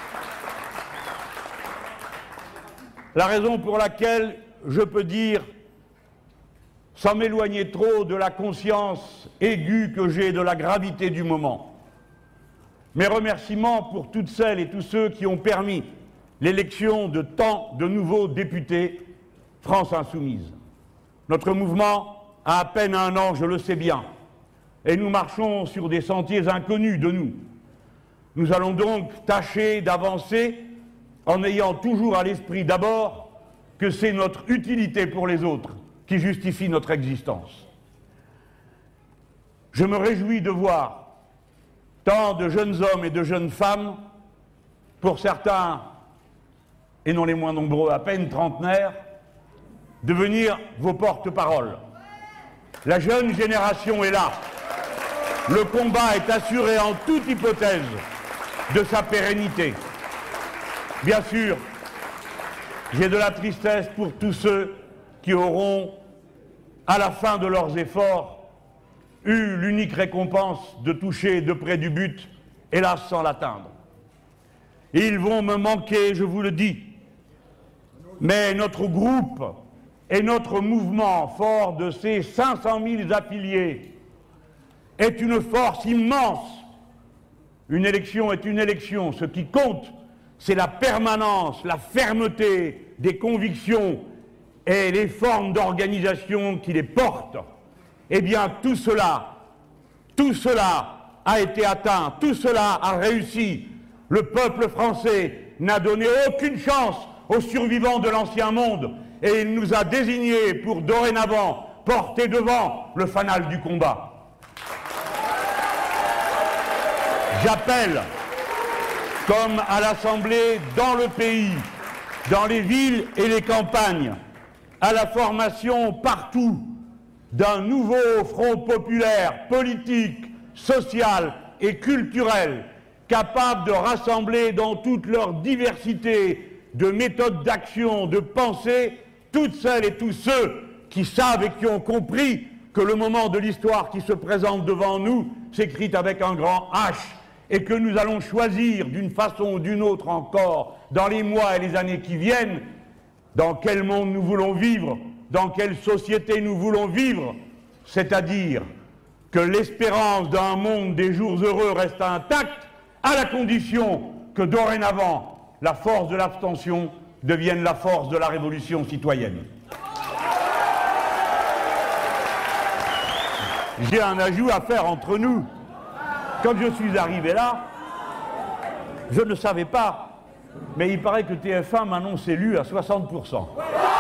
la raison pour laquelle je peux dire, sans m'éloigner trop de la conscience aiguë que j'ai de la gravité du moment, mes remerciements pour toutes celles et tous ceux qui ont permis l'élection de tant de nouveaux députés France Insoumise. Notre mouvement a à peine un an, je le sais bien, et nous marchons sur des sentiers inconnus de nous. Nous allons donc tâcher d'avancer en ayant toujours à l'esprit d'abord que c'est notre utilité pour les autres qui justifie notre existence. Je me réjouis de voir tant de jeunes hommes et de jeunes femmes, pour certains, et non les moins nombreux, à peine trentenaires, devenir vos porte-paroles. La jeune génération est là. Le combat est assuré en toute hypothèse de sa pérennité. Bien sûr, j'ai de la tristesse pour tous ceux qui auront, à la fin de leurs efforts, eu l'unique récompense de toucher de près du but, hélas sans l'atteindre. Ils vont me manquer, je vous le dis, mais notre groupe et notre mouvement, fort de ces cinq cent mille affiliés, est une force immense. Une élection est une élection. Ce qui compte, c'est la permanence, la fermeté des convictions et les formes d'organisation qui les portent. Eh bien, tout cela, tout cela a été atteint, tout cela a réussi. Le peuple français n'a donné aucune chance aux survivants de l'ancien monde et il nous a désignés pour dorénavant porter devant le fanal du combat. J'appelle, comme à l'Assemblée, dans le pays, dans les villes et les campagnes, à la formation partout d'un nouveau front populaire, politique, social et culturel, capable de rassembler dans toute leur diversité de méthodes d'action, de pensée, toutes celles et tous ceux qui savent et qui ont compris que le moment de l'histoire qui se présente devant nous s'écrit avec un grand H et que nous allons choisir d'une façon ou d'une autre encore, dans les mois et les années qui viennent, dans quel monde nous voulons vivre, dans quelle société nous voulons vivre, c'est-à-dire que l'espérance d'un monde des jours heureux reste intacte, à la condition que dorénavant, la force de l'abstention devienne la force de la révolution citoyenne. J'ai un ajout à faire entre nous. Quand je suis arrivé là, je ne savais pas, mais il paraît que T F un m'annonce élu à soixante pour cent.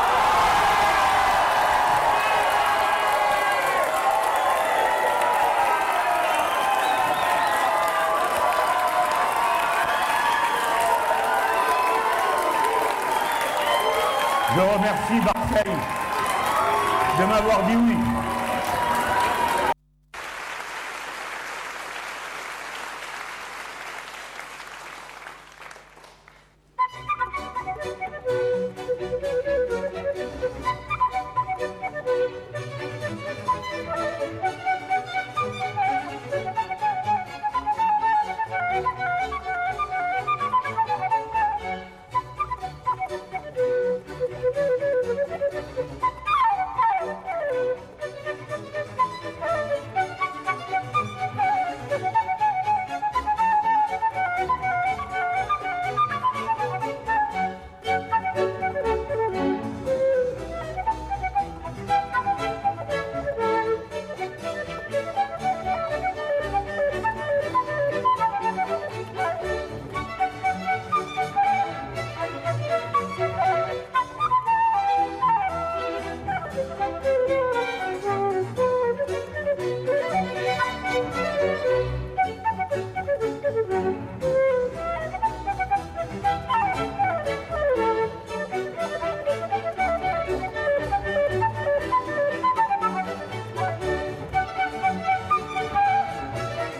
Je remercie Marseille de m'avoir dit oui.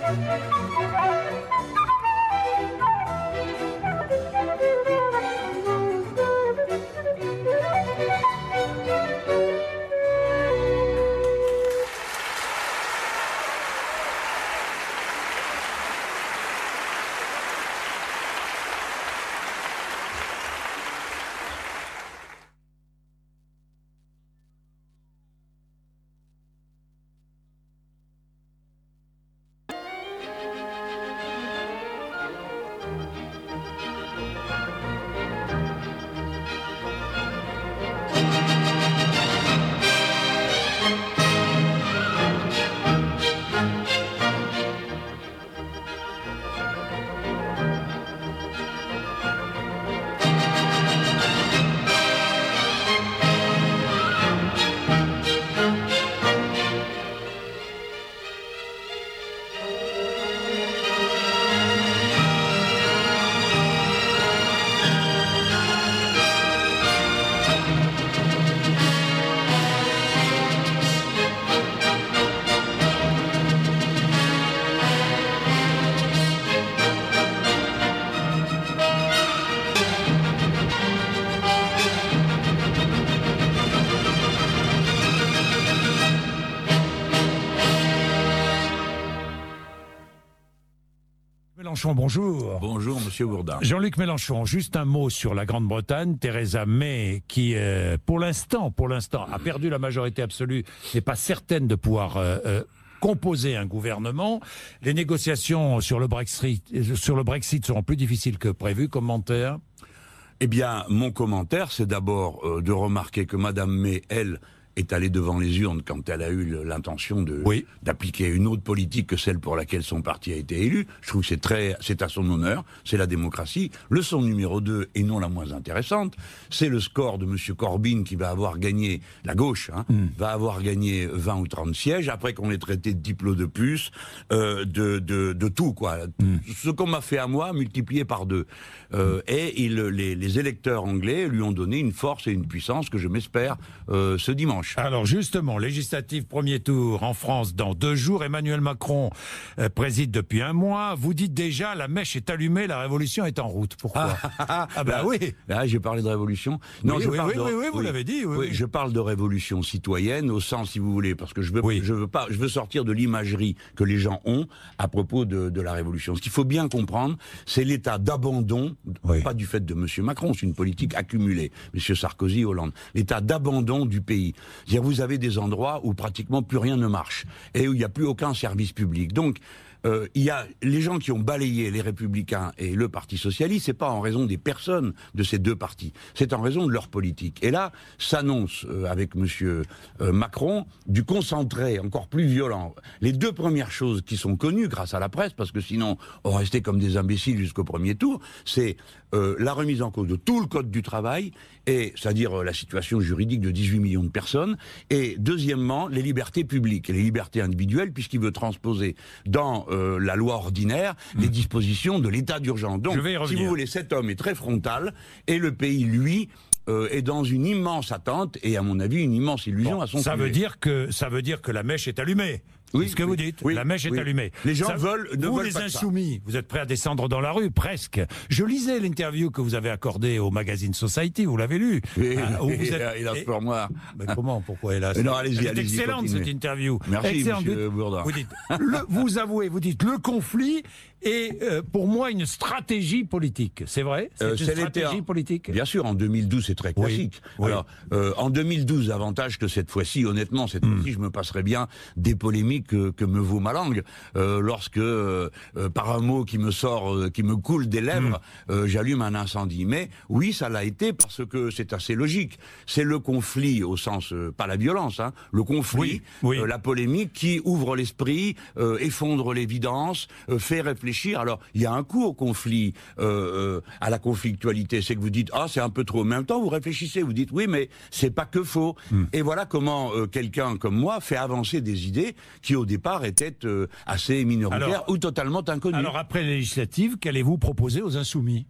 Mélenchon, bonjour. Bonjour, monsieur Bourdin. Jean-Luc Mélenchon, juste un mot sur la Grande-Bretagne. Theresa May, qui, euh, pour l'instant, pour l'instant, a perdu la majorité absolue, n'est pas certaine de pouvoir euh, euh, composer un gouvernement. Les négociations sur le Brexit, sur le Brexit seront plus difficiles que prévu. Commentaire ? Eh bien, mon commentaire, c'est d'abord euh, de remarquer que madame May, elle, est allée devant les urnes quand elle a eu l'intention de oui. d'appliquer une autre politique que celle pour laquelle son parti a été élu. Je trouve que c'est très, c'est à son honneur, c'est la démocratie. Leçon numéro deux, et non la moins intéressante, c'est le score de monsieur Corbyn qui va avoir gagné, la gauche, hein, mm. va avoir gagné vingt ou trente sièges, après qu'on l'ait traité de diplôme de puce, euh, de, de, de tout, quoi. Mm. Ce qu'on m'a fait à moi, multiplié par deux. Euh, mm. Et il, les, les électeurs anglais lui ont donné une force et une puissance que je m'espère euh, ce dimanche. Alors justement, législative premier tour en France dans deux jours. Emmanuel Macron euh, préside depuis un mois. Vous dites déjà, la mèche est allumée, la révolution est en route. Pourquoi ? Ah, ah bah oui. Là, j'ai parlé de révolution. Non, oui, je oui, parle oui, de, oui, oui, vous oui, l'avez dit. Oui, oui, oui. Je parle de révolution citoyenne au sens, si vous voulez, parce que je veux, oui. je veux pas, je veux sortir de l'imagerie que les gens ont à propos de, de la révolution. Ce qu'il faut bien comprendre, c'est l'état d'abandon, oui. pas du fait de monsieur Macron, c'est une politique accumulée, monsieur Sarkozy, Hollande, l'état d'abandon du pays. C'est-à-dire, vous avez des endroits où pratiquement plus rien ne marche et où il n'y a plus aucun service public. Donc, euh, il y a les gens qui ont balayé les Républicains et le Parti Socialiste, c'est pas en raison des personnes de ces deux partis, c'est en raison de leur politique. Et là, s'annonce euh, avec monsieur euh, Macron du concentré encore plus violent. Les deux premières choses qui sont connues grâce à la presse, parce que sinon on restait comme des imbéciles jusqu'au premier tour, c'est euh, la remise en cause de tout le code du travail, et c'est-à-dire euh, la situation juridique de dix-huit millions de personnes, et deuxièmement les libertés publiques et les libertés individuelles, puisqu'il veut transposer dans euh, la loi ordinaire mmh. les dispositions de l'état d'urgence. Donc, si vous voulez, cet homme est très frontal, et le pays, lui, euh, est dans une immense attente, et à mon avis, une immense illusion bon, à son ça sujet. veut dire que ça veut dire que la mèche est allumée. Oui, c'est ce que oui, vous dites. oui, la mèche est oui. allumée. Les gens ça, veulent. Ne vous, veulent les pas insoumis, vous êtes prêts à descendre dans la rue, presque. Je lisais l'interview que vous avez accordée au magazine Society, vous l'avez lu. Et, ah, où vous êtes... Hélas pour moi. Mais comment, pourquoi hélas? Non, allez-y, C'est allez-y. excellente continuez. cette interview. Merci, excellente. monsieur Bourdin. Vous dites, le, vous avouez, vous dites le conflit est euh, pour moi une stratégie politique. C'est vrai? C'est euh, une stratégie politique. Bien sûr, en deux mille douze, c'est très classique. Oui, oui. Alors, euh, en deux mille douze, avantage que cette fois-ci, honnêtement, cette mm. fois-ci, je me passerai bien des polémiques que, que me vaut ma langue, euh, lorsque, euh, euh, par un mot qui me sort, euh, qui me coule des lèvres, mmh. euh, j'allume un incendie. Mais oui, ça l'a été parce que c'est assez logique. C'est le conflit au sens, euh, pas la violence, hein, le conflit, oui, oui. Euh, la polémique qui ouvre l'esprit, euh, effondre l'évidence, euh, fait réfléchir. Alors, il y a un coût au conflit, euh, euh, à la conflictualité. C'est que vous dites, ah, c'est un peu trop. Mais en même temps, vous réfléchissez, vous dites, oui, mais c'est pas que faux. Mmh. Et voilà comment euh, quelqu'un comme moi fait avancer des idées qui, au départ, étaient euh, assez minoritaires alors, ou totalement inconnues. Alors, après les législatives, qu'allez-vous proposer aux insoumis ?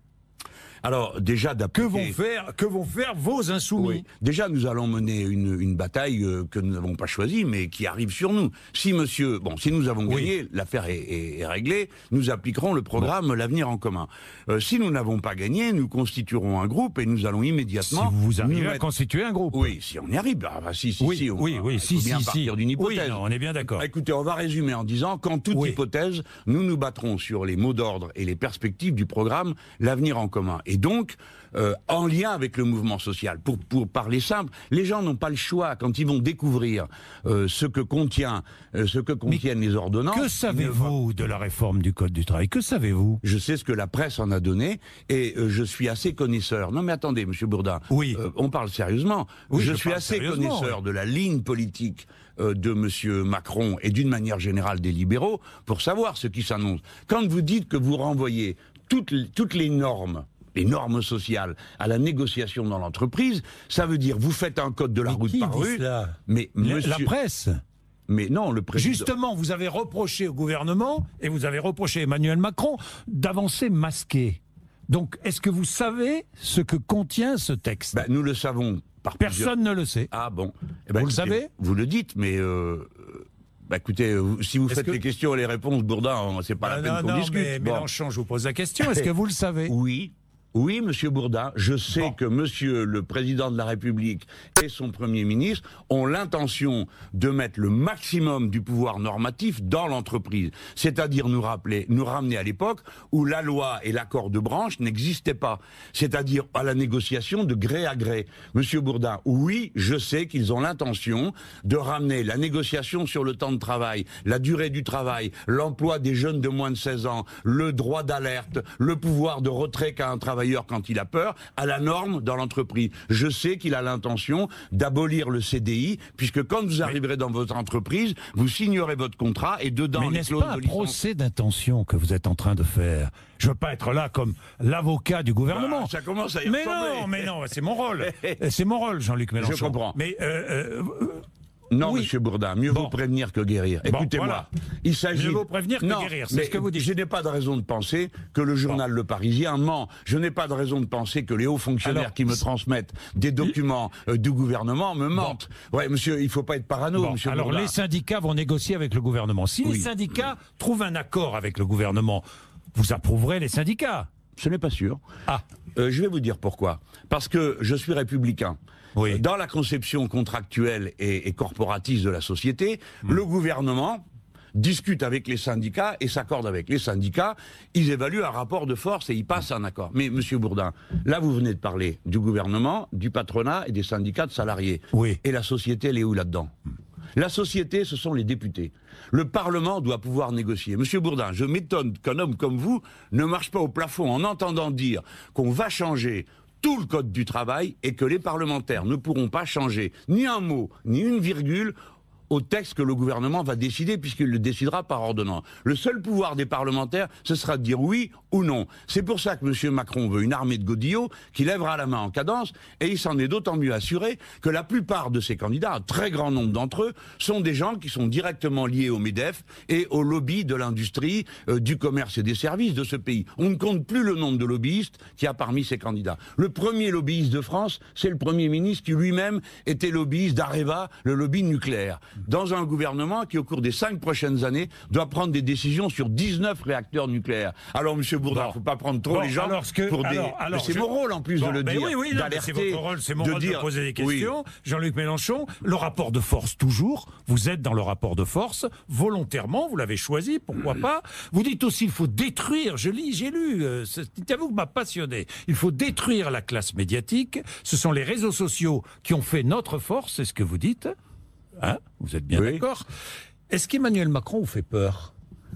Alors, déjà, que vont faire, que vont faire vos insoumis? Oui. Déjà, nous allons mener une, une bataille euh, que nous n'avons pas choisie, mais qui arrive sur nous. Si monsieur, bon, si nous avons gagné, oui. l'affaire est, est, est réglée, nous appliquerons le programme bon. L'Avenir en commun. Euh, si nous n'avons pas gagné, nous constituerons un groupe et nous allons immédiatement... Si vous arrivez mettre... à constituer un groupe. Oui, si on y arrive. Ah, bah, si, si, oui, si. On, oui, oui, si, bien si, partir si. d'une hypothèse. Oui, non, on est bien d'accord. Écoutez, on va résumer en disant qu'en toute oui. hypothèse, nous nous battrons sur les mots d'ordre et les perspectives du programme L'Avenir en commun. Et donc, euh, en lien avec le mouvement social. Pour, pour parler simple, les gens n'ont pas le choix quand ils vont découvrir euh, ce que contient, euh, ce que contiennent Mais les ordonnances. Que savez-vous de la réforme du Code du travail? Que savez-vous? Je sais ce que la presse en a donné et euh, je suis assez connaisseur. Non mais attendez, Monsieur Bourdin, oui. euh, on parle sérieusement. Oui, je, je suis assez connaisseur oui. de la ligne politique euh, de Monsieur Macron et d'une manière générale des libéraux pour savoir ce qui s'annonce. Quand vous dites que vous renvoyez toutes, toutes les normes, les normes sociales à la négociation dans l'entreprise, ça veut dire vous faites un code de la mais route qui par dit rue. Cela Mais monsieur... La presse. Mais non, le président... Justement, vous avez reproché au gouvernement et vous avez reproché à Emmanuel Macron d'avancer masqué. Donc, est-ce que vous savez ce que contient ce texte? Ben, nous le savons par Personne plusieurs... ne le sait. Ah bon eh ben, Vous écoutez, le savez? Vous le dites, mais... Euh... Bah écoutez, si vous faites que... les questions et les réponses, Bourdin, c'est pas non, la peine non, qu'on non, discute. Mais bon. Mélenchon, je vous pose la question, est-ce que vous le savez? Oui. Oui, Monsieur Bourdin, je sais bon. que Monsieur le Président de la République et son Premier ministre ont l'intention de mettre le maximum du pouvoir normatif dans l'entreprise. C'est-à-dire nous rappeler, nous ramener à l'époque où la loi et l'accord de branche n'existaient pas. C'est-à-dire à la négociation de gré à gré. Monsieur Bourdin, oui, je sais qu'ils ont l'intention de ramener la négociation sur le temps de travail, la durée du travail, l'emploi des jeunes de moins de seize ans, le droit d'alerte, le pouvoir de retrait qu'a un travailleur quand il a peur, à la norme dans l'entreprise. Je sais qu'il a l'intention d'abolir le C D I, puisque quand vous arriverez mais, dans votre entreprise, vous signerez votre contrat et dedans... Mais n'est-ce pas un procès d'intention que vous êtes en train de faire? Je veux pas être là comme l'avocat du gouvernement. Bah, ça commence à y mais ressembler. non, mais non, c'est mon rôle. C'est mon rôle, Jean-Luc Mélenchon. Je comprends. Mais... Euh, euh, Non, oui. Monsieur Bourdin, mieux bon. vaut prévenir que guérir. Bon, Écoutez-moi, voilà. il s'agit... Mieux vaut prévenir que non, guérir, c'est ce que vous dites. Je n'ai pas de raison de penser que le journal bon. Le Parisien ment. Je n'ai pas de raison de penser que les hauts fonctionnaires Alors, qui me transmettent des documents euh, du gouvernement me mentent. Bon. Ouais, monsieur, il ne faut pas être parano, bon. Monsieur Alors, Bourdin. les syndicats vont négocier avec le gouvernement. Si oui. les syndicats trouvent un accord avec le gouvernement, vous approuverez les syndicats? Ce n'est pas sûr. Ah. Euh, je vais vous dire pourquoi. Parce que je suis républicain. Oui. Dans la conception contractuelle et, et corporatiste de la société, mmh. le gouvernement discute avec les syndicats et s'accorde avec les syndicats. Ils évaluent un rapport de force et ils passent un accord. Mais Monsieur Bourdin, là vous venez de parler du gouvernement, du patronat et des syndicats de salariés. Oui. Et la société, elle est où là-dedans? La société, ce sont les députés. Le Parlement doit pouvoir négocier. Monsieur Bourdin, je m'étonne qu'un homme comme vous ne marche pas au plafond en entendant dire qu'on va changer tout le code du travail et que les parlementaires ne pourront pas changer ni un mot, ni une virgule au texte que le gouvernement va décider, puisqu'il le décidera par ordonnance. Le seul pouvoir des parlementaires, ce sera de dire oui ou non. C'est pour ça que M. Macron veut une armée de godillots qui lèvera la main en cadence, et il s'en est d'autant mieux assuré que la plupart de ces candidats, un très grand nombre d'entre eux, sont des gens qui sont directement liés au MEDEF et au lobby de l'industrie, euh, du commerce et des services de ce pays. On ne compte plus le nombre de lobbyistes qu'il y a parmi ces candidats. Le premier lobbyiste de France, c'est le Premier ministre qui lui-même était lobbyiste d'Areva, le lobby nucléaire. Dans un gouvernement qui, au cours des cinq prochaines années, doit prendre des décisions sur dix-neuf réacteurs nucléaires. Alors, Monsieur Bourdin, il bon. ne faut pas prendre trop bon, les gens alors que, pour des... Alors, alors, c'est je... mon rôle, en plus, bon, de le dire. Oui, oui, c'est votre rôle, c'est mon de rôle dire... de poser des questions. Oui. Jean-Luc Mélenchon, le rapport de force, toujours. Vous êtes dans le rapport de force, volontairement, vous l'avez choisi, pourquoi pas. Vous dites aussi qu'il faut détruire, je lis, j'ai lu, euh, cette interview m'a passionné. Il faut détruire la classe médiatique. Ce sont les réseaux sociaux qui ont fait notre force, c'est ce que vous dites. Hein, vous êtes bien oui. d'accord. Est-ce qu'Emmanuel Macron vous fait peur?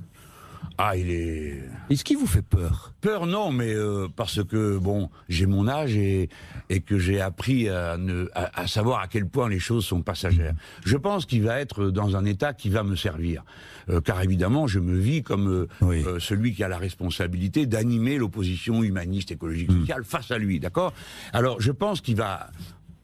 Ah, il est... Est-ce qu'il vous fait peur? Peur, non, mais euh, parce que, bon, j'ai mon âge et, et que j'ai appris à, ne, à, à savoir à quel point les choses sont passagères. Je pense qu'il va être dans un état qui va me servir. Euh, car évidemment, je me vis comme euh, oui. euh, celui qui a la responsabilité d'animer l'opposition humaniste, écologique, sociale mmh. face à lui, d'accord? Alors, je pense qu'il va...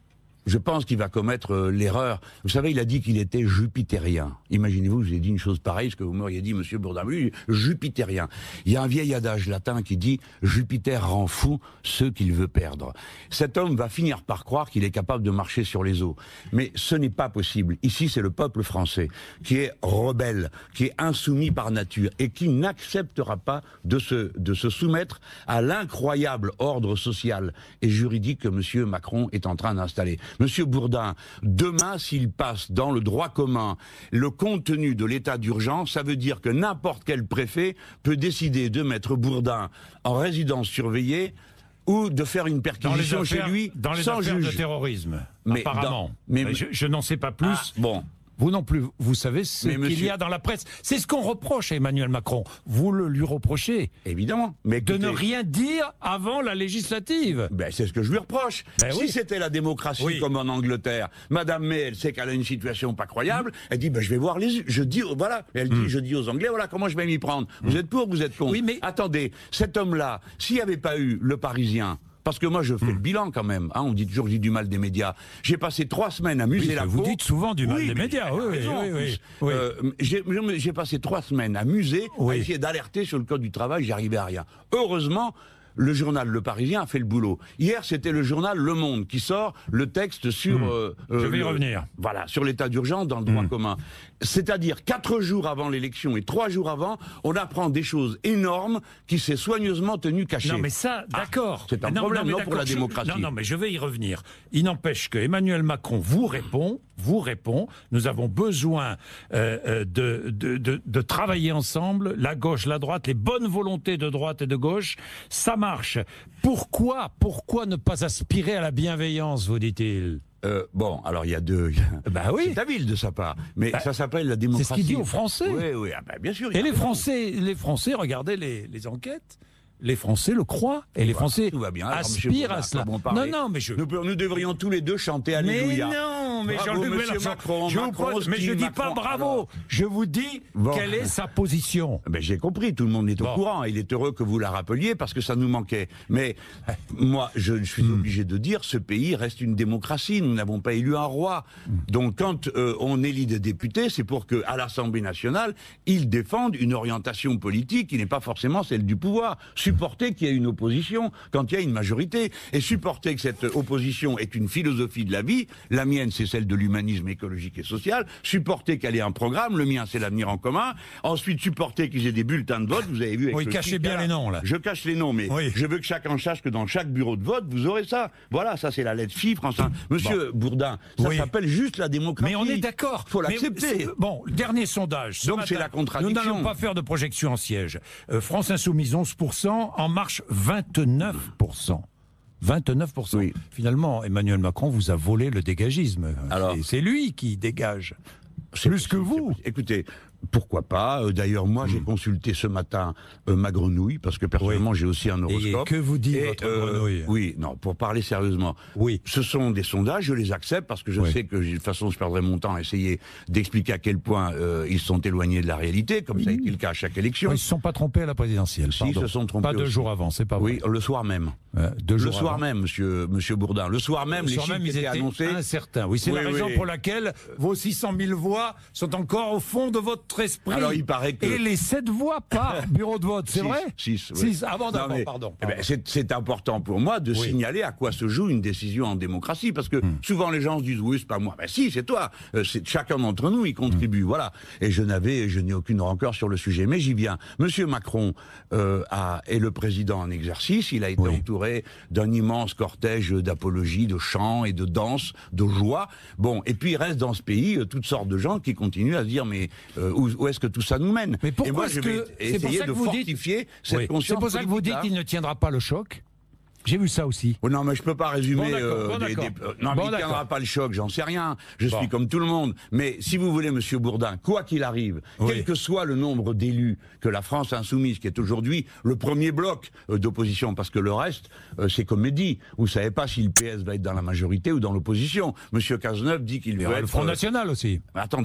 je pense qu'il va commettre euh, l'erreur. Vous savez, il a dit qu'il était jupitérien. Imaginez-vous, je vous ai dit une chose pareille, ce que vous m'auriez dit, monsieur Bourdin. Lui, jupitérien. Il y a un vieil adage latin qui dit « Jupiter rend fou ceux qu'il veut perdre ». Cet homme va finir par croire qu'il est capable de marcher sur les eaux. Mais ce n'est pas possible. Ici, c'est le peuple français qui est rebelle, qui est insoumis par nature et qui n'acceptera pas de se, de se soumettre à l'incroyable ordre social et juridique que monsieur Macron est en train d'installer. Monsieur Bourdin, demain, s'il passe dans le droit commun le contenu de l'état d'urgence, ça veut dire que n'importe quel préfet peut décider de mettre Bourdin en résidence surveillée ou de faire une perquisition affaires, chez lui dans les sans affaires juge. de terrorisme, mais apparemment. Dans, mais, mais je, je n'en sais pas plus. Ah, bon. Vous non plus, vous savez ce qu'il monsieur... y a dans la presse. C'est ce qu'on reproche à Emmanuel Macron. Vous le lui reprochez. Évidemment. Mais écoutez... De ne rien dire avant la législative. Ben, c'est ce que je lui reproche. Ben si oui. c'était la démocratie oui. comme en Angleterre, Madame May, elle sait qu'elle a une situation pas croyable, elle dit, ben, je vais voir les... Je dis, voilà. Elle dit, mm. je dis aux Anglais, voilà comment je vais m'y prendre. Mm. Vous êtes pour, vous êtes contre. Oui, mais... Attendez, cet homme-là, s'il n'y avait pas eu le Parisien... Parce que moi, je fais mmh. le bilan quand même. Hein, on dit toujours que j'ai du mal des médias. J'ai passé trois semaines à muser oui, la Vous peau. dites souvent du mal oui, des médias. Oui, raison, oui, oui, oui. Euh, j'ai, j'ai passé trois semaines à muser, oui. à essayer d'alerter sur le code du travail. J'y arrivais à rien. Heureusement, le journal Le Parisien a fait le boulot. Hier, c'était le journal Le Monde qui sort le texte sur... Mmh. Euh, je vais y le, revenir. Voilà, sur l'état d'urgence dans le droit mmh. commun. C'est-à-dire, quatre jours avant l'élection et trois jours avant, on apprend des choses énormes qui s'est soigneusement tenu cachées. Non, mais ça, d'accord. Ah, c'est un non, problème, non, non, pour la démocratie. Je, non, non, mais je vais y revenir. Il n'empêche que Emmanuel Macron vous répond, vous répond, nous avons besoin euh, de, de, de, de travailler ensemble, la gauche, la droite, les bonnes volontés de droite et de gauche, ça marche. Pourquoi, pourquoi ne pas aspirer à la bienveillance, vous dit-il ? Euh, bon, alors il y a deux. Bah oui. C'est habile de sa part, mais bah, ça s'appelle la démocratie. C'est ce qu'il dit aux Français. Oui, oui, ah bah, bien sûr. Et les Français, les Français, regardez les, les enquêtes. Les Français le croient et les Français tout va bien. Alors, aspirent à cela. Bon non, non, mais je... nous, nous devrions tous les deux chanter Alléluia. Mais non, mais Jean-Luc Mélenchon, je Macron, mais je dis Macron, pas bravo. Alors... Je vous dis bon. Quelle est sa position. Ben, j'ai compris, tout le monde est au bon. courant. Il est heureux que vous la rappeliez parce que ça nous manquait. Mais moi, je, je suis mm. obligé de dire, ce pays reste une démocratie. Nous n'avons pas élu un roi. Mm. Donc, quand euh, on élit des députés, c'est pour que, à l'Assemblée nationale, ils défendent une orientation politique qui n'est pas forcément celle du pouvoir. Supporter qu'il y ait une opposition quand il y a une majorité et supporter que cette opposition est une philosophie de la vie, la mienne c'est celle de l'humanisme écologique et social, supporter qu'elle ait un programme, le mien c'est l'avenir en commun, ensuite supporter qu'ils aient des bulletins de vote, vous avez vu avec oui, le cachez bien là. Les noms là. Je cache les noms, mais oui. je veux que chacun sache que dans chaque bureau de vote, vous aurez ça. Voilà, ça c'est la lettre chiffre, enfin, monsieur bon. Bourdin, ça oui. s'appelle juste la démocratie. Mais on est d'accord. Faut l'accepter. Bon, dernier sondage. Donc c'est la contradiction. Nous n'allons pas faire de projection en siège. Euh, France Insoumise onze pour cent, En Marche vingt-neuf pour cent. vingt-neuf pour cent. Oui. Finalement, Emmanuel Macron vous a volé le dégagisme. Alors, c'est, c'est lui qui dégage. C'est plus que vous. Écoutez, pourquoi pas. Euh, d'ailleurs, moi, mmh. j'ai consulté ce matin euh, ma grenouille, parce que personnellement, oui. j'ai aussi un horoscope. Et que vous dit et, votre euh, grenouille ? Oui, non, pour parler sérieusement. Oui. Ce sont des sondages, je les accepte, parce que je oui. sais que, de toute façon, je perdrai mon temps à essayer d'expliquer à quel point euh, ils sont éloignés de la réalité, comme mmh. ça a été le cas à chaque élection. Ils ne se sont pas trompés à la présidentielle, si, pardon. ils se sont trompés Pas deux aussi. jours avant, c'est pas vrai. Oui, le soir même. Euh, deux le jours soir avant. même, monsieur, monsieur Bourdin. Le soir même, le les soir chiffres même, ils étaient étaient annoncés. incertains. Oui, c'est oui, la raison oui. pour laquelle vos six cent mille voix sont encore au fond de votre esprit. Alors, il paraît que... Et les sept voix par bureau de vote, c'est six, vrai Six, oui. Six, avant d'abord, mais, pardon. Eh ben, c'est, c'est important pour moi de oui. signaler à quoi se joue une décision en démocratie, parce que hum. souvent les gens se disent, oui, c'est pas moi. Ben si, c'est toi. Euh, c'est chacun d'entre nous, il contribue. Hum. Voilà. Et je n'avais, je n'ai aucune rancœur sur le sujet. Mais j'y viens. Monsieur Macron euh, a, est le président en exercice. Il a été oui. entouré d'un immense cortège d'apologie, de chants et de danse, de joie. Bon, et puis il reste dans ce pays euh, toutes sortes de gens qui continuent à se dire, mais euh, où, où est-ce que tout ça nous mène ? Mais pourquoi et moi, est-ce je vais que essayer de fortifier dites... cette oui. conscience. C'est pour ça que vous dites qu'il ne tiendra pas le choc. J'ai vu ça aussi. Oh non, mais je peux pas résumer. Bon, euh, bon, des, des, euh, non, bon, mais il ne tiendra pas le choc, j'en sais rien. Je bon. suis comme tout le monde. Mais si vous voulez, monsieur Bourdin, quoi qu'il arrive, oui. quel que soit le nombre d'élus que la France insoumise, qui est aujourd'hui le premier bloc euh, d'opposition, parce que le reste, euh, c'est comédie. Vous savez pas si le P S va être dans la majorité ou dans l'opposition. Monsieur Cazeneuve dit qu'il veut être... le Front National aussi. Euh, attendez.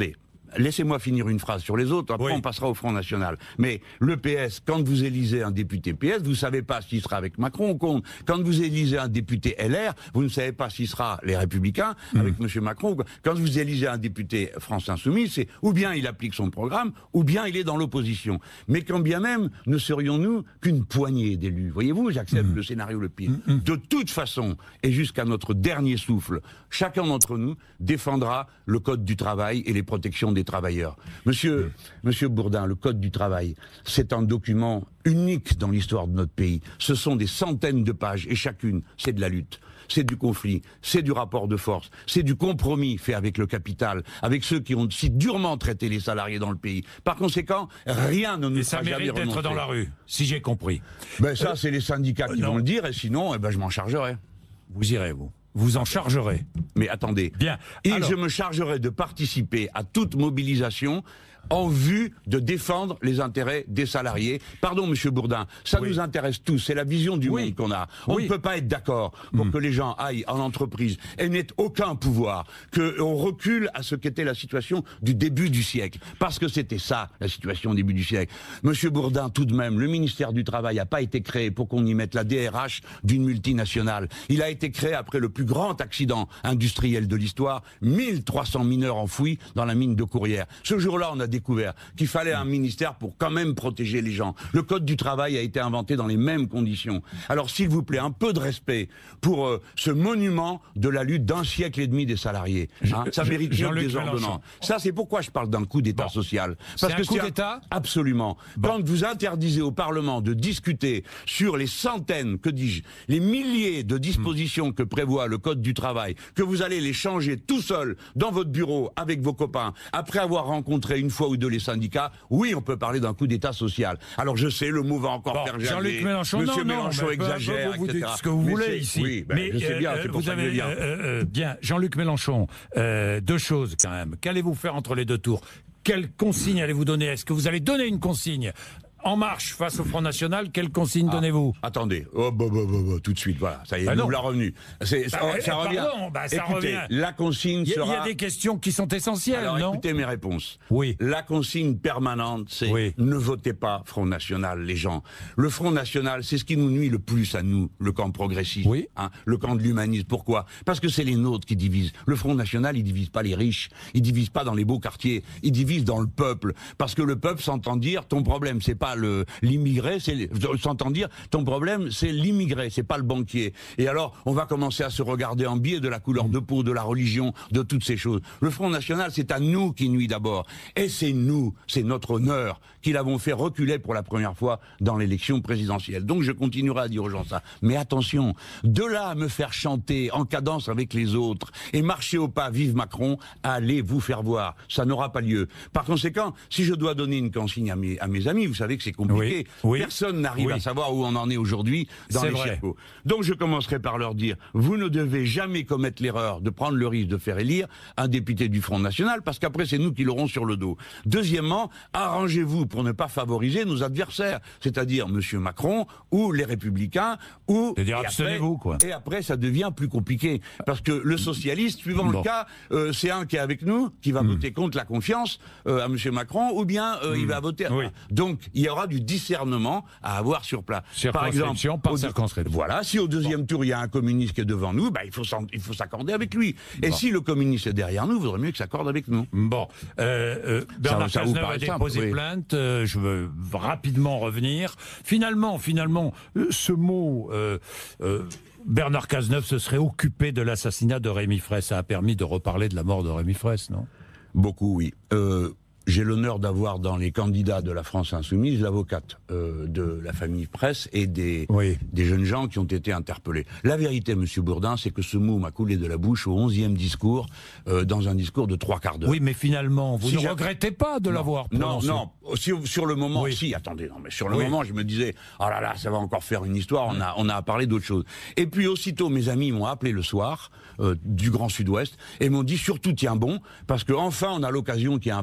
laissez-moi finir une phrase sur les autres, après Oui. on passera au Front National. Mais le P S, quand vous élisez un député P S, vous ne savez pas s'il sera avec Macron ou contre. Quand vous élisez un député L R, vous ne savez pas s'il sera les Républicains, mmh. avec M. Macron. Quand vous élisez un député France Insoumise, c'est ou bien il applique son programme, ou bien il est dans l'opposition. Mais quand bien même, ne serions-nous qu'une poignée d'élus. Voyez-vous, j'accepte mmh. le scénario le pire. Mmh. De toute façon, et jusqu'à notre dernier souffle, chacun d'entre nous défendra le Code du travail et les protections des travailleurs. Monsieur, mmh. Monsieur Bourdin, le Code du travail, c'est un document unique dans l'histoire de notre pays. Ce sont des centaines de pages, et chacune, c'est de la lutte. C'est du conflit, c'est du rapport de force, c'est du compromis fait avec le capital, avec ceux qui ont si durement traité les salariés dans le pays. Par conséquent, rien ne nous et ça fera jamais mérite d'être renoncer. dans la rue, si j'ai compris. Ben ça, Euh, c'est les syndicats qui non. vont le dire, et sinon, eh ben, je m'en chargerai. Vous irez, vous. Vous en chargerez. Mais attendez. Bien. Et Alors- je me chargerai de participer à toute mobilisation en vue de défendre les intérêts des salariés. Pardon, Monsieur Bourdin, ça Oui. nous intéresse tous, c'est la vision du Oui. monde qu'on a. On Oui. ne peut pas être d'accord pour Mm. que les gens aillent en entreprise et n'aient aucun pouvoir, qu'on recule à ce qu'était la situation du début du siècle. Parce que c'était ça, la situation au début du siècle. Monsieur Bourdin, tout de même, le ministère du Travail n'a pas été créé pour qu'on y mette la D R H d'une multinationale. Il a été créé après le plus grand accident industriel de l'histoire, mille trois cents mineurs enfouis dans la mine de Courrières. Ce jour-là, on a découvert qu'il fallait un ministère pour quand même protéger les gens. Le Code du travail a été inventé dans les mêmes conditions. Alors, s'il vous plaît, un peu de respect pour euh, ce monument de la lutte d'un siècle et demi des salariés. Hein, ça Je- mérite mieux que Jean-Luc des ordonnances. Mélenchon. Ça, c'est pourquoi je parle d'un coup d'État Bon. social. C'est un coup c'est d'État ? Absolument. Quand vous interdisez au Parlement de discuter sur les centaines, que dis-je, les milliers de dispositions que prévoit le Code du travail, que vous allez les changer tout seul dans votre bureau avec vos copains, après avoir rencontré une fois ou deux les syndicats, oui, on peut parler d'un coup d'État social. Alors je sais, le mot va encore Bon, faire jaser. Jean-Luc Mélenchon, Monsieur non, non, Mélenchon mais peu importe, exagère, vous, vous et cetera. dites ce que vous Mais voulez c'est- ici. Oui, ben, je sais bien, euh, c'est pour vous ça que je avez, le dis. euh, euh, bien, Jean-Luc Mélenchon, euh, deux choses quand même. Qu'allez-vous faire entre les deux tours? Quelle consigne allez-vous donner? Est-ce que vous allez donner une consigne En Marche face au Front National? Quelle consigne Ah, donnez-vous? Attendez, oh, bah, bah, bah, bah, tout de suite, voilà, ça y est, Bah nous non. l'a revenu. C'est- ça, Bah, ça eh, revient. pardon, bah, ça Écoutez, revient. la consigne Il y, a- il y sera... a des questions qui sont essentielles, Alors non? écoutez mes réponses. Oui. La consigne permanente, c'est Oui. ne votez pas Front National, les gens. Le Front National, c'est ce qui nous nuit le plus à nous, le camp progressiste, Oui. hein, le camp de l'humanisme. Pourquoi? Parce que c'est les nôtres qui divisent. Le Front National, il divise pas les riches, il divise pas dans les beaux quartiers, il divise dans le peuple. Parce que le peuple s'entend dire, ton problème, c'est pas le l'immigré, c'est les- s'entend dire, ton problème, c'est l'immigré, c'est pas le banquier. Et alors, on va commencer à se regarder en biais de la couleur de peau, de la religion, de toutes ces choses. Le Front National, c'est à nous qui nuit d'abord. Et c'est nous, c'est notre honneur, qui l'avons fait reculer pour la première fois dans l'élection présidentielle. Donc je continuerai à dire aux gens ça. Mais attention, de là à me faire chanter en cadence avec les autres et marcher au pas, vive Macron, allez vous faire voir. Ça n'aura pas lieu. Par conséquent, si je dois donner une consigne à mes, à mes amis, vous savez que c'est compliqué. Oui, oui. Personne n'arrive Oui. à savoir où on en est aujourd'hui dans C'est les vrai. circos. Donc je commencerai par leur dire, vous ne devez jamais commettre l'erreur de prendre le risque de faire élire un député du Front National, parce qu'après c'est nous qui l'aurons sur le dos. Deuxièmement, arrangez-vous pour ne pas favoriser nos adversaires, c'est-à-dire Monsieur Macron ou les Républicains, ou... C'est-à-dire et après- abstenez-vous, quoi. Et après ça devient plus compliqué, parce que le socialiste, suivant Bon. le cas, euh, c'est un qui est avec nous, qui va voter contre la confiance euh, à Monsieur Macron, ou bien euh, il va voter... Oui. Donc il y aura du discernement à avoir sur place. Par exemple, Circonscription par au deux- circonscription. Voilà, si au deuxième tour il y a un communiste qui est devant nous, bah, il faut s'en- il faut s'accorder avec lui. Et Bon. si le communiste est derrière nous, il vaudrait mieux qu'il s'accorde avec nous. Bon, euh, euh, Bernard ça vous Cazeneuve a paraît simple, déposé oui. plainte. euh, je veux rapidement revenir. Finalement, finalement, euh, ce mot, euh, euh, Bernard Cazeneuve se serait occupé de l'assassinat de Rémi Fraisse. Ça a permis de reparler de la mort de Rémi Fraisse, non? Beaucoup, oui. Euh, J'ai l'honneur d'avoir dans les candidats de la France Insoumise l'avocate euh, de la famille Fraisse et des, Oui. des jeunes gens qui ont été interpellés. La vérité, Monsieur Bourdin, c'est que ce mot m'a coulé de la bouche au onzième discours, euh, dans un discours de trois quarts d'heure. Oui, mais finalement, vous Si ne j'ai- regrettez pas de Non, l'avoir Non, prononcé. non. Sur, sur le moment, Oui. si, attendez, non, mais sur le Oui. moment, je me disais, oh là là, ça va encore faire une histoire, on a, on a à parler d'autre chose. Et puis aussitôt, mes amis m'ont appelé le soir, euh, du Grand Sud-Ouest, et m'ont dit, surtout tiens bon, parce que enfin on a l'occasion qu'il y ait un procès pour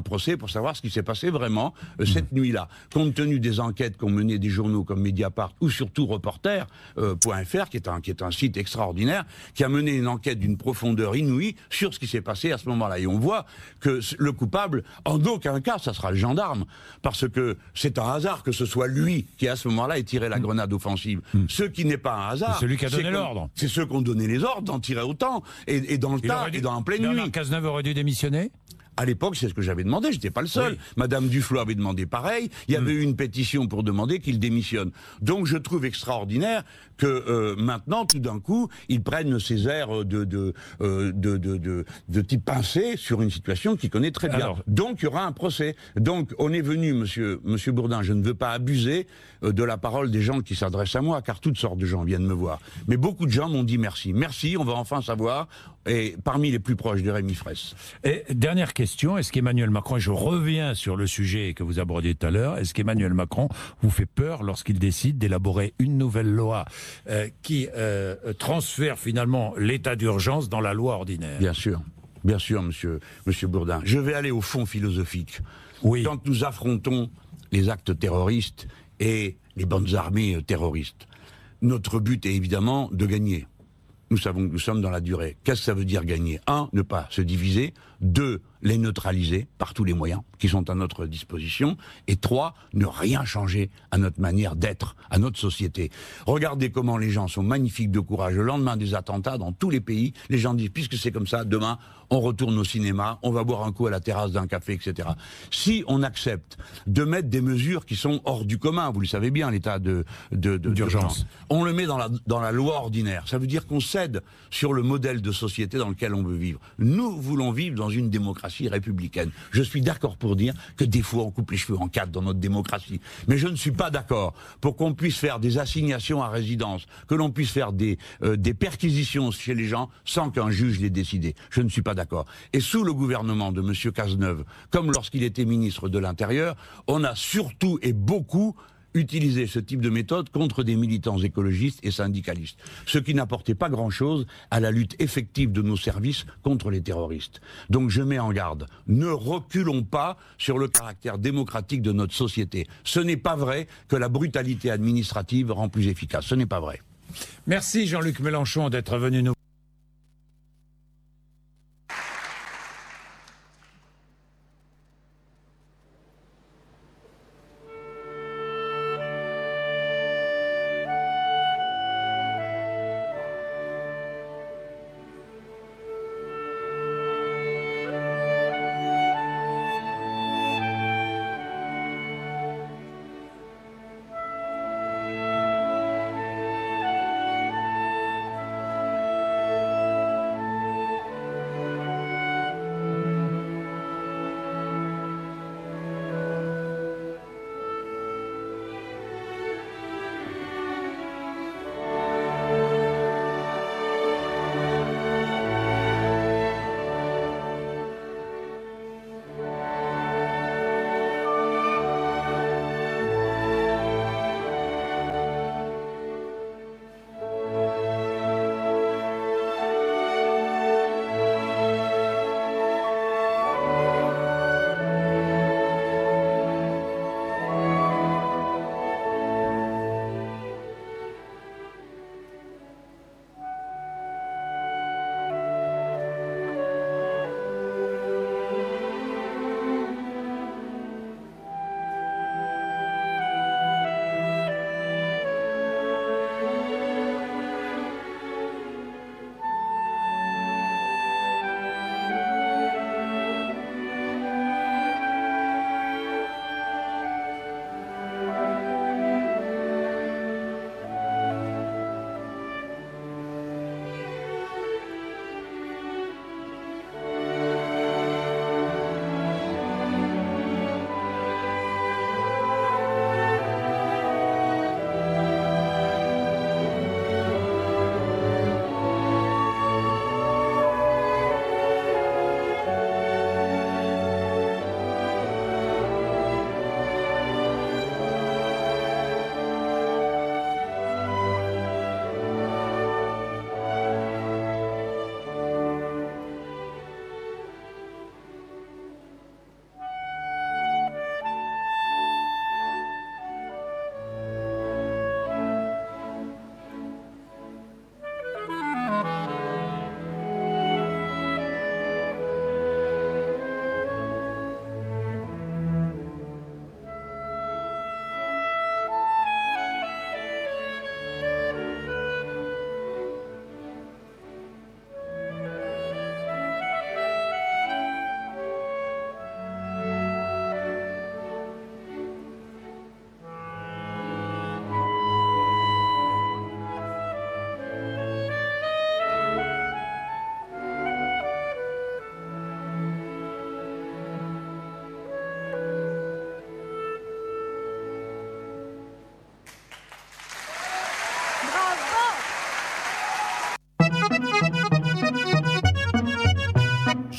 savoir ce qui s'est passé vraiment euh, cette mmh. nuit-là. Compte tenu des enquêtes qu'ont menées des journaux comme Mediapart ou surtout Reporter point F R, euh, qui, est un, qui est un site extraordinaire, qui a mené une enquête d'une profondeur inouïe sur ce qui s'est passé à ce moment-là. Et on voit que le coupable, en aucun cas, ça sera le gendarme, parce que c'est un hasard que ce soit lui qui, à ce moment-là, ait tiré la mmh. grenade offensive. Mmh. Ce qui n'est pas un hasard... C'est celui qui a donné l'ordre. C'est ceux qui ont donné les ordres d'en tirer autant, et, et dans le Il tas, dû, et dans en pleine Bernard nuit. Bernard Cazeneuve aurait dû démissionner ? À l'époque, c'est ce que j'avais demandé, j'étais pas le seul. Oui. Madame Duflot avait demandé pareil, il y avait mmh. eu une pétition pour demander qu'il démissionne. Donc je trouve extraordinaire que euh, maintenant, tout d'un coup, ils prennent ces airs de, de, euh, de, de, de, de type pincé sur une situation qu'il connaît très bien. Alors, donc il y aura un procès. Donc on est venu, monsieur, monsieur Bourdin, je ne veux pas abuser euh, de la parole des gens qui s'adressent à moi, car toutes sortes de gens viennent me voir. Mais beaucoup de gens m'ont dit merci. Merci, on va enfin savoir, et parmi les plus proches de Rémi Fraisse. Et dernière question, est-ce qu'Emmanuel Macron, et je reviens sur le sujet que vous abordiez tout à l'heure, est-ce qu'Emmanuel Macron vous fait peur lorsqu'il décide d'élaborer une nouvelle loi euh, qui euh, transfère finalement l'état d'urgence dans la loi ordinaire? Bien sûr, bien sûr, monsieur, monsieur Bourdin. Je vais aller au fond philosophique. Oui. Quand nous affrontons les actes terroristes et les bandes armées terroristes, notre but est évidemment de gagner. Nous savons que nous sommes dans la durée. Qu'est-ce que ça veut dire gagner? Un, ne pas se diviser. Deux, les neutraliser par tous les moyens qui sont à notre disposition. Et trois, ne rien changer à notre manière d'être, à notre société. Regardez comment les gens sont magnifiques de courage. Le lendemain des attentats, dans tous les pays, les gens disent, puisque c'est comme ça, demain, on retourne au cinéma, on va boire un coup à la terrasse d'un café, et cetera. Si on accepte de mettre des mesures qui sont hors du commun, vous le savez bien, l'état de, de, de, d'urgence, on le met dans la, dans la loi ordinaire. Ça veut dire qu'on cède sur le modèle de société dans lequel on veut vivre. Nous voulons vivre dans une démocratie républicaine. Je suis d'accord pour dire que des fois on coupe les cheveux en quatre dans notre démocratie. Mais je ne suis pas d'accord pour qu'on puisse faire des assignations à résidence, que l'on puisse faire des, euh, des perquisitions chez les gens sans qu'un juge les décide. Je ne suis pas d'accord. Et sous le gouvernement de M. Cazeneuve, comme lorsqu'il était ministre de l'Intérieur, on a surtout et beaucoup utiliser ce type de méthode contre des militants écologistes et syndicalistes, ce qui n'apportait pas grand-chose à la lutte effective de nos services contre les terroristes. Donc je mets en garde, ne reculons pas sur le caractère démocratique de notre société. Ce n'est pas vrai que la brutalité administrative rend plus efficace, ce n'est pas vrai. Merci Jean-Luc Mélenchon d'être venu nous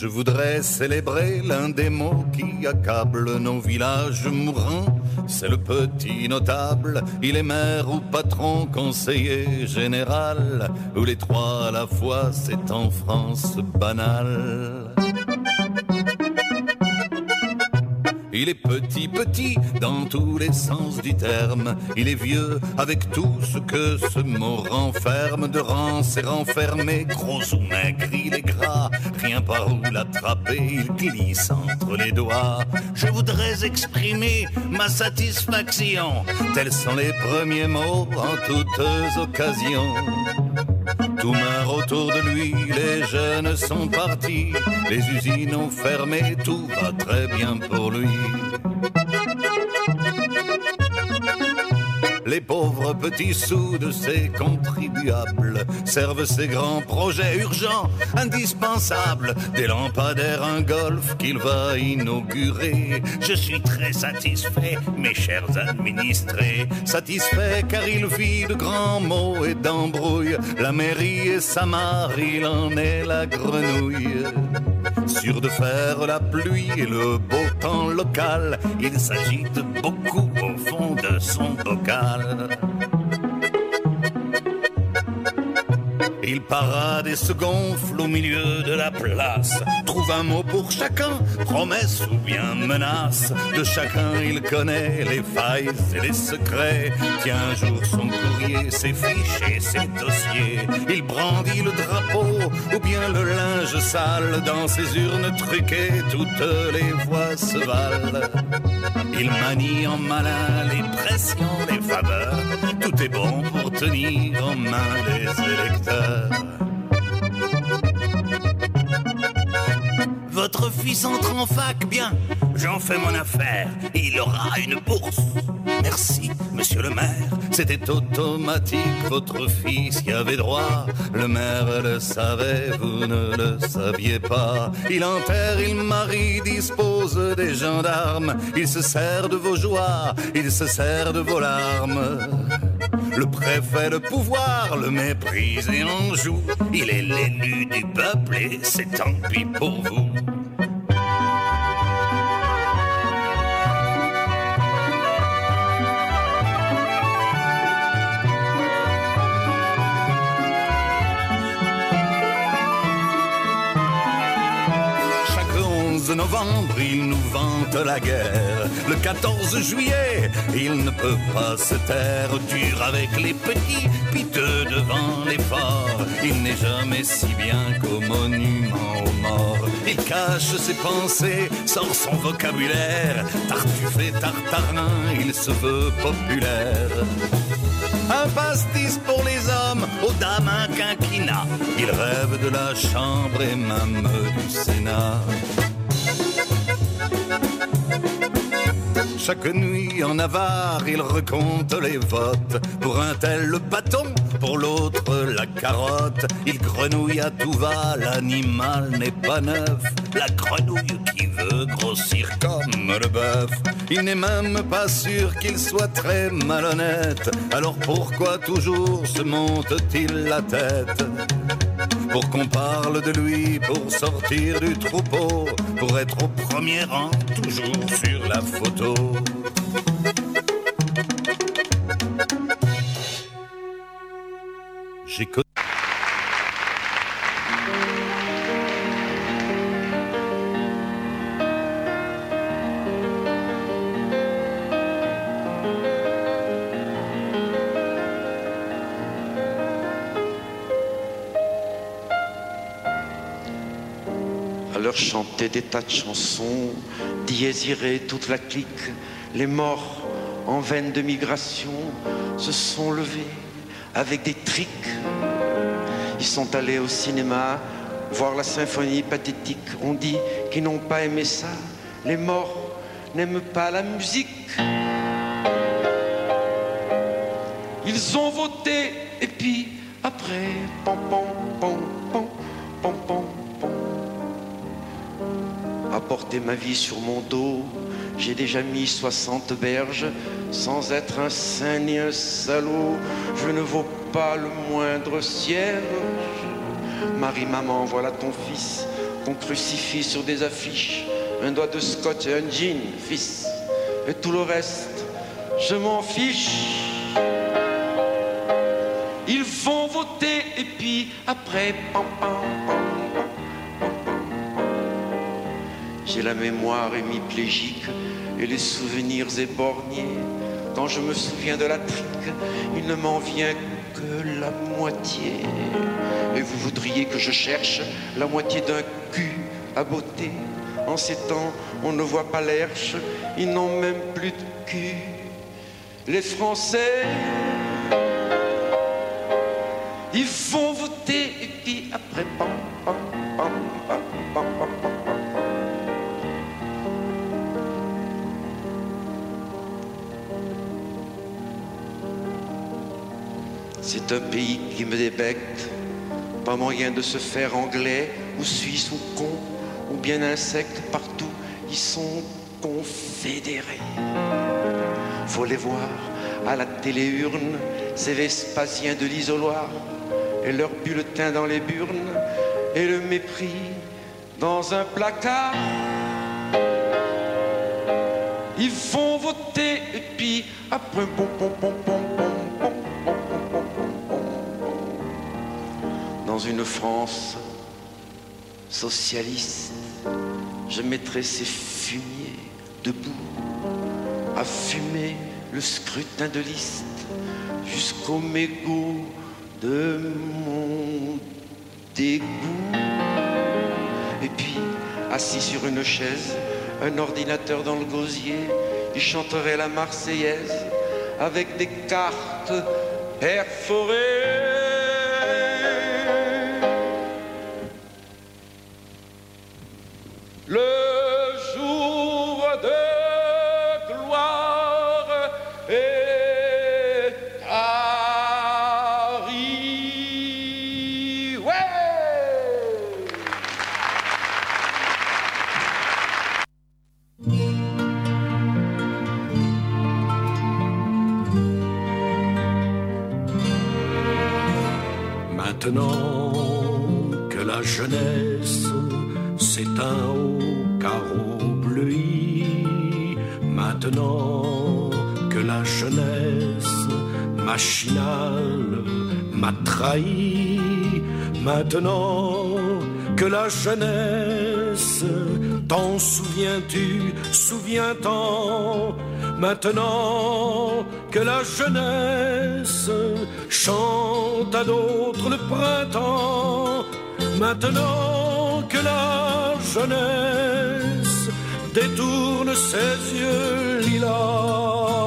Je voudrais célébrer l'un des mots qui accablent nos villages mourants. C'est le petit notable, il est maire ou patron, conseiller général, ou les trois à la fois, c'est en France banal. Il est petit, petit, dans tous les sens du terme. Il est vieux, avec tout ce que ce mot renferme. De rance et renfermé, gros ou maigre, il est gras. Rien par où l'attraper, il glisse entre les doigts. Je voudrais exprimer ma satisfaction. Tels sont les premiers mots en toutes occasions. Tout meurt autour de lui, les jeunes sont partis, les usines ont fermé, tout va très bien pour lui. Les pauvres petits sous de ces contribuables servent ces grands projets urgents, indispensables, des lampadaires, un golf qu'il va inaugurer. Je suis très satisfait, mes chers administrés, satisfait car il vit de grands mots et d'embrouilles. La mairie et sa mare, il en est la grenouille. Sûr de faire la pluie et le beau temps local, il s'agite beaucoup au fond de son bocal. Il parade et se gonfle au milieu de la place, trouve un mot pour chacun, promesse ou bien menace. De chacun il connaît les failles et les secrets, tient un jour son courrier, ses fiches et ses dossiers. Il brandit le drapeau ou bien le linge sale, dans ses urnes truquées toutes les voix se valent. Il manie en malin les pressions, les faveurs, tout est bon pour tenir en main les électeurs. Votre fils entre en fac, bien, j'en fais mon affaire, il aura une bourse. Merci, monsieur le maire, c'était automatique, votre fils y avait droit. Le maire le savait, vous ne le saviez pas. Il enterre, il marie, dispose des gendarmes. Il se sert de vos joies, il se sert de vos larmes. Le préfet, le pouvoir, le méprise et en joue. Il est l'élu du peuple et c'est tant pis pour vous. Le novembre, il nous vante la guerre. Le quatorze juillet, il ne peut pas se taire. Dur avec les petits, piteux devant les forts. Il n'est jamais si bien qu'au monument aux morts. Il cache ses pensées, sort son vocabulaire. Tartuffe et tartarin, il se veut populaire. Un pastis pour les hommes, aux dames un quinquina. Il rêve de la chambre et même du Sénat. Chaque nuit en avare, il recompte les votes. Pour un tel le bâton, pour l'autre la carotte. Il grenouille à tout va, l'animal n'est pas neuf. La grenouille qui veut grossir comme le bœuf. Il n'est même pas sûr qu'il soit très malhonnête. Alors pourquoi toujours se monte-t-il la tête? Pour qu'on parle de lui, pour sortir du troupeau, pour être au premier rang, toujours sur la photo. J'ai connu... leur chanter des tas de chansons, dièse iré toute la clique. Les morts en veine de migration se sont levés avec des triques. Ils sont allés au cinéma voir la symphonie pathétique. On dit qu'ils n'ont pas aimé ça. Les morts n'aiment pas la musique. Ils ont voté et puis après, pom pom pom pom pom pom pom. Apporter ma vie sur mon dos, j'ai déjà mis soixante berges, sans être un saint ni un salaud. Je ne vaux pas le moindre cierge. Marie, maman, voilà ton fils, qu'on crucifie sur des affiches, un doigt de scotch et un jean, fils. Et tout le reste, je m'en fiche. Ils vont voter et puis après, pam, pam, pam, pam, pam, pam. J'ai la mémoire hémiplégique et les souvenirs éborgnés. Quand je me souviens de la trique, il ne m'en vient que la moitié. Et vous voudriez que je cherche la moitié d'un cul à beauté. En ces temps, on ne voit pas l'herche, ils n'ont même plus de cul. Les Français, ils vont voter et puis après, pam, pam, pam, pam, pam, pam, pam. C'est un pays qui me débecte, pas moyen de se faire anglais ou suisse ou con ou bien insectes, partout ils sont confédérés. Faut les voir à la téléurne, ces Vespasiens de l'isoloir et leurs bulletins dans les burnes et le mépris dans un placard. Ils vont voter et puis après pom pom pom pom pom pom pom pom pom. Dans une France socialiste, je mettrai ces fumiers debout à fumer le scrutin de liste jusqu'au mégot de mon dégoût. Et puis, assis sur une chaise, un ordinateur dans le gosier, il chanterait la Marseillaise avec des cartes perforées. Le jour de gloire est arrivé. Maintenant que la jeunesse s'éteint au carreau bleui, maintenant que la jeunesse machinale m'a trahi, maintenant que la jeunesse, t'en souviens-tu, souviens-t'en, maintenant que la jeunesse chante à d'autres le printemps, maintenant que la jeunesse détourne ses yeux lilas.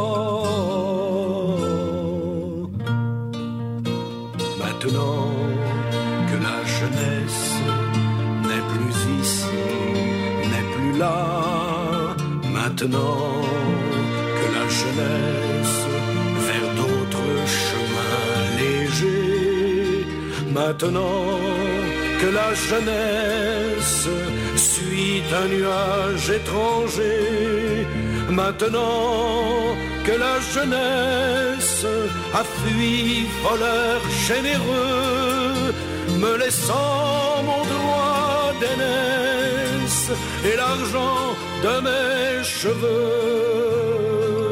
Maintenant que la jeunesse n'est plus ici, n'est plus là, maintenant que la jeunesse vers d'autres chemins légers, maintenant que la jeunesse suit un nuage étranger, maintenant que la jeunesse a fui voleur généreux, me laissant mon droit d'aînesse et l'argent de mes cheveux.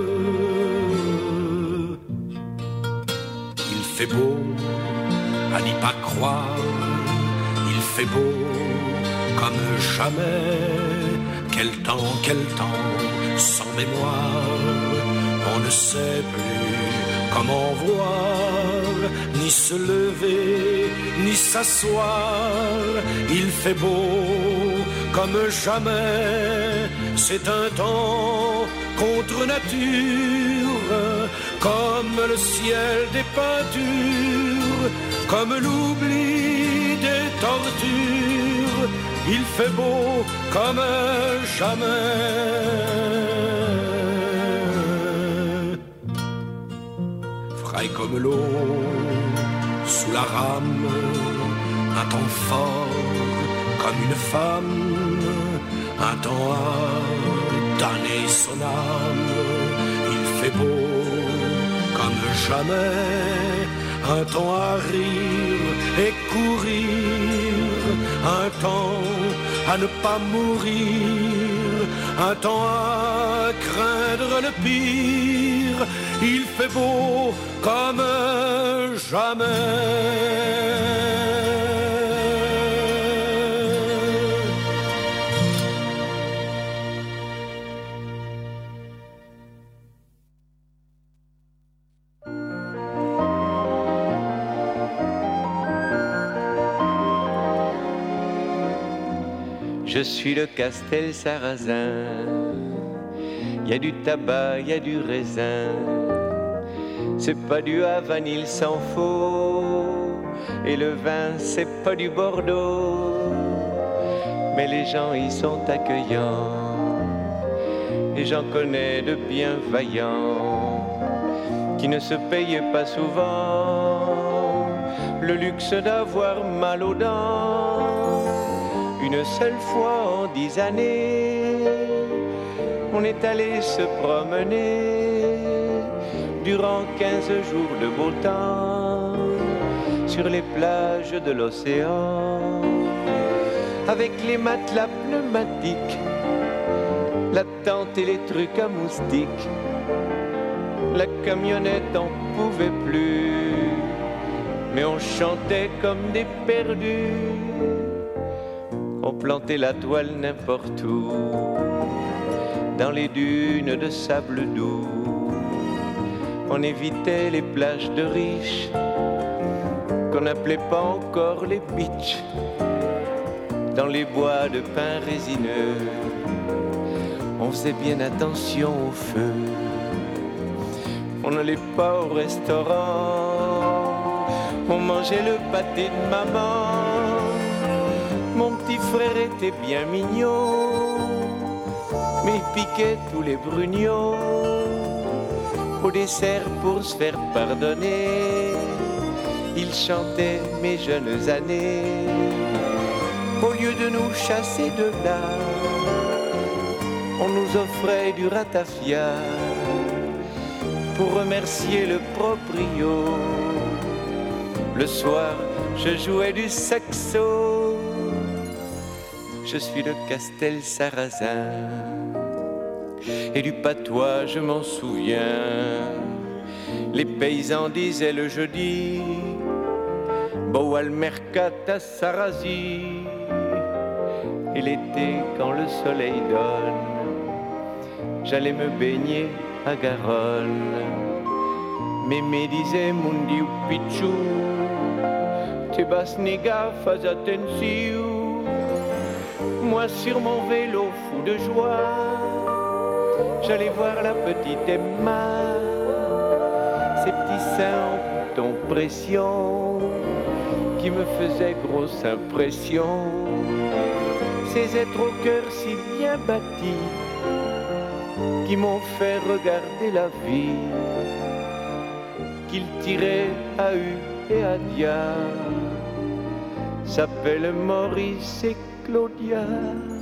Il fait beau à n'y pas croire, il fait beau comme jamais. Quel temps, quel temps, sans mémoire, on ne sait plus comment voir, ni se lever, ni s'asseoir. Il fait beau comme jamais, c'est un temps contre nature, comme le ciel des peintures, comme l'oubli des tortures. Il fait beau comme jamais. Frais comme l'eau sous la rame, un temps fort comme une femme, un temps à donner son âme. Il fait beau comme jamais, un temps à rire et courir, un temps à ne pas mourir, un temps à craindre le pire. Il fait beau comme jamais. Je suis le Castel Sarrazin, il y a du tabac, il y a du raisin. C'est pas du Havane, il s'en faut, et le vin, c'est pas du Bordeaux. Mais les gens y sont accueillants, et j'en connais de bien vaillants, qui ne se payaient pas souvent le luxe d'avoir mal aux dents. Une seule fois en dix années, on est allé se promener durant quinze jours de beau temps sur les plages de l'océan, avec les matelas pneumatiques, la tente et les trucs à moustiques. La camionnette en pouvait plus, mais on chantait comme des perdus. On plantait la toile n'importe où, dans les dunes de sable doux. On évitait les plages de riches, qu'on n'appelait pas encore les beaches. Dans les bois de pin résineux, on faisait bien attention au feu. On n'allait pas au restaurant, on mangeait le pâté de maman. Mon petit frère était bien mignon, mais il piquait tous les brugnons. Au dessert, pour se faire pardonner, il chantait mes jeunes années. Au lieu de nous chasser de là, on nous offrait du ratafia pour remercier le proprio. Le soir, je jouais du saxo. Je suis le Castel Sarrazin, et du patois je m'en souviens. Les paysans disaient le jeudi, beau al mercat à Sarrazy. Et l'été, quand le soleil donne, j'allais me baigner à Garonne. Mémé disait, mon dieu pichou, te bas nega, fais attention. Moi sur mon vélo fou de joie, j'allais voir la petite Emma, ses petits seins en bouton pression, qui me faisaient grosse impression. Ces êtres au cœur si bien bâtis, qui m'ont fait regarder la vie, qu'ils tiraient à U et à Dia, s'appellent Maurice et Claudia.